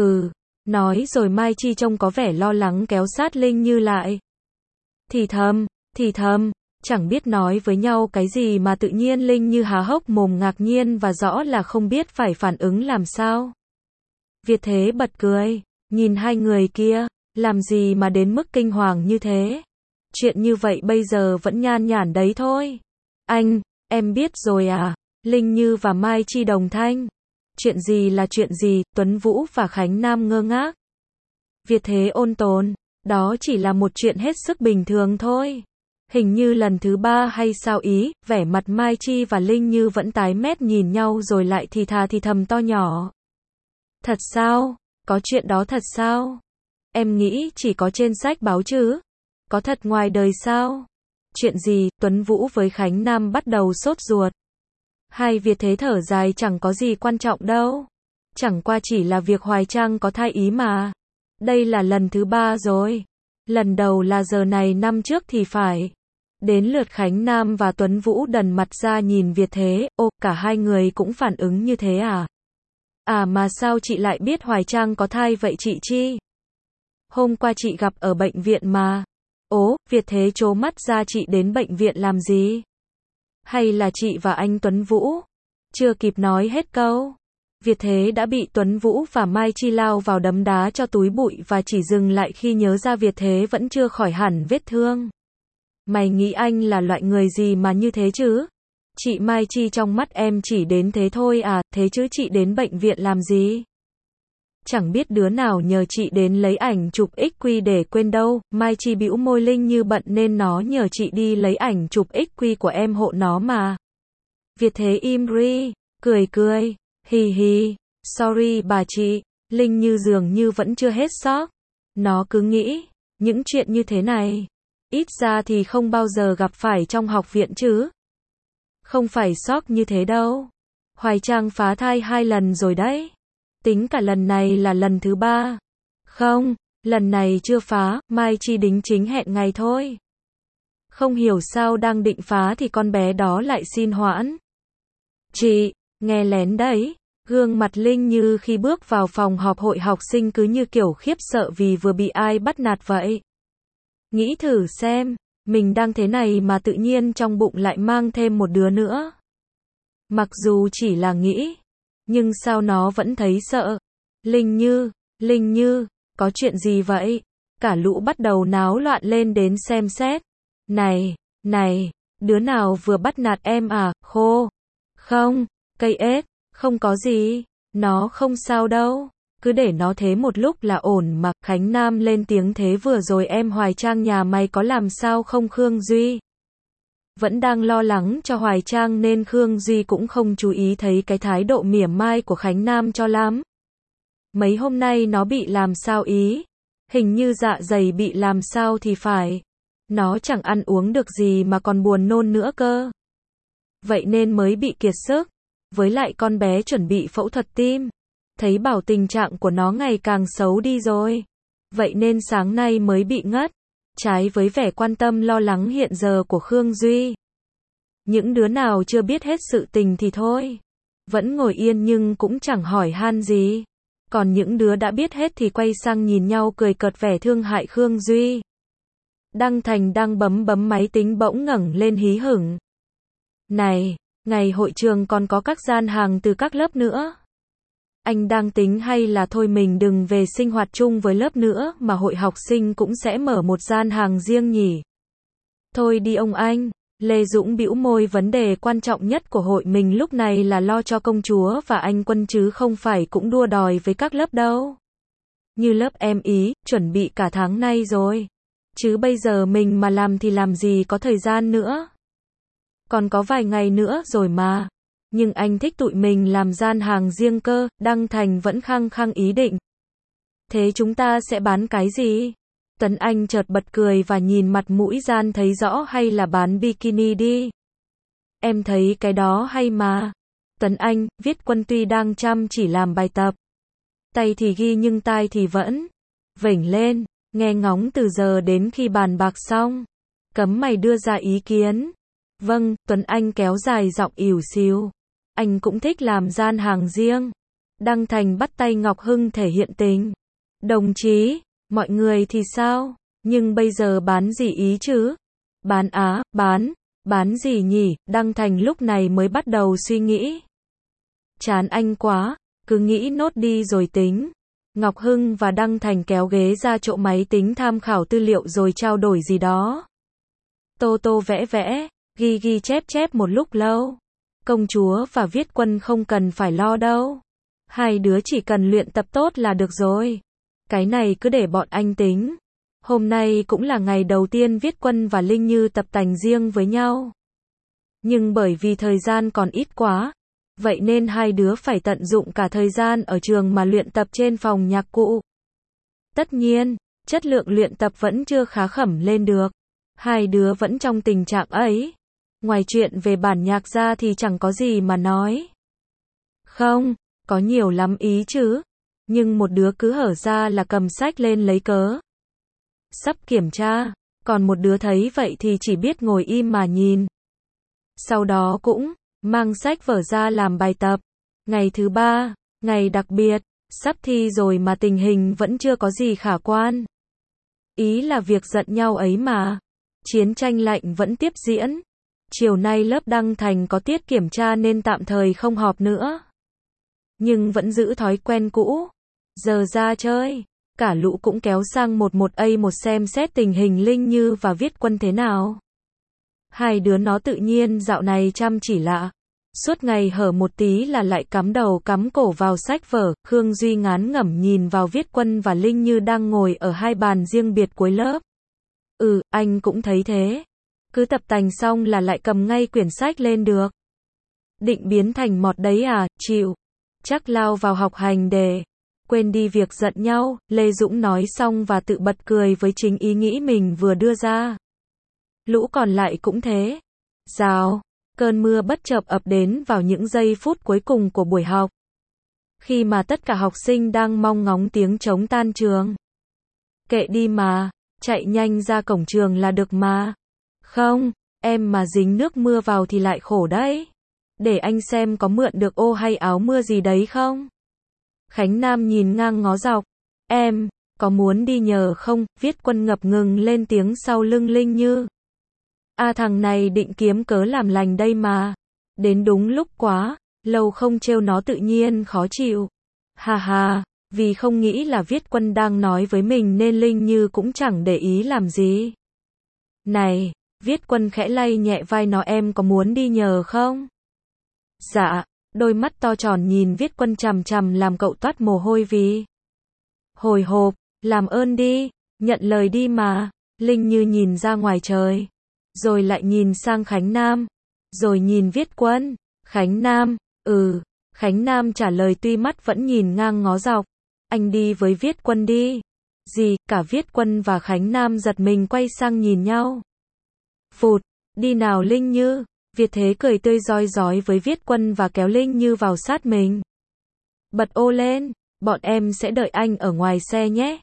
Nói rồi Mai Chi trông có vẻ lo lắng kéo sát Linh Như lại. Thì thầm, chẳng biết nói với nhau cái gì mà tự nhiên Linh Như há hốc mồm ngạc nhiên và rõ là không biết phải phản ứng làm sao. Việt Thế bật cười, nhìn hai người kia, làm gì mà đến mức kinh hoàng như thế. Chuyện như vậy bây giờ vẫn nhan nhản đấy thôi. Em biết rồi à? Linh Như và Mai Chi đồng thanh. Chuyện gì là chuyện gì? Tuấn Vũ và Khánh Nam ngơ ngác. Việt Thế ôn tồn, đó chỉ là một chuyện hết sức bình thường thôi. Hình như lần thứ ba hay sao ý? Vẻ mặt Mai Chi và Linh Như vẫn tái mét nhìn nhau rồi lại thì thà thì thầm to nhỏ. Thật sao? Có chuyện đó thật sao? Em nghĩ chỉ có trên sách báo chứ? Có thật ngoài đời sao? Chuyện gì? Tuấn Vũ với Khánh Nam bắt đầu sốt ruột. Hai Việt Thế thở dài, chẳng có gì quan trọng đâu. Chẳng qua chỉ là việc Hoài Trang có thai ý mà. Đây là lần thứ ba rồi. Lần đầu là giờ này năm trước thì phải. Đến lượt Khánh Nam và Tuấn Vũ đần mặt ra nhìn Việt Thế. Ô, cả hai người cũng phản ứng như thế à? À mà sao chị lại biết Hoài Trang có thai vậy chị Chi? Hôm qua chị gặp ở bệnh viện mà. Ố, Việt Thế trố mắt ra, chị đến bệnh viện làm gì? Hay là chị và anh Tuấn Vũ? Chưa kịp nói hết câu, Việt Thế đã bị Tuấn Vũ và Mai Chi lao vào đấm đá cho túi bụi và chỉ dừng lại khi nhớ ra Việt Thế vẫn chưa khỏi hẳn vết thương. Mày nghĩ anh là loại người gì mà như thế chứ? Chị Mai Chi, trong mắt em chỉ đến thế thôi à, thế chứ chị đến bệnh viện làm gì? Chẳng biết đứa nào nhờ chị đến lấy ảnh chụp XQ để quên đâu. Mai Chi bĩu môi, Linh Như bận nên nó nhờ chị đi lấy ảnh chụp XQ của em hộ nó mà. Việt Thế im ri, cười, hì hì, sorry bà chị. Linh Như dường như vẫn chưa hết sốc. Nó cứ nghĩ, những chuyện như thế này, ít ra thì không bao giờ gặp phải trong học viện chứ. Không phải sốc như thế đâu. Hoài Trang phá thai 2 lần rồi đấy. Tính cả lần này là lần thứ 3. Không, lần này chưa phá, mai chi đính chính hẹn ngày thôi. Không hiểu sao đang định phá thì con bé đó lại xin hoãn. Chị, nghe lén đấy. Gương mặt Linh Như khi bước vào phòng họp hội học sinh cứ như kiểu khiếp sợ vì vừa bị ai bắt nạt vậy. Nghĩ thử xem, mình đang thế này mà tự nhiên trong bụng lại mang thêm một đứa nữa. Mặc dù chỉ là nghĩ, nhưng sao nó vẫn thấy sợ. Linh Như, có chuyện gì vậy? Cả lũ bắt đầu náo loạn lên đến xem xét. Này, đứa nào vừa bắt nạt em à, khô? Không, cây ếch, không có gì, nó không sao đâu. Cứ để nó thế một lúc là ổn mà. Khánh Nam lên tiếng thế vừa rồi em Hoài Trang nhà mày có làm sao không Khương Duy? Vẫn đang lo lắng cho Hoài Trang nên Khương Duy cũng không chú ý thấy cái thái độ mỉa mai của Khánh Nam cho lắm. Mấy hôm nay nó bị làm sao ý? Hình như dạ dày bị làm sao thì phải. Nó chẳng ăn uống được gì mà còn buồn nôn nữa cơ. Vậy nên mới bị kiệt sức. Với lại con bé chuẩn bị phẫu thuật tim. Thấy bảo tình trạng của nó ngày càng xấu đi rồi. Vậy nên sáng nay mới bị ngất. Trái với vẻ quan tâm lo lắng hiện giờ của Khương Duy. Những đứa nào chưa biết hết sự tình thì thôi. Vẫn ngồi yên nhưng cũng chẳng hỏi han gì. Còn những đứa đã biết hết thì quay sang nhìn nhau cười cợt vẻ thương hại Khương Duy. Đăng Thành đang bấm máy tính bỗng ngẩng lên hí hửng. Này, ngày hội trường còn có các gian hàng từ các lớp nữa. Anh đang tính hay là thôi mình đừng về sinh hoạt chung với lớp nữa mà hội học sinh cũng sẽ mở một gian hàng riêng nhỉ. Thôi đi ông anh. Lê Dũng bĩu môi, vấn đề quan trọng nhất của hội mình lúc này là lo cho công chúa và anh Quân chứ không phải cũng đua đòi với các lớp đâu. Như lớp em ý, chuẩn bị cả tháng nay rồi. Chứ bây giờ mình mà làm thì làm gì có thời gian nữa. Còn có vài ngày nữa rồi mà. Nhưng anh thích tụi mình làm gian hàng riêng cơ. Đăng Thành vẫn khăng khăng ý định. Thế chúng ta sẽ bán cái gì? Tuấn Anh chợt bật cười và nhìn mặt mũi Gian thấy rõ, hay là bán bikini đi. Em thấy cái đó hay mà. Tuấn Anh, Viết Quân tuy đang chăm chỉ làm bài tập. Tay thì ghi nhưng tai thì vẫn vểnh lên, nghe ngóng từ giờ đến khi bàn bạc xong. Cấm mày đưa ra ý kiến. Vâng, Tuấn Anh kéo dài giọng ỉu xìu. Anh cũng thích làm gian hàng riêng. Đăng Thành bắt tay Ngọc Hưng thể hiện tình. Đồng chí, mọi người thì sao? Nhưng bây giờ bán gì ý chứ? Bán gì nhỉ? Đăng Thành lúc này mới bắt đầu suy nghĩ. Chán anh quá, cứ nghĩ nốt đi rồi tính. Ngọc Hưng và Đăng Thành kéo ghế ra chỗ máy tính tham khảo tư liệu rồi trao đổi gì đó. Tô vẽ, ghi chép một lúc lâu. Công chúa và Viết Quân không cần phải lo đâu. Hai đứa chỉ cần luyện tập tốt là được rồi. Cái này cứ để bọn anh tính. Hôm nay cũng là ngày đầu tiên Viết Quân và Linh Như tập tành riêng với nhau. Nhưng bởi vì thời gian còn ít quá, vậy nên hai đứa phải tận dụng cả thời gian ở trường mà luyện tập trên phòng nhạc cụ. Tất nhiên, chất lượng luyện tập vẫn chưa khá khẩm lên được. Hai đứa vẫn trong tình trạng ấy. Ngoài chuyện về bản nhạc ra thì chẳng có gì mà nói. Không, có nhiều lắm ý chứ. Nhưng một đứa cứ hở ra là cầm sách lên lấy cớ. Sắp kiểm tra, còn một đứa thấy vậy thì chỉ biết ngồi im mà nhìn. Sau đó cũng mang sách vở ra làm bài tập. Ngày thứ 3, ngày đặc biệt, sắp thi rồi mà tình hình vẫn chưa có gì khả quan. Ý là việc giận nhau ấy mà. Chiến tranh lạnh vẫn tiếp diễn. Chiều nay lớp Đăng Thành có tiết kiểm tra nên tạm thời không họp nữa. Nhưng vẫn giữ thói quen cũ. Giờ ra chơi, cả lũ cũng kéo sang 11A1 xem xét tình hình Linh Như và Viết Quân thế nào. Hai đứa nó tự nhiên dạo này chăm chỉ lạ. Suốt ngày hở một tí là lại cắm đầu cắm cổ vào sách vở. Khương Duy ngán ngẩm nhìn vào Viết Quân và Linh Như đang ngồi ở hai bàn riêng biệt cuối lớp. Anh cũng thấy thế. Cứ tập tành xong là lại cầm ngay quyển sách lên được. Định biến thành mọt đấy à, chịu. Chắc lao vào học hành để quên đi việc giận nhau. Lê Dũng nói xong và tự bật cười với chính ý nghĩ mình vừa đưa ra. Lũ còn lại cũng thế. Rào, Cơn mưa bất chợt ập đến vào những giây phút cuối cùng của buổi học. Khi mà tất cả học sinh đang mong ngóng tiếng trống tan trường. Kệ đi mà, chạy nhanh ra cổng trường là được mà. Không, em mà dính nước mưa vào thì lại khổ đấy. Để anh xem có mượn được ô hay áo mưa gì đấy không? Khánh Nam nhìn ngang ngó dọc. Em, có muốn đi nhờ không? Viết Quân ngập ngừng lên tiếng sau lưng Linh Như. Thằng này định kiếm cớ làm lành đây mà. Đến đúng lúc quá, lâu không trêu nó tự nhiên khó chịu. Hà hà, vì không nghĩ là Viết Quân đang nói với mình nên Linh Như cũng chẳng để ý làm gì. Này, Viết Quân khẽ lay nhẹ vai nó, em có muốn đi nhờ không? Dạ, đôi mắt to tròn nhìn Viết Quân chằm chằm làm cậu toát mồ hôi vì hồi hộp, làm ơn đi, nhận lời đi mà. Linh Như nhìn ra ngoài trời, rồi lại nhìn sang Khánh Nam, rồi nhìn Viết Quân. Khánh Nam, Khánh Nam trả lời tuy mắt vẫn nhìn ngang ngó dọc. Anh đi với Viết Quân đi. Gì, cả Viết Quân và Khánh Nam giật mình quay sang nhìn nhau. Phụt, đi nào Linh Như. Việt Thế cười tươi rói rói với Viết Quân và kéo Linh Như vào sát mình. Bật ô lên, bọn em sẽ đợi anh ở ngoài xe nhé.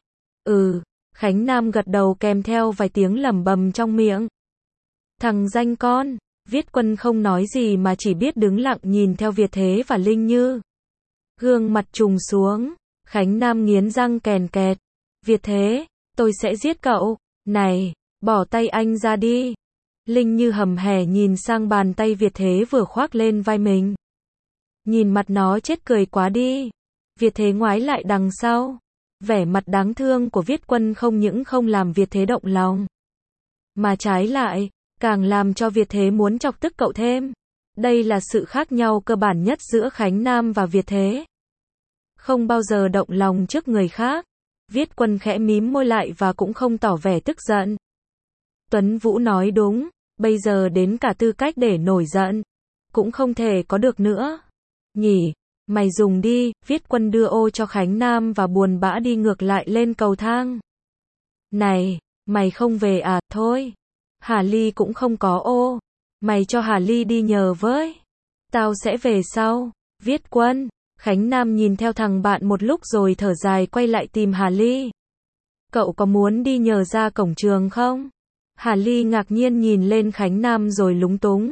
Khánh Nam gật đầu kèm theo vài tiếng lẩm bẩm trong miệng. Thằng danh con. Viết Quân không nói gì mà chỉ biết đứng lặng nhìn theo Việt Thế và Linh Như. Gương mặt trùng xuống, Khánh Nam nghiến răng kèn kẹt. Việt Thế, tôi sẽ giết cậu. Này, bỏ tay anh ra đi. Linh Như hầm hè nhìn sang bàn tay Việt Thế vừa khoác lên vai mình. Nhìn mặt nó chết cười quá đi. Việt Thế ngoái lại đằng sau. Vẻ mặt đáng thương của Viết Quân không những không làm Việt Thế động lòng, mà trái lại, càng làm cho Việt Thế muốn chọc tức cậu thêm. Đây là sự khác nhau cơ bản nhất giữa Khánh Nam và Việt Thế. Không bao giờ động lòng trước người khác. Viết Quân khẽ mím môi lại và cũng không tỏ vẻ tức giận. Tuấn Vũ nói đúng, bây giờ đến cả tư cách để nổi giận cũng không thể có được nữa. Nhỉ, mày dùng đi. Viết Quân đưa ô cho Khánh Nam và buồn bã đi ngược lại lên cầu thang. Này, mày không về à? Thôi, Hà Ly cũng không có ô. Mày cho Hà Ly đi nhờ với. Tao sẽ về sau. Viết Quân. Khánh Nam nhìn theo thằng bạn một lúc rồi thở dài quay lại tìm Hà Ly. Cậu có muốn đi nhờ ra cổng trường không? Hà Ly ngạc nhiên nhìn lên Khánh Nam rồi lúng túng.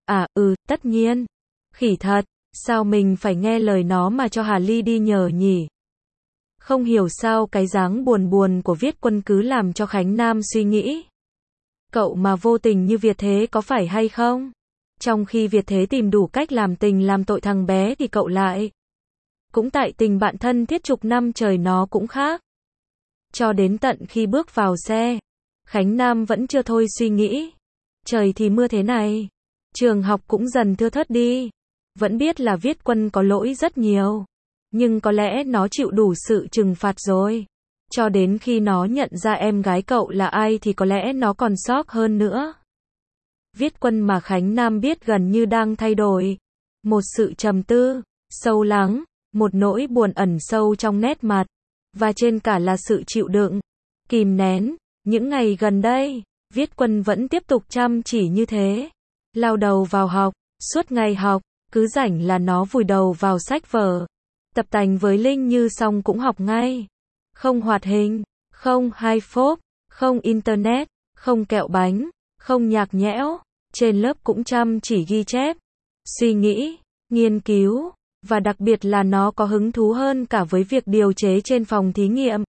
Tất nhiên. Khỉ thật, sao mình phải nghe lời nó mà cho Hà Ly đi nhờ nhỉ? Không hiểu sao cái dáng buồn buồn của Viết Quân cứ làm cho Khánh Nam suy nghĩ. Cậu mà vô tình như Việt Thế có phải hay không? Trong khi Việt Thế tìm đủ cách làm tình làm tội thằng bé thì cậu lại. Cũng tại tình bạn thân thiết chục năm trời nó cũng khác. Cho đến tận khi bước vào xe, Khánh Nam vẫn chưa thôi suy nghĩ. Trời thì mưa thế này, trường học cũng dần thưa thớt đi. Vẫn biết là Viết Quân có lỗi rất nhiều, nhưng có lẽ nó chịu đủ sự trừng phạt rồi. Cho đến khi nó nhận ra em gái cậu là ai thì có lẽ nó còn sốc hơn nữa. Viết Quân mà Khánh Nam biết gần như đang thay đổi. Một sự trầm tư, sâu lắng, một nỗi buồn ẩn sâu trong nét mặt, và trên cả là sự chịu đựng, kìm nén. Những ngày gần đây, Viết Quân vẫn tiếp tục chăm chỉ như thế. Lao đầu vào học, suốt ngày học, cứ rảnh là nó vùi đầu vào sách vở. Tập tành với Linh Như xong cũng học ngay. Không hoạt hình, không hai phốp, không internet, không kẹo bánh, không nhạc nhẽo. Trên lớp cũng chăm chỉ ghi chép, suy nghĩ, nghiên cứu, và đặc biệt là nó có hứng thú hơn cả với việc điều chế trên phòng thí nghiệm.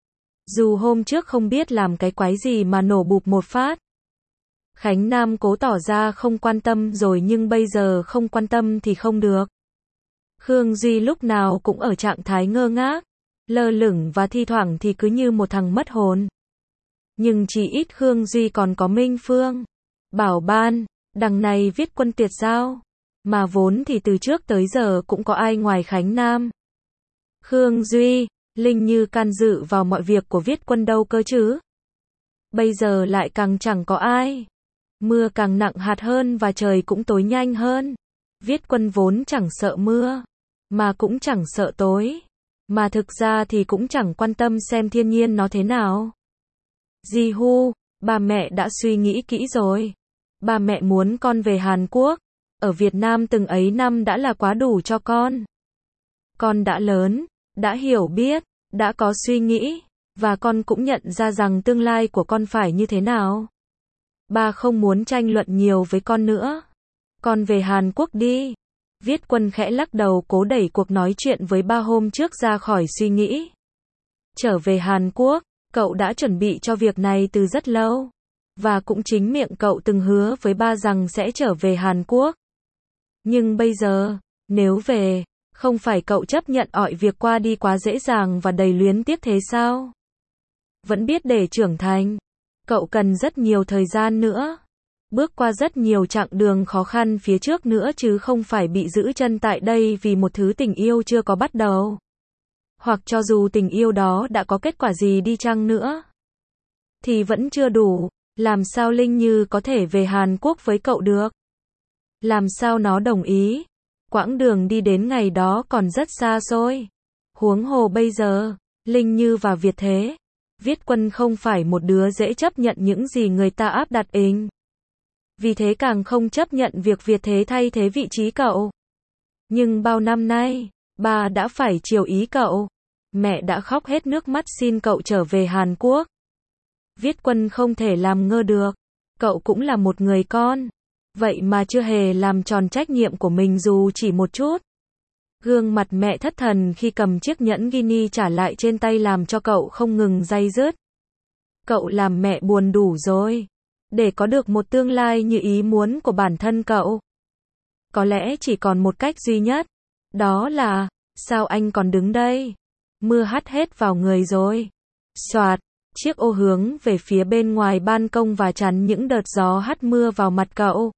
Dù hôm trước không biết làm cái quái gì mà nổ bụp một phát. Khánh Nam cố tỏ ra không quan tâm rồi nhưng bây giờ không quan tâm thì không được. Khương Duy lúc nào cũng ở trạng thái ngơ ngác, lơ lửng và thi thoảng thì cứ như một thằng mất hồn. Nhưng chỉ ít Khương Duy còn có Minh Phương, Bảo Ban, đằng này Viết Quân tuyệt giao. Mà vốn thì từ trước tới giờ cũng có ai ngoài Khánh Nam. Khương Duy, Linh Như can dự vào mọi việc của Viết Quân đâu cơ chứ. Bây giờ lại càng chẳng có ai. Mưa càng nặng hạt hơn và trời cũng tối nhanh hơn. Viết Quân vốn chẳng sợ mưa, mà cũng chẳng sợ tối. Mà thực ra thì cũng chẳng quan tâm xem thiên nhiên nó thế nào. Di Hu, ba mẹ đã suy nghĩ kỹ rồi. Ba mẹ muốn con về Hàn Quốc. Ở Việt Nam từng ấy năm đã là quá đủ cho con. Con đã lớn, đã hiểu biết, đã có suy nghĩ, và con cũng nhận ra rằng tương lai của con phải như thế nào. Ba không muốn tranh luận nhiều với con nữa. Con về Hàn Quốc đi. Viết Quân khẽ lắc đầu cố đẩy cuộc nói chuyện với ba hôm trước ra khỏi suy nghĩ. Trở về Hàn Quốc, cậu đã chuẩn bị cho việc này từ rất lâu. Và cũng chính miệng cậu từng hứa với ba rằng sẽ trở về Hàn Quốc. Nhưng bây giờ, nếu về, không phải cậu chấp nhận mọi việc qua đi quá dễ dàng và đầy luyến tiếc thế sao? Vẫn biết để trưởng thành, cậu cần rất nhiều thời gian nữa. Bước qua rất nhiều chặng đường khó khăn phía trước nữa chứ không phải bị giữ chân tại đây vì một thứ tình yêu chưa có bắt đầu. Hoặc cho dù tình yêu đó đã có kết quả gì đi chăng nữa, thì vẫn chưa đủ. Làm sao Linh Như có thể về Hàn Quốc với cậu được? Làm sao nó đồng ý? Quãng đường đi đến ngày đó còn rất xa xôi. Huống hồ bây giờ, Linh Như và Việt Thế. Viết Quân không phải một đứa dễ chấp nhận những gì người ta áp đặt ình. Vì thế càng không chấp nhận việc Việt Thế thay thế vị trí cậu. Nhưng bao năm nay, ba đã phải chiều ý cậu. Mẹ đã khóc hết nước mắt xin cậu trở về Hàn Quốc. Viết Quân không thể làm ngơ được. Cậu cũng là một người con. Vậy mà chưa hề làm tròn trách nhiệm của mình dù chỉ một chút. Gương mặt mẹ thất thần khi cầm chiếc nhẫn Guinea trả lại trên tay làm cho cậu không ngừng day dứt. Cậu làm mẹ buồn đủ rồi. Để có được một tương lai như ý muốn của bản thân cậu. Có lẽ chỉ còn một cách duy nhất. Đó là, sao anh còn đứng đây? Mưa hắt hết vào người rồi. Xoạt, chiếc ô hướng về phía bên ngoài ban công và chắn những đợt gió hắt mưa vào mặt cậu.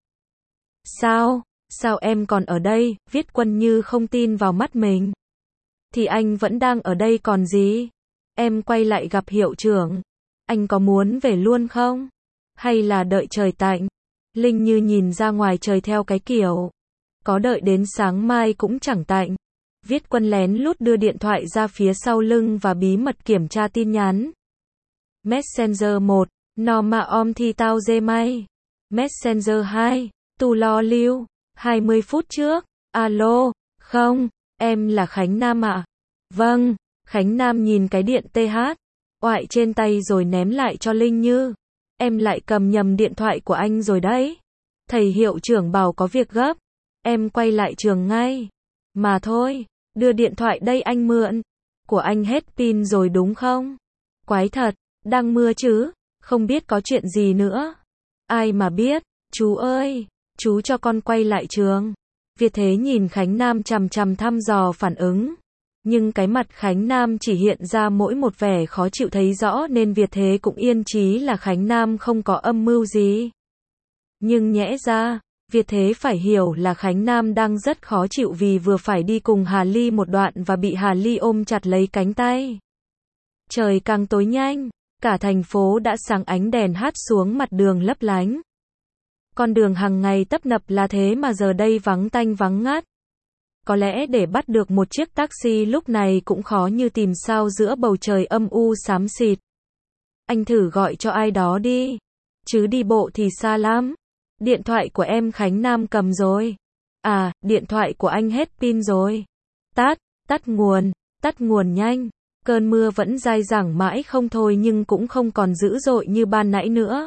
Sao em còn ở đây? Viết Quân như không tin vào mắt mình. Thì anh vẫn đang ở đây còn gì? Em quay lại gặp hiệu trưởng. Anh có muốn về luôn không? Hay là đợi trời tạnh? Linh Như nhìn ra ngoài trời theo cái kiểu. Có đợi đến sáng mai cũng chẳng tạnh. Viết Quân lén lút đưa điện thoại ra phía sau lưng và bí mật kiểm tra tin nhắn. Messenger 1, nó mà om thì tao dê may. Messenger 2, tu lo lưu, 20 phút trước. Alo, không, em là Khánh Nam ạ. Vâng, Khánh Nam nhìn cái điện TH, oại trên tay rồi ném lại cho Linh Như. Em lại cầm nhầm điện thoại của anh rồi đấy. Thầy hiệu trưởng bảo có việc gấp. Em quay lại trường ngay. Mà thôi, đưa điện thoại đây anh mượn. Của anh hết pin rồi đúng không? Quái thật, đang mưa chứ, không biết có chuyện gì nữa. Ai mà biết, chú ơi, chú cho con quay lại trường. Việt Thế nhìn Khánh Nam chằm chằm thăm dò phản ứng. Nhưng cái mặt Khánh Nam chỉ hiện ra mỗi một vẻ khó chịu thấy rõ nên Việt Thế cũng yên chí là Khánh Nam không có âm mưu gì. Nhưng nhẽ ra, Việt Thế phải hiểu là Khánh Nam đang rất khó chịu vì vừa phải đi cùng Hà Ly một đoạn và bị Hà Ly ôm chặt lấy cánh tay. Trời càng tối nhanh, cả thành phố đã sáng ánh đèn hát xuống mặt đường lấp lánh. Con đường hàng ngày tấp nập là thế mà giờ đây vắng tanh vắng ngắt. Có lẽ để bắt được một chiếc taxi lúc này cũng khó như tìm sao giữa bầu trời âm u xám xịt. Anh thử gọi cho ai đó đi. Chứ đi bộ thì xa lắm. Điện thoại của em Khánh Nam cầm rồi. À, điện thoại của anh hết pin rồi. Tắt nguồn nhanh. Cơn mưa vẫn dai dẳng mãi không thôi nhưng cũng không còn dữ dội như ban nãy nữa.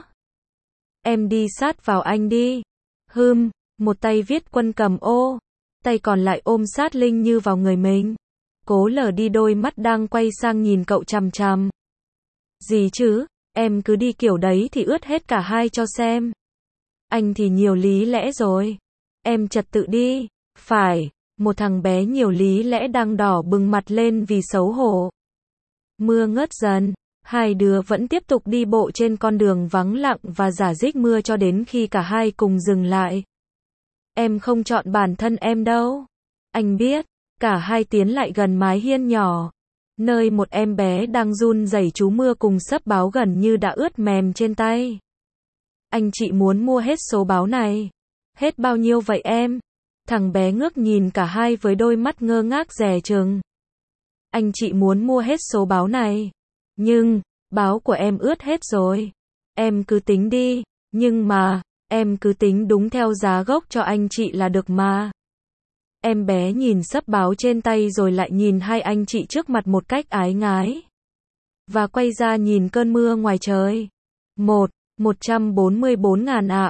Em đi sát vào anh đi. Một tay Viết Quân cầm ô. Tay còn lại ôm sát Linh Như vào người mình. Cố lờ đi đôi mắt đang quay sang nhìn cậu chằm chằm. Gì chứ, em cứ đi kiểu đấy thì ướt hết cả hai cho xem. Anh thì nhiều lý lẽ rồi. Em trật tự đi. Phải, một thằng bé nhiều lý lẽ đang đỏ bừng mặt lên vì xấu hổ. Mưa ngớt dần. Hai đứa vẫn tiếp tục đi bộ trên con đường vắng lặng và rả rích mưa cho đến khi cả hai cùng dừng lại. Em không chọn bản thân em đâu. Anh biết. Cả hai tiến lại gần mái hiên nhỏ. Nơi một em bé đang run rẩy trú mưa cùng xấp báo gần như đã ướt mềm trên tay. Anh chị muốn mua hết số báo này. Hết bao nhiêu vậy em? Thằng bé ngước nhìn cả hai với đôi mắt ngơ ngác dè chừng. Anh chị muốn mua hết số báo này. Nhưng, báo của em ướt hết rồi. Em cứ tính đi. Nhưng mà, Em cứ tính đúng theo giá gốc cho anh chị là được mà. Em bé nhìn xấp báo trên tay rồi lại nhìn hai anh chị trước mặt một cách ái ngái. Và quay ra nhìn cơn mưa ngoài trời. 144.000 ạ,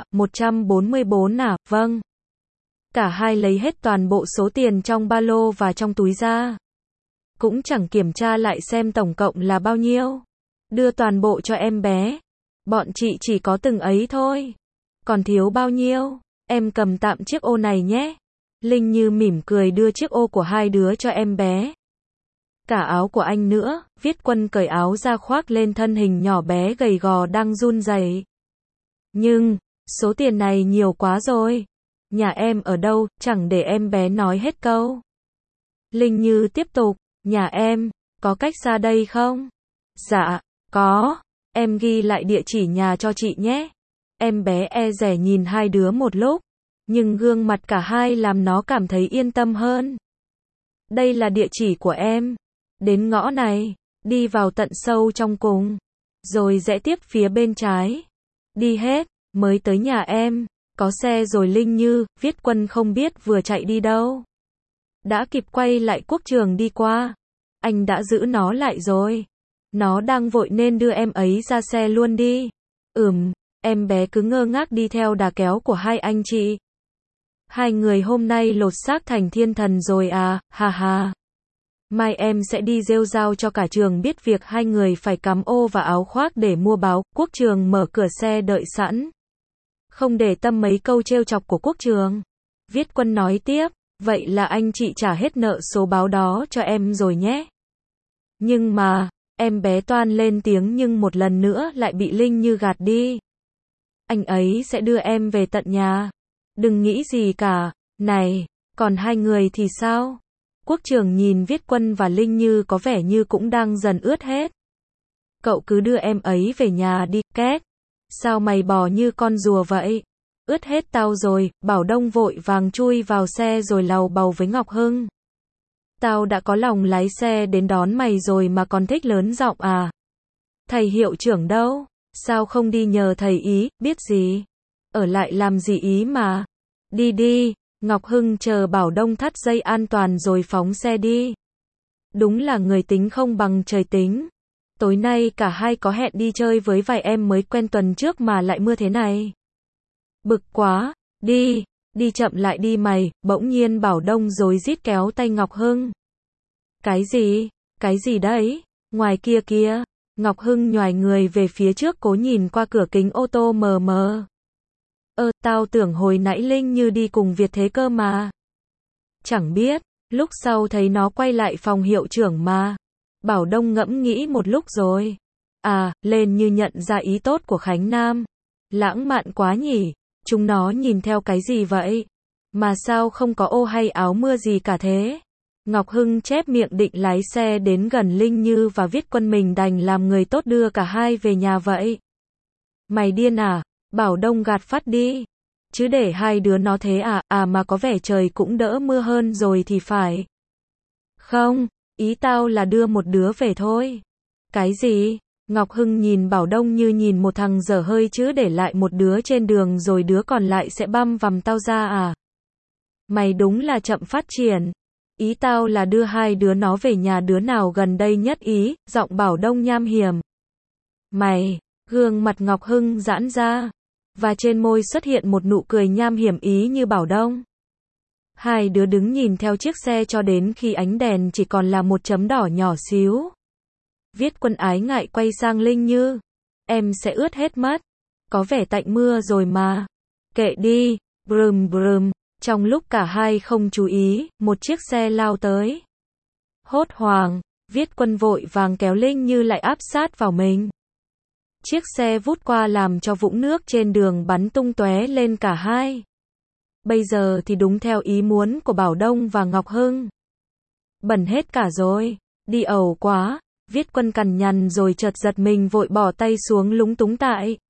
144 à, vâng. Cả hai lấy hết toàn bộ số tiền trong ba lô và trong túi ra. Cũng chẳng kiểm tra lại xem tổng cộng là bao nhiêu. Đưa toàn bộ cho em bé. Bọn chị chỉ có từng ấy thôi. Còn thiếu bao nhiêu? Em cầm tạm chiếc ô này nhé. Linh Như mỉm cười đưa chiếc ô của hai đứa cho em bé. Cả áo của anh nữa, Viết Quân cởi áo ra khoác lên thân hình nhỏ bé gầy gò đang run rẩy. Nhưng, số tiền này nhiều quá rồi. Nhà em ở đâu, chẳng để em bé nói hết câu. Linh Như tiếp tục, nhà em, có cách xa đây không? Dạ, có, em ghi lại địa chỉ nhà cho chị nhé. Em bé e dè nhìn hai đứa một lúc, nhưng gương mặt cả hai làm nó cảm thấy yên tâm hơn. Đây là địa chỉ của em. Đến ngõ này, đi vào tận sâu trong cùng, rồi rẽ tiếp phía bên trái. Đi hết, mới tới nhà em. Có xe rồi. Linh Như, Viết Quân không biết vừa chạy đi đâu. Đã kịp quay lại Quốc Trường đi qua. Anh đã giữ nó lại rồi. Nó đang vội nên đưa em ấy ra xe luôn đi. Em bé cứ ngơ ngác đi theo đà kéo của hai anh chị. Hai người hôm nay lột xác thành thiên thần rồi à, ha ha. Mai em sẽ đi rêu rao cho cả trường biết việc hai người phải cắm ô và áo khoác để mua báo. Quốc Trường mở cửa xe đợi sẵn. Không để tâm mấy câu trêu chọc của Quốc Trường. Viết Quân nói tiếp, vậy là anh chị trả hết nợ số báo đó cho em rồi nhé. Nhưng mà, em bé toan lên tiếng nhưng một lần nữa lại bị Linh Như gạt đi. Anh ấy sẽ đưa em về tận nhà. Đừng nghĩ gì cả. Này, còn hai người thì sao? Quốc Trường nhìn Viết Quân và Linh Như có vẻ như cũng đang dần ướt hết. Cậu cứ đưa em ấy về nhà đi, két. Sao mày bò như con rùa vậy? Ướt hết tao rồi. Bảo Đông vội vàng chui vào xe rồi lầu bầu với Ngọc Hưng. Tao đã có lòng lái xe đến đón mày rồi mà còn thích lớn giọng à? Thầy hiệu trưởng đâu? Sao không đi nhờ thầy ý, biết gì? Ở lại làm gì ý mà? Đi đi. Ngọc Hưng chờ Bảo Đông thắt dây an toàn rồi phóng xe đi. Đúng là người tính không bằng trời tính. Tối nay cả hai có hẹn đi chơi với vài em mới quen tuần trước mà lại mưa thế này. Bực quá. Đi chậm lại đi mày. Bỗng nhiên Bảo Đông rối rít kéo tay Ngọc Hưng. Cái gì đấy? Ngoài kia kìa. Ngọc Hưng nhoài người về phía trước cố nhìn qua cửa kính ô tô mờ mờ. Tao tưởng hồi nãy Linh Như đi cùng Việt Thế cơ mà. Chẳng biết, lúc sau thấy nó quay lại phòng hiệu trưởng mà. Bảo Đông ngẫm nghĩ một lúc rồi. À, lên như nhận ra ý tốt của Khánh Nam. Lãng mạn quá nhỉ, chúng nó nhìn theo cái gì vậy? Mà sao không có ô hay áo mưa gì cả thế? Ngọc Hưng chép miệng định lái xe đến gần Linh Như và Viết Quân mình đành làm người tốt đưa cả hai về nhà vậy. Mày điên à? Bảo Đông gạt phát đi. Chứ để hai đứa nó thế à, mà có vẻ trời cũng đỡ mưa hơn rồi thì phải. Không, ý tao là đưa một đứa về thôi. Cái gì? Ngọc Hưng nhìn Bảo Đông như nhìn một thằng dở hơi chứ để lại một đứa trên đường rồi đứa còn lại sẽ băm vằm tao ra à? Mày đúng là chậm phát triển. Ý tao là đưa hai đứa nó về nhà đứa nào gần đây nhất ý, giọng Bảo Đông nham hiểm. Mày, gương mặt Ngọc Hưng giãn ra. Và trên môi xuất hiện một nụ cười nham hiểm ý như Bảo Đông. Hai đứa đứng nhìn theo chiếc xe cho đến khi ánh đèn chỉ còn là một chấm đỏ nhỏ xíu. Viết Quân ái ngại quay sang Linh Như. Em sẽ ướt hết mất. Có vẻ tạnh mưa rồi mà. Kệ đi. Brum brum. Trong lúc cả hai không chú ý, một chiếc xe lao tới. Hốt hoảng, Viết Quân vội vàng kéo Linh Như lại áp sát vào mình. Chiếc xe vút qua làm cho vũng nước trên đường bắn tung tóe lên cả hai. Bây giờ thì đúng theo ý muốn của Bảo Đông và Ngọc Hưng. Bẩn hết cả rồi, đi ẩu quá, Viết Quân cằn nhằn rồi chợt giật mình vội bỏ tay xuống lúng túng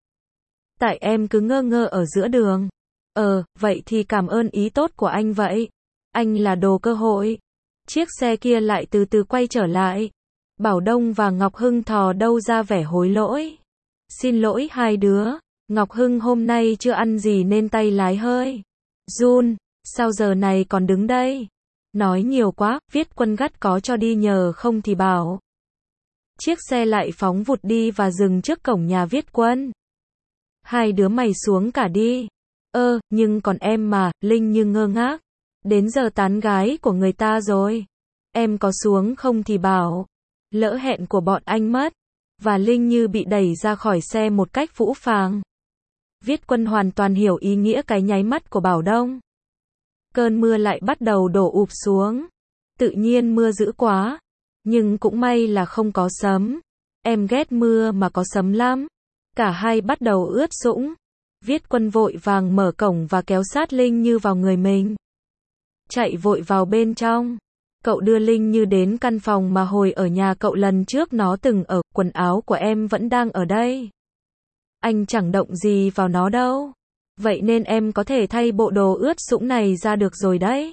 tại em cứ ngơ ngơ ở giữa đường. Vậy thì cảm ơn ý tốt của anh vậy. Anh là đồ cơ hội. Chiếc xe kia lại từ từ quay trở lại. Bảo Đông và Ngọc Hưng thò đâu ra vẻ hối lỗi. Xin lỗi hai đứa. Ngọc Hưng hôm nay chưa ăn gì nên tay lái hơi run, sao giờ này còn đứng đây? Nói nhiều quá, Viết Quân gắt có cho đi nhờ không thì bảo. Chiếc xe lại phóng vụt đi và dừng trước cổng nhà Viết Quân. Hai đứa mày xuống cả đi. Nhưng còn em mà, Linh Như ngơ ngác. Đến giờ tán gái của người ta rồi. Em có xuống không thì bảo. Lỡ hẹn của bọn anh mất. Và Linh Như bị đẩy ra khỏi xe một cách phũ phàng. Viết Quân hoàn toàn hiểu ý nghĩa cái nháy mắt của Bảo Đông. Cơn mưa lại bắt đầu đổ ụp xuống. Tự nhiên mưa dữ quá. Nhưng cũng may là không có sấm. Em ghét mưa mà có sấm lắm. Cả hai bắt đầu ướt sũng. Viết Quân vội vàng mở cổng và kéo sát Linh Như vào người mình. Chạy vội vào bên trong. Cậu đưa Linh Như đến căn phòng mà hồi ở nhà cậu lần trước nó từng ở, quần áo của em vẫn đang ở đây. Anh chẳng động gì vào nó đâu. Vậy nên em có thể thay bộ đồ ướt sũng này ra được rồi đấy.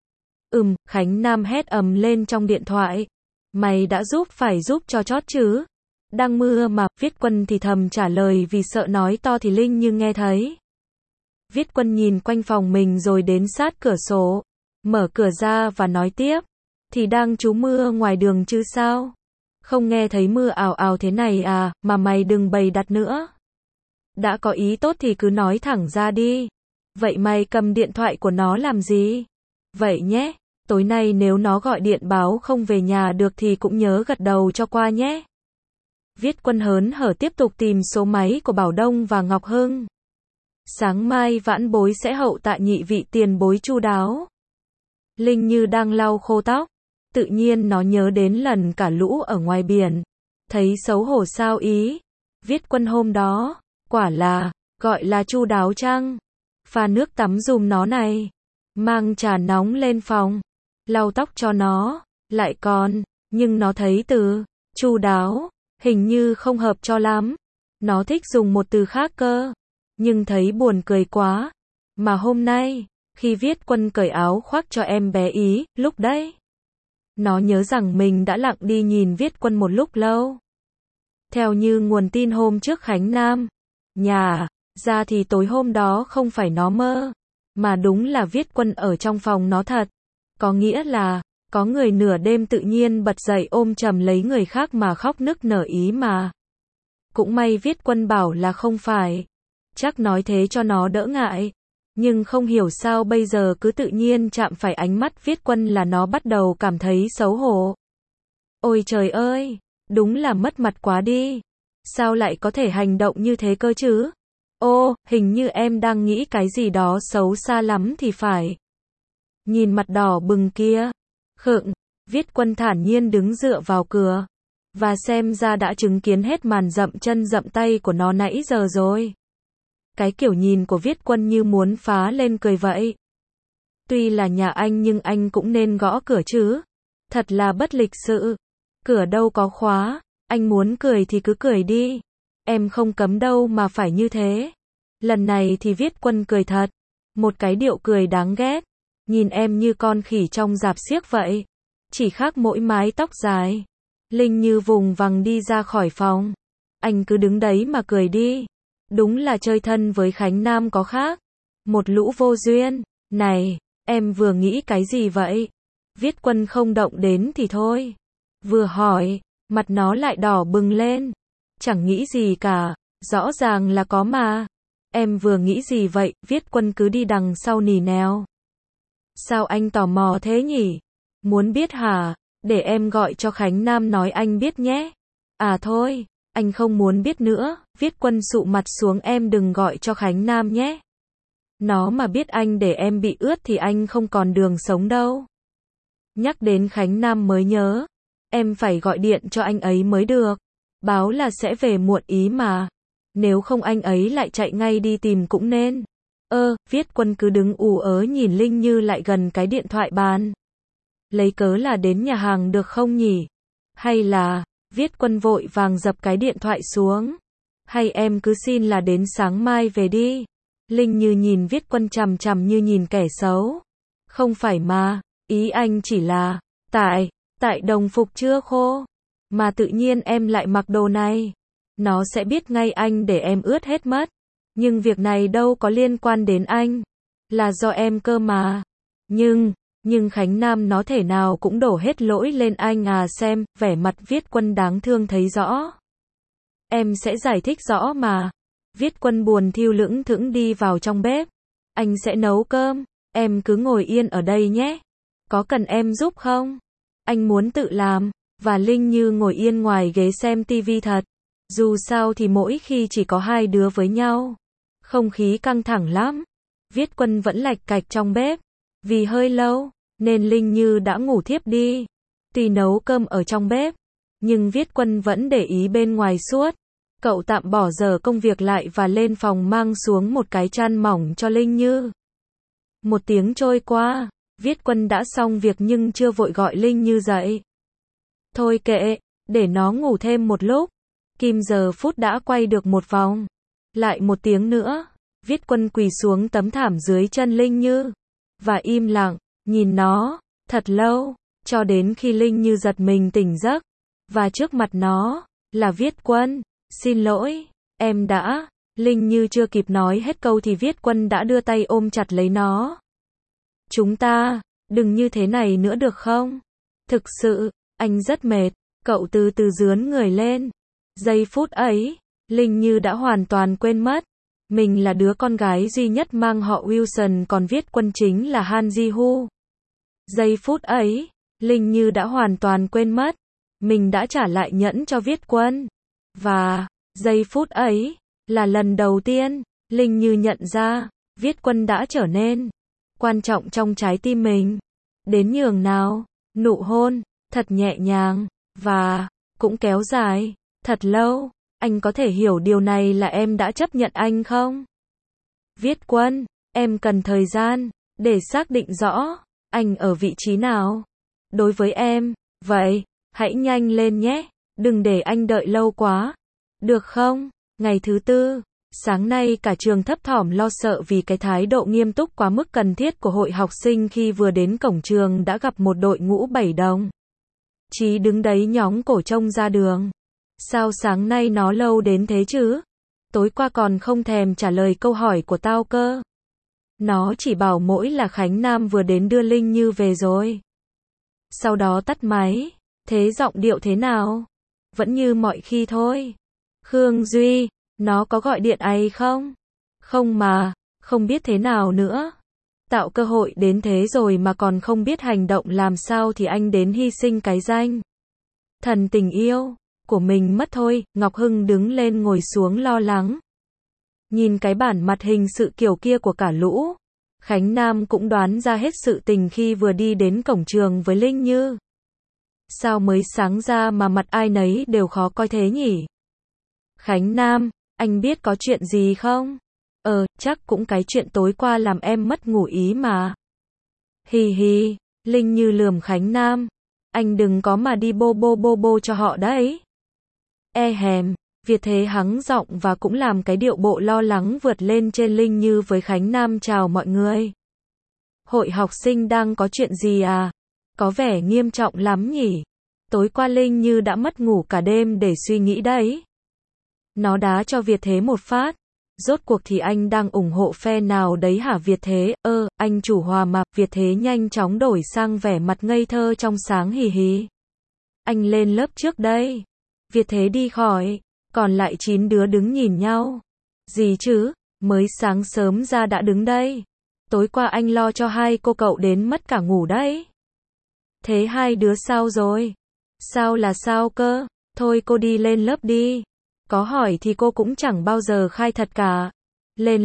Khánh Nam hét ầm lên trong điện thoại. Mày đã giúp phải giúp cho chót chứ. Đang mưa mà, Viết Quân thì thầm trả lời vì sợ nói to thì Linh Như nghe thấy. Viết Quân nhìn quanh phòng mình rồi đến sát cửa sổ. Mở cửa ra và nói tiếp. Thì đang trú mưa ngoài đường chứ sao? Không nghe thấy mưa ào ào thế này à, mà mày đừng bày đặt nữa. Đã có ý tốt thì cứ nói thẳng ra đi. Vậy mày cầm điện thoại của nó làm gì? Vậy nhé, tối nay nếu nó gọi điện báo không về nhà được thì cũng nhớ gật đầu cho qua nhé. Viết Quân hớn hở tiếp tục tìm số máy của Bảo Đông và Ngọc Hưng. Sáng mai vãn bối sẽ hậu tạ nhị vị tiền bối chu đáo. Linh Như đang lau khô tóc. Tự nhiên nó nhớ đến lần cả lũ ở ngoài biển. Thấy xấu hổ sao ý. Viết Quân hôm đó, quả là, gọi là chu đáo chăng? Pha nước tắm giùm nó này. Mang trà nóng lên phòng. Lau tóc cho nó. Lại còn, nhưng nó thấy từ chu đáo hình như không hợp cho lắm. Nó thích dùng một từ khác cơ. Nhưng thấy buồn cười quá. Mà hôm nay, khi Viết Quân cởi áo khoác cho em bé Ý, lúc đấy. Nó nhớ rằng mình đã lặng đi nhìn Viết Quân một lúc lâu. Theo như nguồn tin hôm trước Khánh Nam. Nhà, ra thì tối hôm đó không phải nó mơ. Mà đúng là Viết Quân ở trong phòng nó thật. Có nghĩa là, có người nửa đêm tự nhiên bật dậy ôm chầm lấy người khác mà khóc nức nở ý mà. Cũng may Viết Quân bảo là không phải. Chắc nói thế cho nó đỡ ngại. Nhưng không hiểu sao bây giờ cứ tự nhiên chạm phải ánh mắt Viết Quân là nó bắt đầu cảm thấy xấu hổ. Ôi trời ơi, đúng là mất mặt quá đi. Sao lại có thể hành động như thế cơ chứ? Ô, hình như em đang nghĩ cái gì đó xấu xa lắm thì phải. Nhìn mặt đỏ bừng kia. Khựng, Viết Quân thản nhiên đứng dựa vào cửa. Và xem ra đã chứng kiến hết màn dậm chân dậm tay của nó nãy giờ rồi. Cái kiểu nhìn của Viết Quân như muốn phá lên cười vậy. Tuy là nhà anh nhưng anh cũng nên gõ cửa chứ. Thật là bất lịch sự. Cửa đâu có khóa. Anh muốn cười thì cứ cười đi. Em không cấm đâu mà phải như thế. Lần này thì Viết Quân cười thật. Một cái điệu cười đáng ghét. Nhìn em như con khỉ trong rạp xiếc vậy. Chỉ khác mỗi mái tóc dài. Linh Như vùng vằng đi ra khỏi phòng. Anh cứ đứng đấy mà cười đi. Đúng là chơi thân với Khánh Nam có khác. Một lũ vô duyên. Này, em vừa nghĩ cái gì vậy? Viết Quân không động đến thì thôi. Vừa hỏi, mặt nó lại đỏ bừng lên. Chẳng nghĩ gì cả, rõ ràng là có mà. Em vừa nghĩ gì vậy? Viết Quân cứ đi đằng sau nỉ nèo. Sao anh tò mò thế nhỉ? Muốn biết hả? Để em gọi cho Khánh Nam nói anh biết nhé. À thôi, anh không muốn biết nữa. Viết Quân sụ mặt xuống, em đừng gọi cho Khánh Nam nhé. Nó mà biết anh để em bị ướt thì anh không còn đường sống đâu. Nhắc đến Khánh Nam mới nhớ. Em phải gọi điện cho anh ấy mới được. Báo là sẽ về muộn ý mà. Nếu không anh ấy lại chạy ngay đi tìm cũng nên. Viết Quân cứ đứng ù ớ nhìn Linh Như lại gần cái điện thoại bàn. Lấy cớ là đến nhà hàng được không nhỉ? Hay là, Viết Quân vội vàng dập cái điện thoại xuống. Hay em cứ xin là đến sáng mai về đi. Linh Như nhìn Viết Quân chằm chằm như nhìn kẻ xấu. Không phải mà, ý anh chỉ là, tại đồng phục chưa khô. Mà tự nhiên em lại mặc đồ này. Nó sẽ biết ngay anh để em ướt hết mất. Nhưng việc này đâu có liên quan đến anh. Là do em cơ mà. Nhưng Khánh Nam nó thể nào cũng đổ hết lỗi lên anh à, xem, vẻ mặt Viết Quân đáng thương thấy rõ. Em sẽ giải thích rõ mà. Viết Quân buồn thiu lững thững đi vào trong bếp. Anh sẽ nấu cơm, em cứ ngồi yên ở đây nhé. Có cần em giúp không? Anh muốn tự làm. Và Linh Như ngồi yên ngoài ghế xem tivi thật. Dù sao thì mỗi khi chỉ có hai đứa với nhau, không khí căng thẳng lắm. Viết Quân vẫn lạch cạch trong bếp. Vì hơi lâu, nên Linh Như đã ngủ thiếp đi. Tuy nấu cơm ở trong bếp, nhưng Viết Quân vẫn để ý bên ngoài suốt. Cậu tạm bỏ dở công việc lại và lên phòng mang xuống một cái chăn mỏng cho Linh Như. Một tiếng trôi qua, Viết Quân đã xong việc nhưng chưa vội gọi Linh Như dậy. Thôi kệ, để nó ngủ thêm một lúc. Kim giờ phút đã quay được một vòng. Lại một tiếng nữa, Viết Quân quỳ xuống tấm thảm dưới chân Linh Như. Và im lặng, nhìn nó, thật lâu, cho đến khi Linh Như giật mình tỉnh giấc. Và trước mặt nó, là Viết Quân. Xin lỗi, em đã. Linh Như chưa kịp nói hết câu thì Viết Quân đã đưa tay ôm chặt lấy nó. Chúng ta, đừng như thế này nữa được không? Thực sự, anh rất mệt. Cậu từ từ dướn người lên. Giây phút ấy, Linh Như đã hoàn toàn quên mất. Mình là đứa con gái duy nhất mang họ Wilson, còn Viết Quân chính là Han Ji-hu. Giây phút ấy, Linh Như đã hoàn toàn quên mất. Mình đã trả lại nhẫn cho Viết Quân. Và, giây phút ấy, là lần đầu tiên, Linh Như nhận ra, Viết Quân đã trở nên quan trọng trong trái tim mình. Đến nhường nào, nụ hôn, thật nhẹ nhàng, và, cũng kéo dài, thật lâu. Anh có thể hiểu điều này là em đã chấp nhận anh không? Viết Quân, em cần thời gian, để xác định rõ, anh ở vị trí nào. Đối với em, vậy, hãy nhanh lên nhé, đừng để anh đợi lâu quá. Được không? Ngày thứ tư, sáng nay cả trường thấp thỏm lo sợ vì cái thái độ nghiêm túc quá mức cần thiết của hội học sinh khi vừa đến cổng trường đã gặp một đội ngũ 7 đồng. Chí đứng đấy nhóng cổ trông ra đường. Sao sáng nay nó lâu đến thế chứ? Tối qua còn không thèm trả lời câu hỏi của tao cơ. Nó chỉ bảo mỗi là Khánh Nam vừa đến đưa Linh Như về rồi. Sau đó tắt máy. Thế giọng điệu thế nào? Vẫn như mọi khi thôi. Khương Duy, nó có gọi điện ấy không? Không mà, không biết thế nào nữa. Tạo cơ hội đến thế rồi mà còn không biết hành động làm sao thì anh đến hy sinh cái danh thần tình yêu của mình mất thôi. Ngọc Hưng đứng lên ngồi xuống lo lắng. Nhìn cái bản mặt hình sự kiểu kia của cả lũ, Khánh Nam cũng đoán ra hết sự tình khi vừa đi đến cổng trường với Linh Như. Sao mới sáng ra mà mặt ai nấy đều khó coi thế nhỉ? Khánh Nam, anh biết có chuyện gì không? Chắc cũng cái chuyện tối qua làm em mất ngủ ý mà. Hì hì, Linh Như lườm Khánh Nam. Anh đừng có mà đi bô cho họ đấy. Hèm, Việt Thế hắng giọng và cũng làm cái điệu bộ lo lắng vượt lên trên Linh Như với Khánh Nam chào mọi người. Hội học sinh đang có chuyện gì à? Có vẻ nghiêm trọng lắm nhỉ? Tối qua Linh Như đã mất ngủ cả đêm để suy nghĩ đấy. Nó đá cho Việt Thế một phát. Rốt cuộc thì anh đang ủng hộ phe nào đấy hả Việt Thế? Anh chủ hòa mà. Việt Thế nhanh chóng đổi sang vẻ mặt ngây thơ trong sáng hì hì. Anh lên lớp trước đây. Việt Thế đi khỏi. Còn lại 9 đứa đứng nhìn nhau. Gì chứ? Mới sáng sớm ra đã đứng đây. Tối qua anh lo cho hai cô cậu đến mất cả ngủ đấy. Thế hai đứa sao rồi? Sao là sao cơ? Thôi cô đi lên lớp đi. Có hỏi thì cô cũng chẳng bao giờ khai thật cả. Lên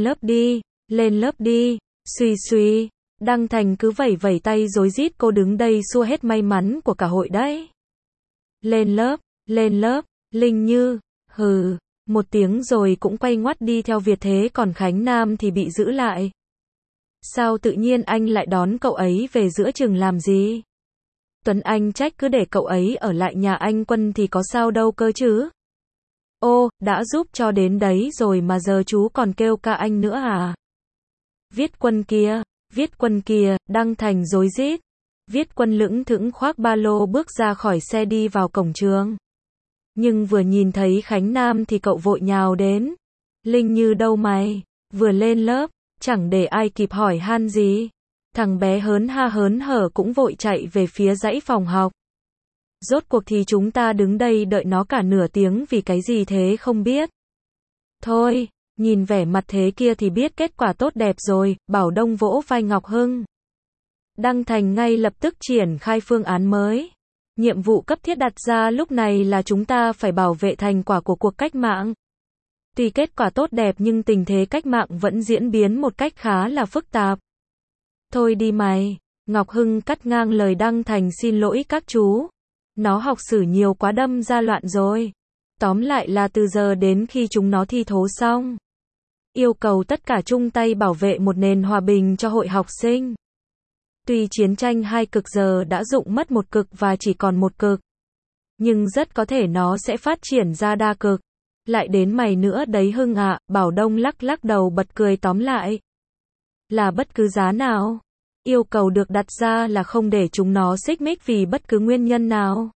lớp đi, suy. Đăng Thành cứ vẩy vẩy tay rối rít, cô đứng đây xua hết may mắn của cả hội đấy. Lên lớp, Linh Như, một tiếng rồi cũng quay ngoắt đi theo Việt Thế, còn Khánh Nam thì bị giữ lại. Sao tự nhiên anh lại đón cậu ấy về giữa chừng làm gì? Tuấn Anh trách cứ để cậu ấy ở lại nhà anh Quân thì có sao đâu cơ chứ? Đã giúp cho đến đấy rồi mà giờ chú còn kêu ca anh nữa à? Viết Quân kia, Đăng Thành rối rít. Viết Quân lững thững khoác ba lô bước ra khỏi xe đi vào cổng trường. Nhưng vừa nhìn thấy Khánh Nam thì cậu vội nhào đến. Linh Như đâu mày? Vừa lên lớp, chẳng để ai kịp hỏi han gì. Thằng bé hớn ha hớn hở cũng vội chạy về phía dãy phòng học. Rốt cuộc thì chúng ta đứng đây đợi nó cả nửa tiếng vì cái gì thế không biết. Thôi, nhìn vẻ mặt thế kia thì biết kết quả tốt đẹp rồi, Bảo Đông vỗ vai Ngọc Hưng. Đăng Thành ngay lập tức triển khai phương án mới. Nhiệm vụ cấp thiết đặt ra lúc này là chúng ta phải bảo vệ thành quả của cuộc cách mạng. Tuy kết quả tốt đẹp nhưng tình thế cách mạng vẫn diễn biến một cách khá là phức tạp. Thôi đi mày, Ngọc Hưng cắt ngang lời Đăng Thành, xin lỗi các chú. Nó học sử nhiều quá đâm ra loạn rồi. Tóm lại là từ giờ đến khi chúng nó thi thố xong, yêu cầu tất cả chung tay bảo vệ một nền hòa bình cho hội học sinh. Tuy chiến tranh hai cực giờ đã dụng mất một cực và chỉ còn một cực, nhưng rất có thể nó sẽ phát triển ra đa cực. Lại đến mày nữa đấy Hưng ạ, Bảo Đông lắc lắc đầu bật cười, tóm lại là bất cứ giá nào. Yêu cầu được đặt ra là không để chúng nó xích mích vì bất cứ nguyên nhân nào.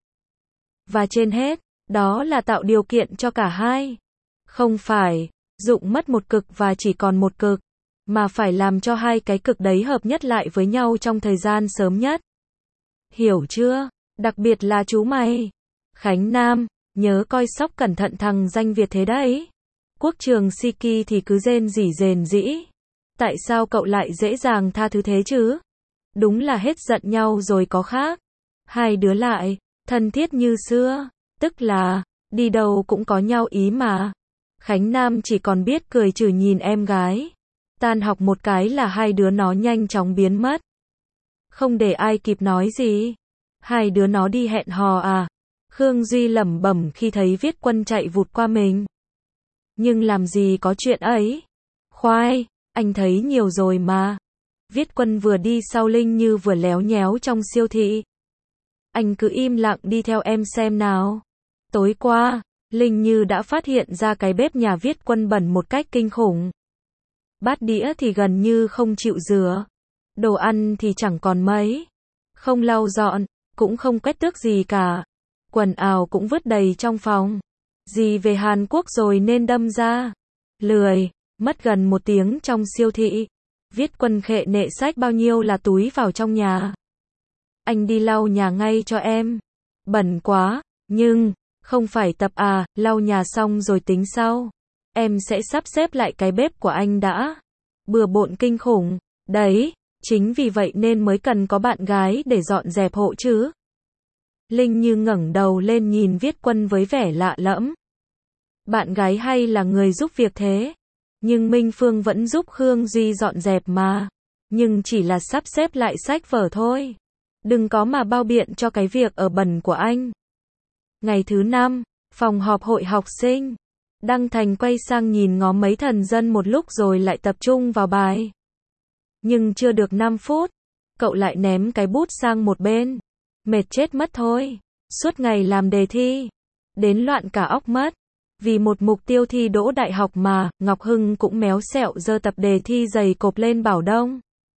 Và trên hết, đó là tạo điều kiện cho cả hai. Không phải dụng mất một cực và chỉ còn một cực, mà phải làm cho hai cái cực đấy hợp nhất lại với nhau trong thời gian sớm nhất. Hiểu chưa? Đặc biệt là chú mày, Khánh Nam, nhớ coi sóc cẩn thận thằng danh Việt thế đấy. Quốc trường Siki thì cứ rên rỉ. Tại sao cậu lại dễ dàng tha thứ thế chứ? Đúng là hết giận nhau rồi có khác. Hai đứa lại thân thiết như xưa, tức là đi đâu cũng có nhau ý mà. Khánh Nam chỉ còn biết cười trừ nhìn em gái. Tan học một cái là hai đứa nó nhanh chóng biến mất. Không để ai kịp nói gì. Hai đứa nó đi hẹn hò à? Khương Duy lẩm bẩm khi thấy Viết Quân chạy vụt qua mình. Nhưng làm gì có chuyện ấy. Khoai, anh thấy nhiều rồi mà. Viết Quân vừa đi sau Linh Như vừa léo nhéo trong siêu thị. Anh cứ im lặng đi theo em xem nào. Tối qua, Linh Như đã phát hiện ra cái bếp nhà Viết Quân bẩn một cách kinh khủng. Bát đĩa thì gần như không chịu rửa. Đồ ăn thì chẳng còn mấy. Không lau dọn, cũng không quét tước gì cả. Quần áo cũng vứt đầy trong phòng. Dì về Hàn Quốc rồi nên đâm ra lười. Mất gần 1 tiếng trong siêu thị. Viết Quân khệ nệ xách bao nhiêu là túi vào trong nhà. Anh đi lau nhà ngay cho em. Bẩn quá, nhưng không phải tập à, lau nhà xong rồi tính sau. Em sẽ sắp xếp lại cái bếp của anh đã. Bừa bộn kinh khủng. Đấy, chính vì vậy nên mới cần có bạn gái để dọn dẹp hộ chứ. Linh Như ngẩng đầu lên nhìn Viết Quân với vẻ lạ lẫm. Bạn gái hay là người giúp việc thế? Nhưng Minh Phương vẫn giúp Khương Duy dọn dẹp mà. Nhưng chỉ là sắp xếp lại sách vở thôi. Đừng có mà bao biện cho cái việc ở bẩn của anh. Ngày thứ 5, phòng họp hội học sinh. Đăng Thành quay sang nhìn ngó mấy thần dân một lúc rồi lại tập trung vào bài. Nhưng chưa được 5 phút, cậu lại ném cái bút sang một bên. Mệt chết mất thôi. Suốt ngày làm đề thi. Đến loạn cả óc mất. Vì một mục tiêu thi đỗ đại học mà, Ngọc Hưng cũng méo xẹo giơ tập đề thi dày cộp lên Bảo Đông.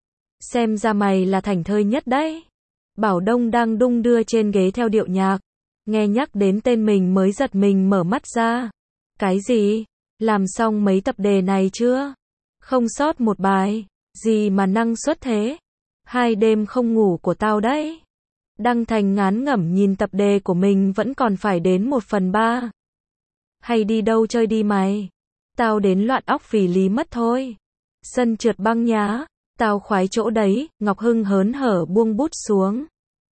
Xem ra mày là thảnh thơi nhất đấy. Bảo Đông đang đung đưa trên ghế theo điệu nhạc. Nghe nhắc đến tên mình mới giật mình mở mắt ra. Cái gì? Làm xong mấy tập đề này chưa? Không sót một bài. Gì mà năng suất thế? 2 đêm không ngủ của tao đấy. Đăng Thành ngán ngẩm nhìn tập đề của mình vẫn còn phải đến 1/3. Hay đi đâu chơi đi mày? Tao đến loạn óc vì lý mất thôi. Sân trượt băng nhá. Tao khoái chỗ đấy. Ngọc Hưng hớn hở buông bút xuống.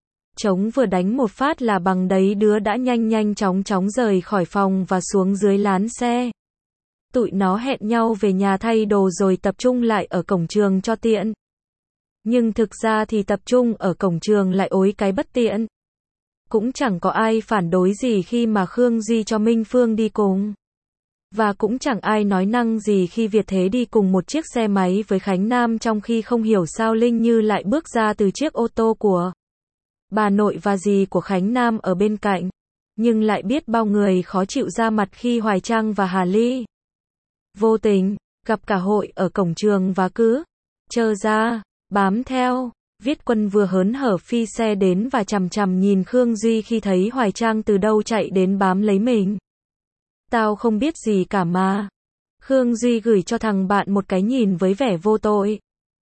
Trống vừa đánh một phát là bằng đấy đứa đã nhanh chóng rời khỏi phòng và xuống dưới lán xe. Tụi nó hẹn nhau về nhà thay đồ rồi tập trung lại ở cổng trường cho tiện. Nhưng thực ra thì tập trung ở cổng trường lại ối cái bất tiện. Cũng chẳng có ai phản đối gì khi mà Khương Duy cho Minh Phương đi cùng. Và cũng chẳng ai nói năng gì khi Việt Thế đi cùng một chiếc xe máy với Khánh Nam, trong khi không hiểu sao Linh Như lại bước ra từ chiếc ô tô của bà nội và dì của Khánh Nam ở bên cạnh. Nhưng lại biết bao người khó chịu ra mặt khi Hoài Trang và Hà Ly vô tình gặp cả hội ở cổng trường và cứ trơ ra bám theo. Viết Quân vừa hớn hở phi xe đến và chằm chằm nhìn Khương Duy khi thấy Hoài Trang từ đâu chạy đến bám lấy mình. Tao không biết gì cả mà. Khương Duy gửi cho thằng bạn một cái nhìn với vẻ vô tội.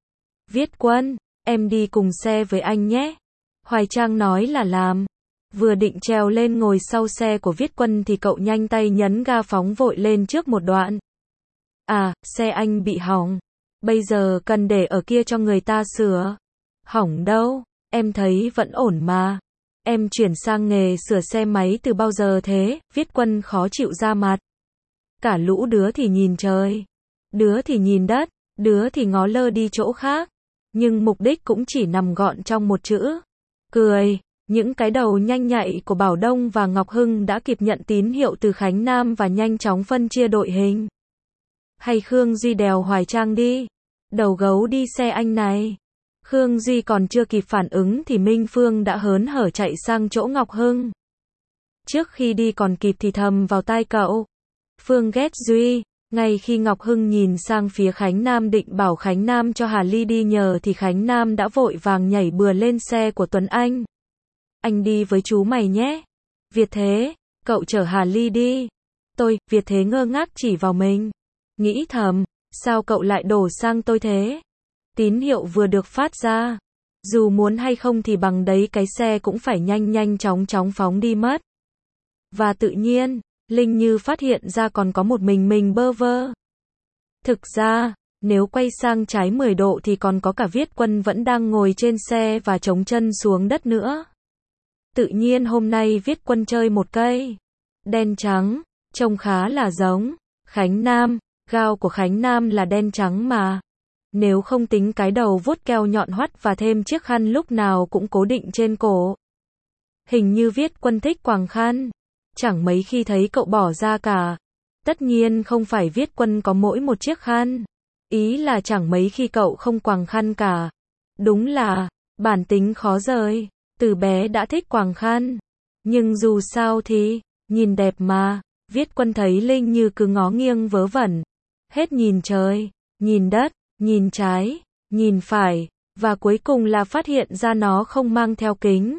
Viết Quân, em đi cùng xe với anh nhé. Hoài Trang nói là làm. Vừa định trèo lên ngồi sau xe của Viết Quân thì cậu nhanh tay nhấn ga phóng vội lên trước một đoạn. À, xe anh bị hỏng. Bây giờ cần để ở kia cho người ta sửa. Hỏng đâu, em thấy vẫn ổn mà. Em chuyển sang nghề sửa xe máy từ bao giờ thế? Viết Quân khó chịu ra mặt. Cả lũ đứa thì nhìn trời, đứa thì nhìn đất, đứa thì ngó lơ đi chỗ khác. Nhưng mục đích cũng chỉ nằm gọn trong một chữ. Cười. Những cái đầu nhanh nhạy của Bảo Đông và Ngọc Hưng đã kịp nhận tín hiệu từ Khánh Nam và nhanh chóng phân chia đội hình. Hay Khương Duy đèo Hoài Trang đi. Đầu gấu đi xe anh này. Khương Duy còn chưa kịp phản ứng thì Minh Phương đã hớn hở chạy sang chỗ Ngọc Hưng. Trước khi đi còn kịp thì thầm vào tai cậu. Phương ghét Duy. Ngay khi Ngọc Hưng nhìn sang phía Khánh Nam định bảo Khánh Nam cho Hà Ly đi nhờ thì Khánh Nam đã vội vàng nhảy bừa lên xe của Tuấn Anh. Anh đi với chú mày nhé. Việt Thế, cậu chở Hà Ly đi. Việt Thế ngơ ngác chỉ vào mình. Nghĩ thầm, sao cậu lại đổ sang tôi thế? Tín hiệu vừa được phát ra. Dù muốn hay không thì bằng đấy cái xe cũng phải nhanh nhanh chóng chóng phóng đi mất. Và tự nhiên, Linh Như phát hiện ra còn có một mình bơ vơ. Thực ra, nếu quay sang trái 10 độ thì còn có cả Viết Quân vẫn đang ngồi trên xe và chống chân xuống đất nữa. Tự nhiên hôm nay Viết Quân chơi một cây đen trắng, trông khá là giống Khánh Nam, gao của Khánh Nam là đen trắng mà. Nếu không tính cái đầu vuốt keo nhọn hoắt và thêm chiếc khăn lúc nào cũng cố định trên cổ. Hình như Viết Quân thích quàng khăn. Chẳng mấy khi thấy cậu bỏ ra cả. Tất nhiên không phải Viết Quân có mỗi một chiếc khăn. Ý là chẳng mấy khi cậu không quàng khăn cả. Đúng là, bản tính khó rời. Từ bé đã thích quàng khăn. Nhưng dù sao thì, nhìn đẹp mà. Viết Quân thấy Linh Như cứ ngó nghiêng vớ vẩn. Hết nhìn trời, nhìn đất, nhìn trái, nhìn phải. Và cuối cùng là phát hiện ra nó không mang theo kính.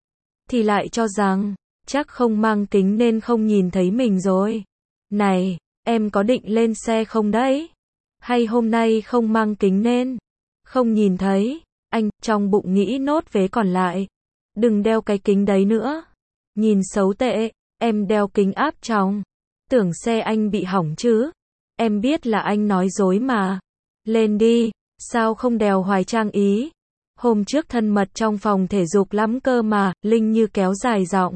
Thì lại cho rằng, chắc không mang kính nên không nhìn thấy mình rồi. Này, em có định lên xe không đấy? Hay hôm nay không mang kính nên không nhìn thấy? Anh trong bụng nghĩ nốt vế còn lại. Đừng đeo cái kính đấy nữa. Nhìn xấu tệ, em đeo kính áp tròng. Tưởng xe anh bị hỏng chứ. Em biết là anh nói dối mà. Lên đi, sao không đèo Hoài Trang ý? Hôm trước thân mật trong phòng thể dục lắm cơ mà, Linh Như kéo dài giọng.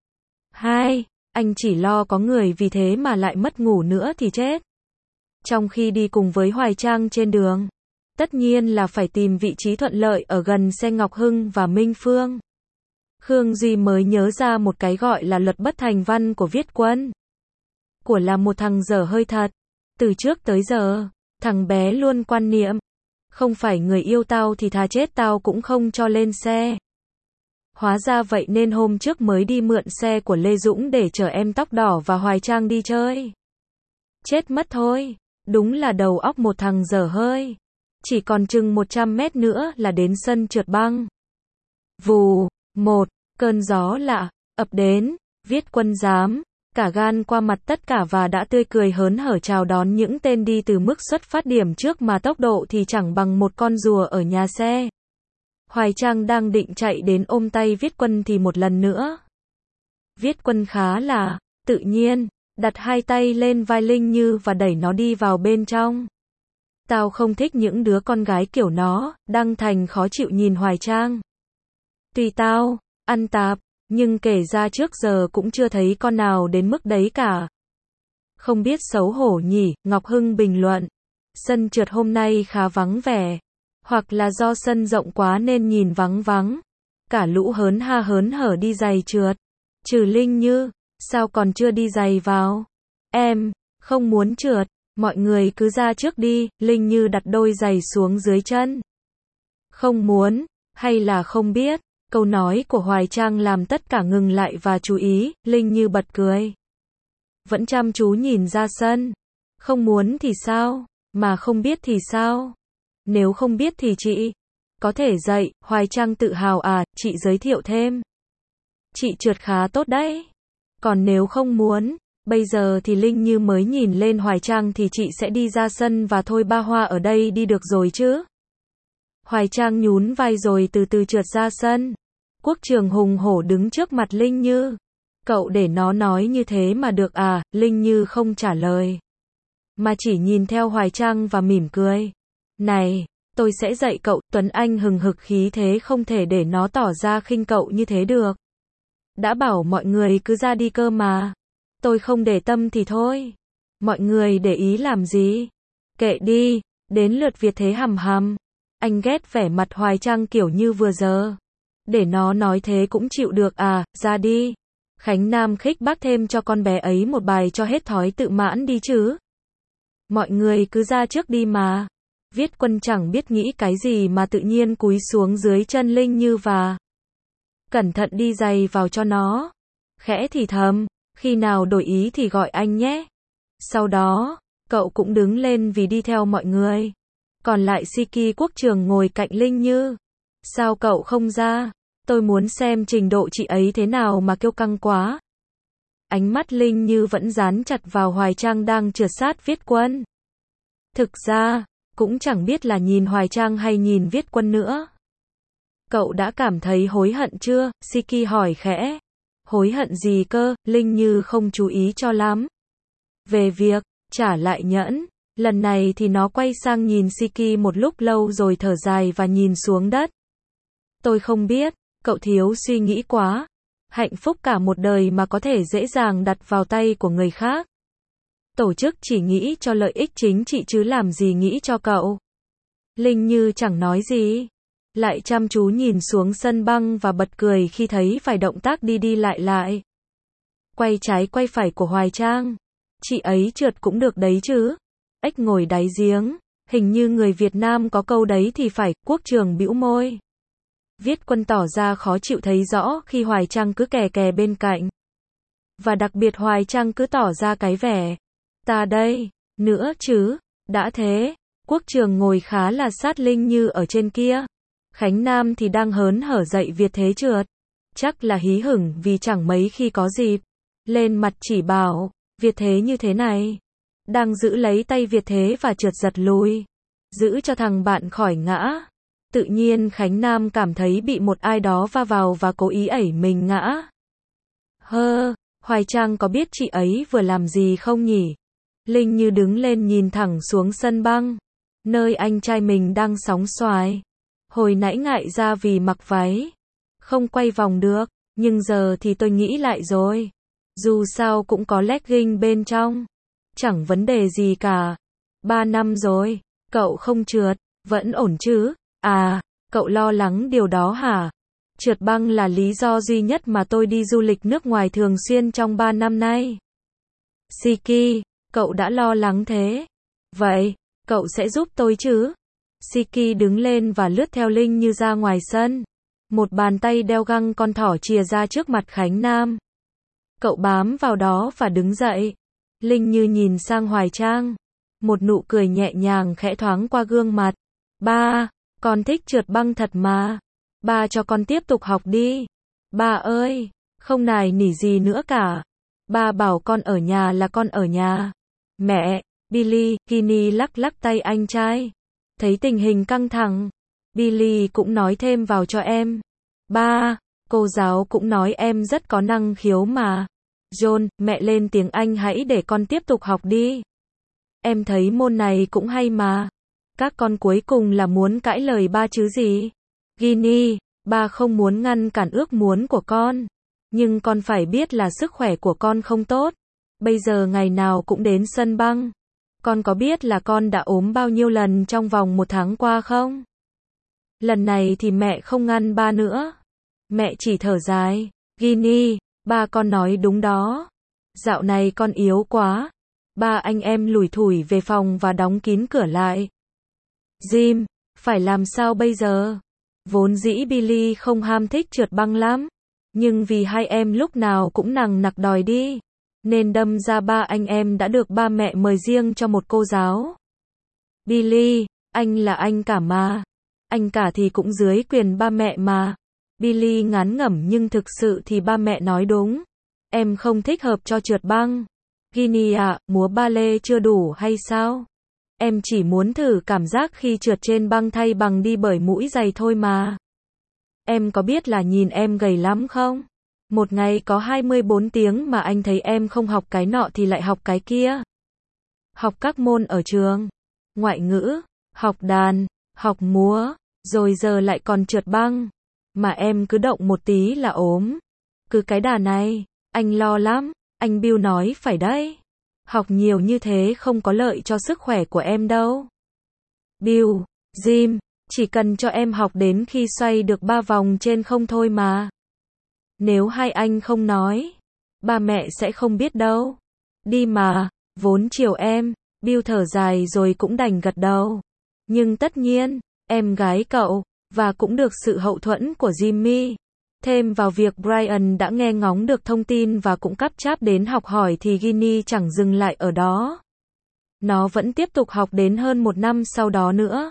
Anh chỉ lo có người vì thế mà lại mất ngủ nữa thì chết. Trong khi đi cùng với Hoài Trang trên đường, tất nhiên là phải tìm vị trí thuận lợi ở gần xe Ngọc Hưng và Minh Phương. Khương Duy mới nhớ ra một cái gọi là luật bất thành văn của Viết Quân. Của là một thằng dở hơi thật. Từ trước tới giờ, thằng bé luôn quan niệm. Không phải người yêu tao thì thà chết tao cũng không cho lên xe. Hóa ra vậy nên hôm trước mới đi mượn xe của Lê Dũng để chở em tóc đỏ và Hoài Trang đi chơi. Chết mất thôi. Đúng là đầu óc một thằng dở hơi. Chỉ còn chừng 100 mét nữa là đến sân trượt băng. Vù, một cơn gió lạ ập đến. Viết Quân dám cả gan qua mặt tất cả và đã tươi cười hớn hở chào đón những tên đi từ mức xuất phát điểm trước mà tốc độ thì chẳng bằng một con rùa ở nhà xe. Hoài Trang đang định chạy đến ôm tay Viết Quân thì một lần nữa. Viết Quân khá là tự nhiên, đặt hai tay lên vai Linh Như và đẩy nó đi vào bên trong. Tao không thích những đứa con gái kiểu nó, Đăng Thành khó chịu nhìn Hoài Trang. Tùy tao, ăn tạp, nhưng kể ra trước giờ cũng chưa thấy con nào đến mức đấy cả. Không biết xấu hổ nhỉ, Ngọc Hưng bình luận. Sân trượt hôm nay khá vắng vẻ. Hoặc là do sân rộng quá nên nhìn vắng vắng. Cả lũ hớn hở đi giày trượt. Trừ Linh Như, sao còn chưa đi giày vào? Em, không muốn trượt, mọi người cứ ra trước đi, Linh Như đặt đôi giày xuống dưới chân. Không muốn, hay là không biết? Câu nói của Hoài Trang làm tất cả ngừng lại và chú ý, Linh Như bật cười. Vẫn chăm chú nhìn ra sân. Không muốn thì sao? Mà không biết thì sao? Nếu không biết thì chị có thể dạy, Hoài Trang tự hào chị giới thiệu thêm. Chị trượt khá tốt đấy. Còn nếu không muốn, Bây giờ thì Linh Như mới nhìn lên Hoài Trang thì chị sẽ đi ra sân và thôi ba Hoa ở đây đi được rồi chứ. Hoài Trang nhún vai rồi từ từ trượt ra sân. Quốc Trường hùng hổ đứng trước mặt Linh Như. Cậu để nó nói như thế mà được à? Linh Như không trả lời, mà chỉ nhìn theo Hoài Trang và mỉm cười. Này, tôi sẽ dạy cậu. Tuấn Anh hừng hực khí thế, không thể để nó tỏ ra khinh cậu như thế được. Đã bảo mọi người cứ ra đi cơ mà. Tôi không để tâm thì thôi. Mọi người để ý làm gì? Kệ đi, đến lượt Việt Thế hầm hầm. Anh ghét vẻ mặt Hoài Trang kiểu như vừa giờ. Để nó nói thế cũng chịu được à? Ra đi. Khánh Nam khích bác thêm cho con bé ấy một bài cho hết thói tự mãn đi chứ. Mọi người cứ ra trước đi mà. Viết Quân chẳng biết nghĩ cái gì mà tự nhiên cúi xuống dưới chân Linh Như và cẩn thận đi giày vào cho nó. Khẽ thì thầm, khi nào đổi ý thì gọi anh nhé. Sau đó, cậu cũng đứng lên vì đi theo mọi người. Còn lại Siki Quốc Trường ngồi cạnh Linh Như. Sao cậu không ra? Tôi muốn xem trình độ chị ấy thế nào mà kiêu căng quá. Ánh mắt Linh Như vẫn dán chặt vào Hoài Trang đang trượt sát Viết Quân. Thực ra, cũng chẳng biết là nhìn Hoài Trang hay nhìn Viết Quân nữa. Cậu đã cảm thấy hối hận chưa? Siki hỏi khẽ. Hối hận gì cơ? Linh Như không chú ý cho lắm. Về việc trả lại nhẫn. Lần này thì nó quay sang nhìn Siki một lúc lâu rồi thở dài và nhìn xuống đất. Tôi không biết, cậu thiếu suy nghĩ quá. Hạnh phúc cả một đời mà có thể dễ dàng đặt vào tay của người khác. Tổ chức chỉ nghĩ cho lợi ích chính trị chứ làm gì nghĩ cho cậu. Linh Như chẳng nói gì. Lại chăm chú nhìn xuống sân băng và bật cười khi thấy vài động tác đi đi lại lại. Quay trái quay phải của Hoài Trang. Chị ấy trượt cũng được đấy chứ. Ếch ngồi đáy giếng. Hình như người Việt Nam có câu đấy thì phải. Quốc Trường bĩu môi. Viết Quân tỏ ra khó chịu thấy rõ khi Hoài Trang cứ kè kè bên cạnh. Và đặc biệt Hoài Trang cứ tỏ ra cái vẻ. Ta đây, nữa chứ. Đã thế, Quốc Trường ngồi khá là sát Linh Như ở trên kia. Khánh Nam thì đang hớn hở dạy Việt Thế trượt. Chắc là hí hửng vì chẳng mấy khi có dịp. Lên mặt chỉ bảo, Việt Thế như thế này. Đang giữ lấy tay Việt Thế và trượt giật lùi. Giữ cho thằng bạn khỏi ngã. Tự nhiên Khánh Nam cảm thấy bị một ai đó va vào và cố ý ẩy mình ngã. Hoài Trang có biết chị ấy vừa làm gì không nhỉ? Linh Như đứng lên nhìn thẳng xuống sân băng. Nơi anh trai mình đang sóng xoài. Hồi nãy ngại ra vì mặc váy. Không quay vòng được. Nhưng giờ thì tôi nghĩ lại rồi. Dù sao cũng có legging bên trong. Chẳng vấn đề gì cả. 3 năm rồi. Cậu không trượt. Vẫn ổn chứ? À, cậu lo lắng điều đó hả? Trượt băng là lý do duy nhất mà tôi đi du lịch nước ngoài thường xuyên trong 3 năm nay. Siki, cậu đã lo lắng thế. Vậy, cậu sẽ giúp tôi chứ? Siki đứng lên và lướt theo Linh Như ra ngoài sân. Một bàn tay đeo găng con thỏ chìa ra trước mặt Khánh Nam. Cậu bám vào đó và đứng dậy. Linh Như nhìn sang Hoài Trang. Một nụ cười nhẹ nhàng khẽ thoáng qua gương mặt. Ba, con thích trượt băng thật mà. Ba cho con tiếp tục học đi. Ba ơi, không nài nỉ gì nữa cả. Ba bảo con ở nhà là con ở nhà. Mẹ, Billy, Kini lắc lắc tay anh trai. Thấy tình hình căng thẳng, Billy cũng nói thêm vào cho em. Ba, cô giáo cũng nói em rất có năng khiếu mà. John, mẹ lên tiếng Anh hãy để con tiếp tục học đi. Em thấy môn này cũng hay mà. Các con cuối cùng là muốn cãi lời ba chứ gì. Ginny, ba không muốn ngăn cản ước muốn của con. Nhưng con phải biết là sức khỏe của con không tốt. Bây giờ ngày nào cũng đến sân băng. Con có biết là con đã ốm bao nhiêu lần trong vòng 1 tháng qua không? Lần này thì mẹ không ngăn ba nữa. Mẹ chỉ thở dài. Ginny, ba con nói đúng đó. Dạo này con yếu quá. Ba anh em lủi thủi về phòng và đóng kín cửa lại. Jim, phải làm sao bây giờ? Vốn dĩ Billy không ham thích trượt băng lắm. Nhưng vì hai em lúc nào cũng nằng nặc đòi đi. Nên đâm ra ba anh em đã được ba mẹ mời riêng cho một cô giáo. Billy, anh là anh cả mà. Anh cả thì cũng dưới quyền ba mẹ mà. Billy ngán ngẩm nhưng thực sự thì ba mẹ nói đúng. Em không thích hợp cho trượt băng. Ginny ạ, múa ballet chưa đủ hay sao? Em chỉ muốn thử cảm giác khi trượt trên băng thay bằng đi bởi mũi giày thôi mà. Em có biết là nhìn em gầy lắm không? Một ngày có 24 tiếng mà anh thấy em không học cái nọ thì lại học cái kia. Học các môn ở trường, ngoại ngữ, học đàn, học múa, rồi giờ lại còn trượt băng. Mà em cứ động một tí là ốm. Cứ cái đà này, anh lo lắm, anh Bill nói phải đấy. Học nhiều như thế không có lợi cho sức khỏe của em đâu. Bill, Jim, chỉ cần cho em học đến khi xoay được 3 vòng trên không thôi mà. Nếu hai anh không nói, ba mẹ sẽ không biết đâu. Đi mà, vốn chiều em, Bill thở dài rồi cũng đành gật đầu. Nhưng tất nhiên, em gái cậu, và cũng được sự hậu thuẫn của Jimmy. Thêm vào việc Brian đã nghe ngóng được thông tin và cũng cắp cháp đến học hỏi thì Ginny chẳng dừng lại ở đó. Nó vẫn tiếp tục học đến hơn 1 năm sau đó nữa.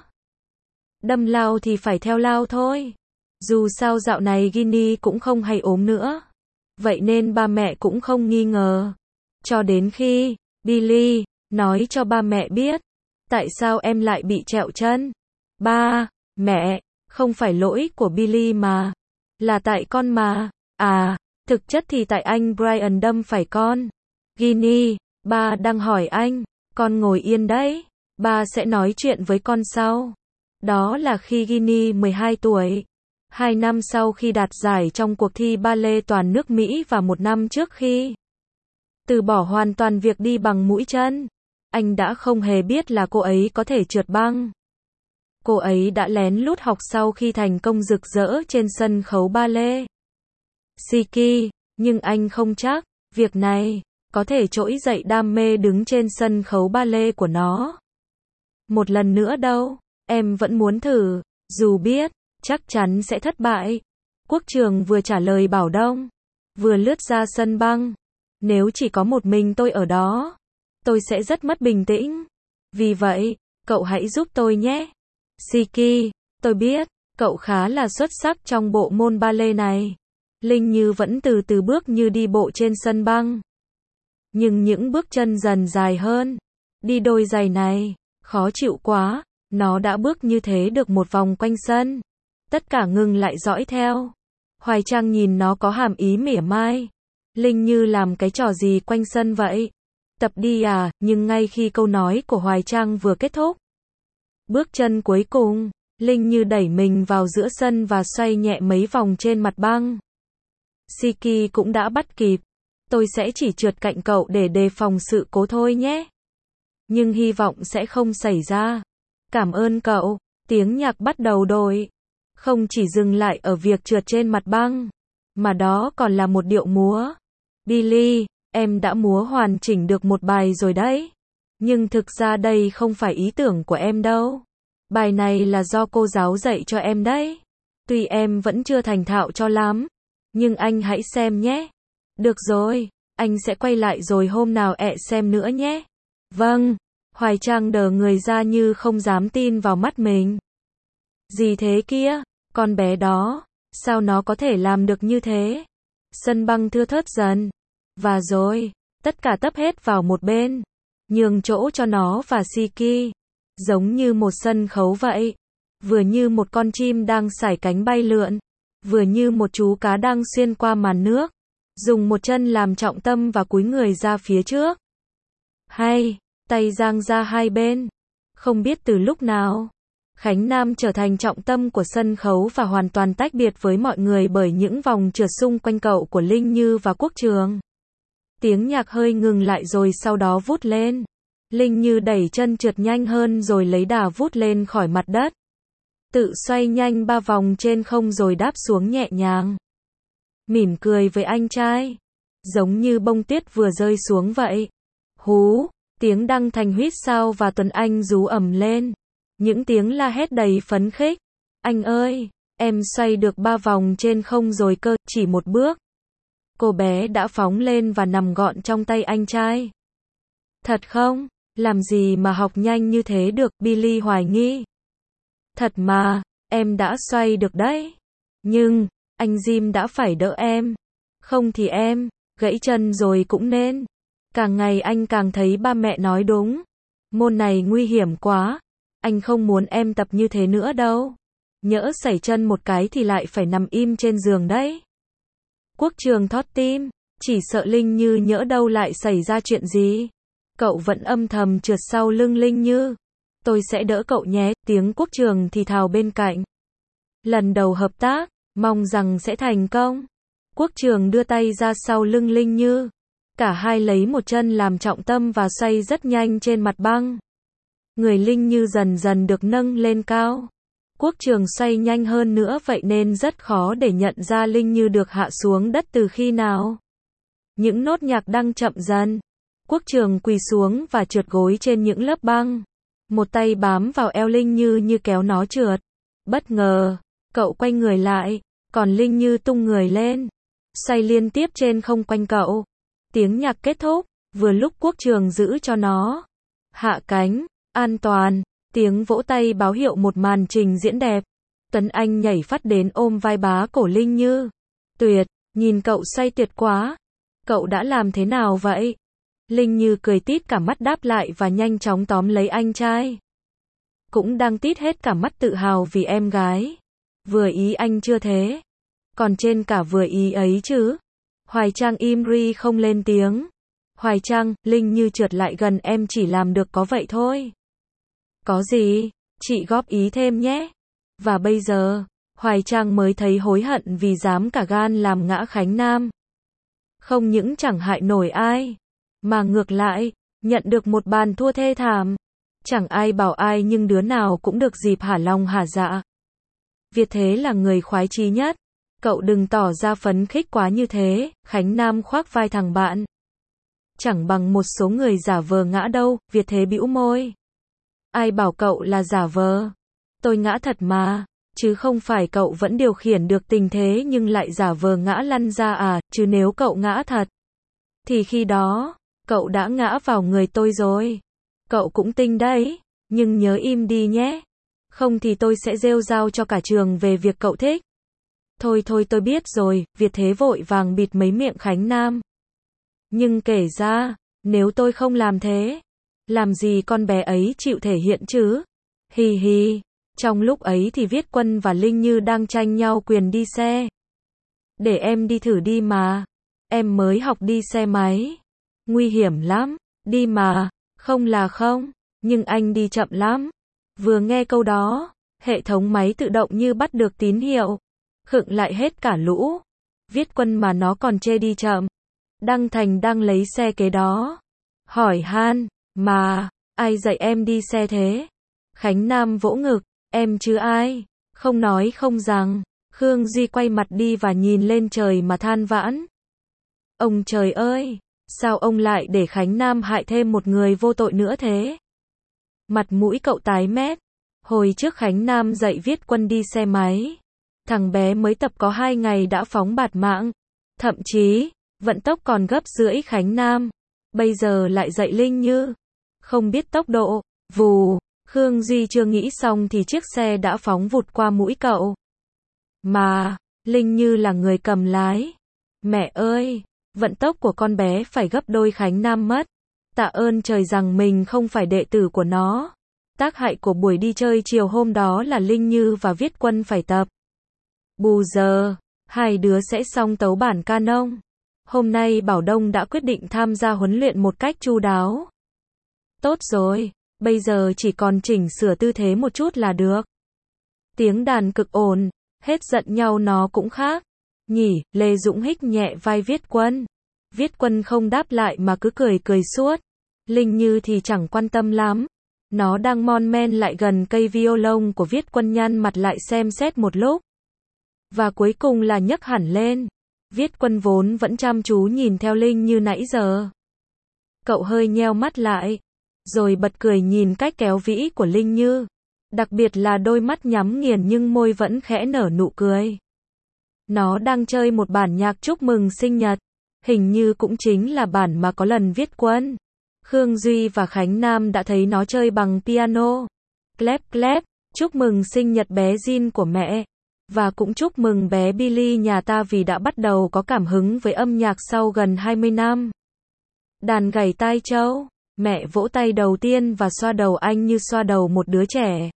Đâm lao thì phải theo lao thôi. Dù sao dạo này Ginny cũng không hay ốm nữa. Vậy nên ba mẹ cũng không nghi ngờ. Cho đến khi Billy nói cho ba mẹ biết. Tại sao em lại bị trẹo chân? Ba, mẹ, không phải lỗi của Billy mà. Là tại con mà. À, thực chất thì tại anh Brian đâm phải con. Ginny, ba đang hỏi anh. Con ngồi yên đấy. Ba sẽ nói chuyện với con sau. Đó là khi Ginny 12 tuổi. 2 năm sau khi đạt giải trong cuộc thi ballet toàn nước Mỹ và 1 năm trước khi từ bỏ hoàn toàn việc đi bằng mũi chân. Anh đã không hề biết là cô ấy có thể trượt băng. Cô ấy đã lén lút học sau khi thành công rực rỡ trên sân khấu ballet Siki, nhưng anh không chắc, việc này có thể trỗi dậy đam mê đứng trên sân khấu ballet của nó. Một lần nữa đâu, em vẫn muốn thử, dù biết, chắc chắn sẽ thất bại. Quốc Trường vừa trả lời bảo Đông, vừa lướt ra sân băng. Nếu chỉ có một mình tôi ở đó, tôi sẽ rất mất bình tĩnh. Vì vậy, cậu hãy giúp tôi nhé. Siki, tôi biết, cậu khá là xuất sắc trong bộ môn ballet này. Linh Như vẫn từ từ bước như đi bộ trên sân băng. Nhưng những bước chân dần dài hơn. Đi đôi giày này, khó chịu quá. Nó đã bước như thế được một vòng quanh sân. Tất cả ngừng lại dõi theo. Hoài Trang nhìn nó có hàm ý mỉa mai. Linh Như làm cái trò gì quanh sân vậy? Tập đi à? Nhưng ngay khi câu nói của Hoài Trang vừa kết thúc, bước chân cuối cùng, Linh Như đẩy mình vào giữa sân và xoay nhẹ mấy vòng trên mặt băng. Siki cũng đã bắt kịp. Tôi sẽ chỉ trượt cạnh cậu để đề phòng sự cố thôi nhé. Nhưng hy vọng sẽ không xảy ra. Cảm ơn cậu. Tiếng nhạc bắt đầu đổi. Không chỉ dừng lại ở việc trượt trên mặt băng, mà đó còn là một điệu múa. Billy, em đã múa hoàn chỉnh được một bài rồi đấy. Nhưng thực ra đây không phải ý tưởng của em đâu. Bài này là do cô giáo dạy cho em đấy. Tuy em vẫn chưa thành thạo cho lắm, nhưng anh hãy xem nhé. Được rồi, anh sẽ quay lại rồi hôm nào xem nữa nhé. Vâng. Hoài Trang đờ người ra như không dám tin vào mắt mình. Gì thế kia? Con bé đó, sao nó có thể làm được như thế? Sân băng thưa thớt dần. Và rồi, tất cả tấp hết vào một bên. Nhường chỗ cho nó và Siki. Giống như một sân khấu vậy. Vừa như một con chim đang sải cánh bay lượn. Vừa như một chú cá đang xuyên qua màn nước. Dùng một chân làm trọng tâm và cúi người ra phía trước. Hay, tay dang ra hai bên. Không biết từ lúc nào, Khánh Nam trở thành trọng tâm của sân khấu và hoàn toàn tách biệt với mọi người bởi những vòng trượt xung quanh cậu của Linh Như và Quốc Trường. Tiếng nhạc hơi ngừng lại rồi sau đó vút lên. Linh Như đẩy chân trượt nhanh hơn rồi lấy đà vút lên khỏi mặt đất. Tự xoay nhanh 3 vòng trên không rồi đáp xuống nhẹ nhàng. Mỉm cười với anh trai. Giống như bông tuyết vừa rơi xuống vậy. Hú, tiếng Đăng Thành huýt sáo và Tuấn Anh rú ầm lên. Những tiếng la hét đầy phấn khích. Anh ơi, em xoay được 3 vòng trên không rồi cơ, chỉ một bước. Cô bé đã phóng lên và nằm gọn trong tay anh trai. Thật không? Làm gì mà học nhanh như thế được, Billy hoài nghi. Thật mà, em đã xoay được đấy. Nhưng, anh Jim đã phải đỡ em. Không thì em, gãy chân rồi cũng nên. Càng ngày anh càng thấy ba mẹ nói đúng. Môn này nguy hiểm quá. Anh không muốn em tập như thế nữa đâu. Nhỡ sẩy chân một cái thì lại phải nằm im trên giường đấy. Quốc Trường thót tim. Chỉ sợ Linh Như nhỡ đâu lại xảy ra chuyện gì. Cậu vẫn âm thầm trượt sau lưng Linh Như. Tôi sẽ đỡ cậu nhé, tiếng Quốc Trường thì thào bên cạnh. Lần đầu hợp tác, mong rằng sẽ thành công. Quốc Trường đưa tay ra sau lưng Linh Như. Cả hai lấy một chân làm trọng tâm và xoay rất nhanh trên mặt băng. Người Linh Như dần dần được nâng lên cao. Quốc Trường xoay nhanh hơn nữa vậy nên rất khó để nhận ra Linh Như được hạ xuống đất từ khi nào. Những nốt nhạc đang chậm dần. Quốc Trường quỳ xuống và trượt gối trên những lớp băng. Một tay bám vào eo Linh Như như kéo nó trượt. Bất ngờ, cậu quay người lại, còn Linh Như tung người lên. Xoay liên tiếp trên không quanh cậu. Tiếng nhạc kết thúc, vừa lúc Quốc Trường giữ cho nó. Hạ cánh, an toàn, tiếng vỗ tay báo hiệu một màn trình diễn đẹp. Tuấn Anh nhảy phát đến ôm vai bá cổ Linh Như. Tuyệt, nhìn cậu xoay tuyệt quá. Cậu đã làm thế nào vậy? Linh Như cười tít cả mắt đáp lại và nhanh chóng tóm lấy anh trai. Cũng đang tít hết cả mắt tự hào vì em gái. Vừa ý anh chưa thế? Còn trên cả vừa ý ấy chứ. Hoài Trang im ri không lên tiếng. Hoài Trang, Linh Như trượt lại gần em chỉ làm được có vậy thôi. Có gì? Chị góp ý thêm nhé. Và bây giờ, Hoài Trang mới thấy hối hận vì dám cả gan làm ngã Khánh Nam. Không những chẳng hại nổi ai, mà ngược lại, nhận được một bàn thua thê thảm. Chẳng ai bảo ai nhưng đứa nào cũng được dịp hả lòng hả dạ. Việt Thế là người khoái chí nhất. Cậu đừng tỏ ra phấn khích quá như thế, Khánh Nam khoác vai thằng bạn. Chẳng bằng một số người giả vờ ngã đâu, Việt Thế bĩu môi. Ai bảo cậu là giả vờ? Tôi ngã thật mà, chứ không phải cậu vẫn điều khiển được tình thế nhưng lại giả vờ ngã lăn ra à, chứ nếu cậu ngã thật, thì khi đó, cậu đã ngã vào người tôi rồi. Cậu cũng tinh đấy, nhưng nhớ im đi nhé. Không thì tôi sẽ rêu rao cho cả trường về việc cậu thích. Thôi thôi tôi biết rồi, Việt Thế vội vàng bịt mấy miệng Khánh Nam. Nhưng kể ra, nếu tôi không làm thế, làm gì con bé ấy chịu thể hiện chứ? Hì hì, trong lúc ấy thì Viết Quân và Linh Như đang tranh nhau quyền đi xe. Để em đi thử đi mà. Em mới học đi xe máy. Nguy hiểm lắm, đi mà, không là không, nhưng anh đi chậm lắm. Vừa nghe câu đó, hệ thống máy tự động như bắt được tín hiệu. Khựng lại hết cả lũ. Viết Quân mà nó còn chê đi chậm. Đăng Thành đang lấy xe kế đó. Hỏi han, mà, ai dạy em đi xe thế? Khánh Nam vỗ ngực, em chứ ai? Không nói không rằng. Khương Duy quay mặt đi và nhìn lên trời mà than vãn. Ông trời ơi, sao ông lại để Khánh Nam hại thêm một người vô tội nữa thế? Mặt mũi cậu tái mét. Hồi trước Khánh Nam dạy Viết Quân đi xe máy. Thằng bé mới tập có 2 ngày đã phóng bạt mạng. Thậm chí, vận tốc còn gấp rưỡi Khánh Nam. Bây giờ lại dạy Linh Như. Không biết tốc độ. Vù, Khương Duy chưa nghĩ xong thì chiếc xe đã phóng vụt qua mũi cậu. Mà, Linh Như là người cầm lái. Mẹ ơi, vận tốc của con bé phải gấp đôi Khánh Nam mất. Tạ ơn trời rằng mình không phải đệ tử của nó. Tác hại của buổi đi chơi chiều hôm đó là Linh Như và Viết Quân phải tập. Bù giờ, hai đứa sẽ xong tấu bản canon. Hôm nay Bảo Đông đã quyết định tham gia huấn luyện một cách chu đáo. Tốt rồi, bây giờ chỉ còn chỉnh sửa tư thế một chút là được. Tiếng đàn cực ổn, hết giận nhau nó cũng khác. Nhỉ, Lê Dũng hích nhẹ vai Viết Quân. Viết Quân không đáp lại mà cứ cười cười suốt. Linh Như thì chẳng quan tâm lắm. Nó đang mon men lại gần cây violon của Viết Quân nhăn mặt lại xem xét một lúc. Và cuối cùng là nhấc hẳn lên. Viết Quân vốn vẫn chăm chú nhìn theo Linh Như nãy giờ. Cậu hơi nheo mắt lại. Rồi bật cười nhìn cách kéo vĩ của Linh Như. Đặc biệt là đôi mắt nhắm nghiền nhưng môi vẫn khẽ nở nụ cười. Nó đang chơi một bản nhạc chúc mừng sinh nhật. Hình như cũng chính là bản mà có lần Viết Quân, Khương Duy và Khánh Nam đã thấy nó chơi bằng piano. Clap clap, chúc mừng sinh nhật bé Jin của mẹ. Và cũng chúc mừng bé Billy nhà ta vì đã bắt đầu có cảm hứng với âm nhạc sau gần 20 năm. Đàn gảy tai trâu. Mẹ vỗ tay đầu tiên và xoa đầu anh như xoa đầu một đứa trẻ.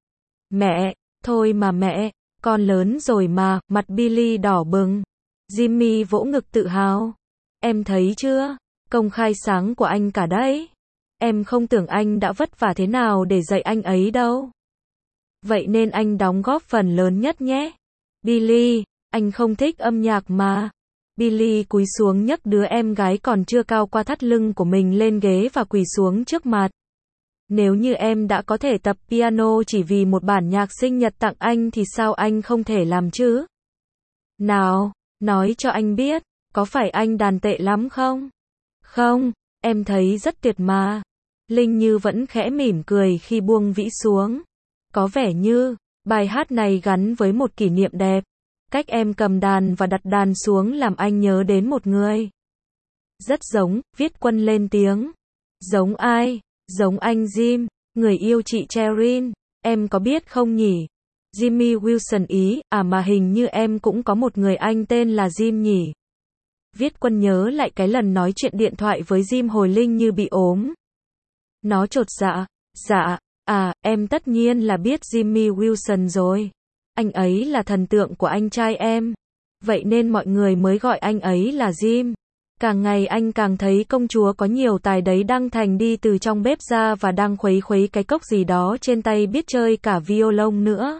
Mẹ, thôi mà mẹ, con lớn rồi mà, mặt Billy đỏ bừng. Jimmy vỗ ngực tự hào. Em thấy chưa? Công khai sáng của anh cả đấy. Em không tưởng anh đã vất vả thế nào để dạy anh ấy đâu. Vậy nên anh đóng góp phần lớn nhất nhé. Billy, anh không thích âm nhạc mà. Billy cúi xuống nhấc đứa em gái còn chưa cao qua thắt lưng của mình lên ghế và quỳ xuống trước mặt. Nếu như em đã có thể tập piano chỉ vì một bản nhạc sinh nhật tặng anh thì sao anh không thể làm chứ? Nào, nói cho anh biết, có phải anh đàn tệ lắm không? Không, em thấy rất tuyệt mà. Linh Như vẫn khẽ mỉm cười khi buông vĩ xuống. Có vẻ như, bài hát này gắn với một kỷ niệm đẹp. Cách em cầm đàn và đặt đàn xuống làm anh nhớ đến một người. Rất giống, Viết Quân lên tiếng. Giống ai? Giống anh Jim, người yêu chị Cheryl. Em có biết không nhỉ? Jimmy Wilson ý, mà hình như em cũng có một người anh tên là Jim nhỉ? Viết Quân nhớ lại cái lần nói chuyện điện thoại với Jim hồi Linh Như bị ốm. Nó chột dạ. Dạ, em tất nhiên là biết Jimmy Wilson rồi. Anh ấy là thần tượng của anh trai em. Vậy nên mọi người mới gọi anh ấy là Jim. Càng ngày anh càng thấy công chúa có nhiều tài đấy. Đăng Thành đi từ trong bếp ra và đang khuấy cái cốc gì đó trên tay, biết chơi cả violon nữa.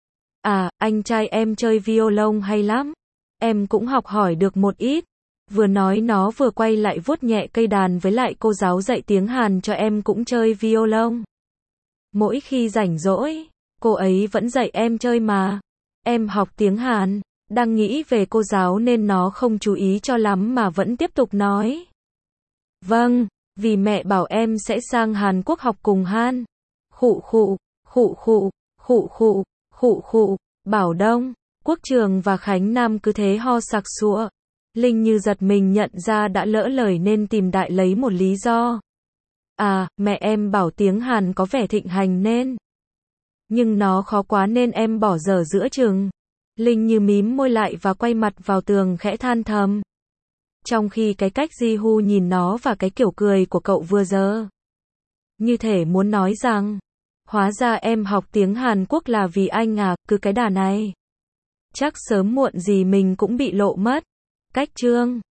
Anh trai em chơi violon hay lắm. Em cũng học hỏi được một ít. Vừa nói nó vừa quay lại vuốt nhẹ cây đàn, với lại cô giáo dạy tiếng Hàn cho em cũng chơi violon. Mỗi khi rảnh rỗi, cô ấy vẫn dạy em chơi mà. Em học tiếng Hàn, đang nghĩ về cô giáo nên nó không chú ý cho lắm mà vẫn tiếp tục nói. Vâng, vì mẹ bảo em sẽ sang Hàn Quốc học cùng Han. Khụ khụ, khụ khụ, khụ khụ, khụ khụ, Bảo Đông, Quốc Trường và Khánh Nam cứ thế ho sặc sụa. Linh Như giật mình nhận ra đã lỡ lời nên tìm đại lấy một lý do. Mẹ em bảo tiếng Hàn có vẻ thịnh hành nên. Nhưng nó khó quá nên em bỏ dở giữa chừng. Linh Như mím môi lại và quay mặt vào tường khẽ than thầm. Trong khi cái cách Ji-hu nhìn nó và cái kiểu cười của cậu vừa giờ, như thể muốn nói rằng, hóa ra em học tiếng Hàn Quốc là vì anh cứ cái đà này. Chắc sớm muộn gì mình cũng bị lộ mất. Cách chương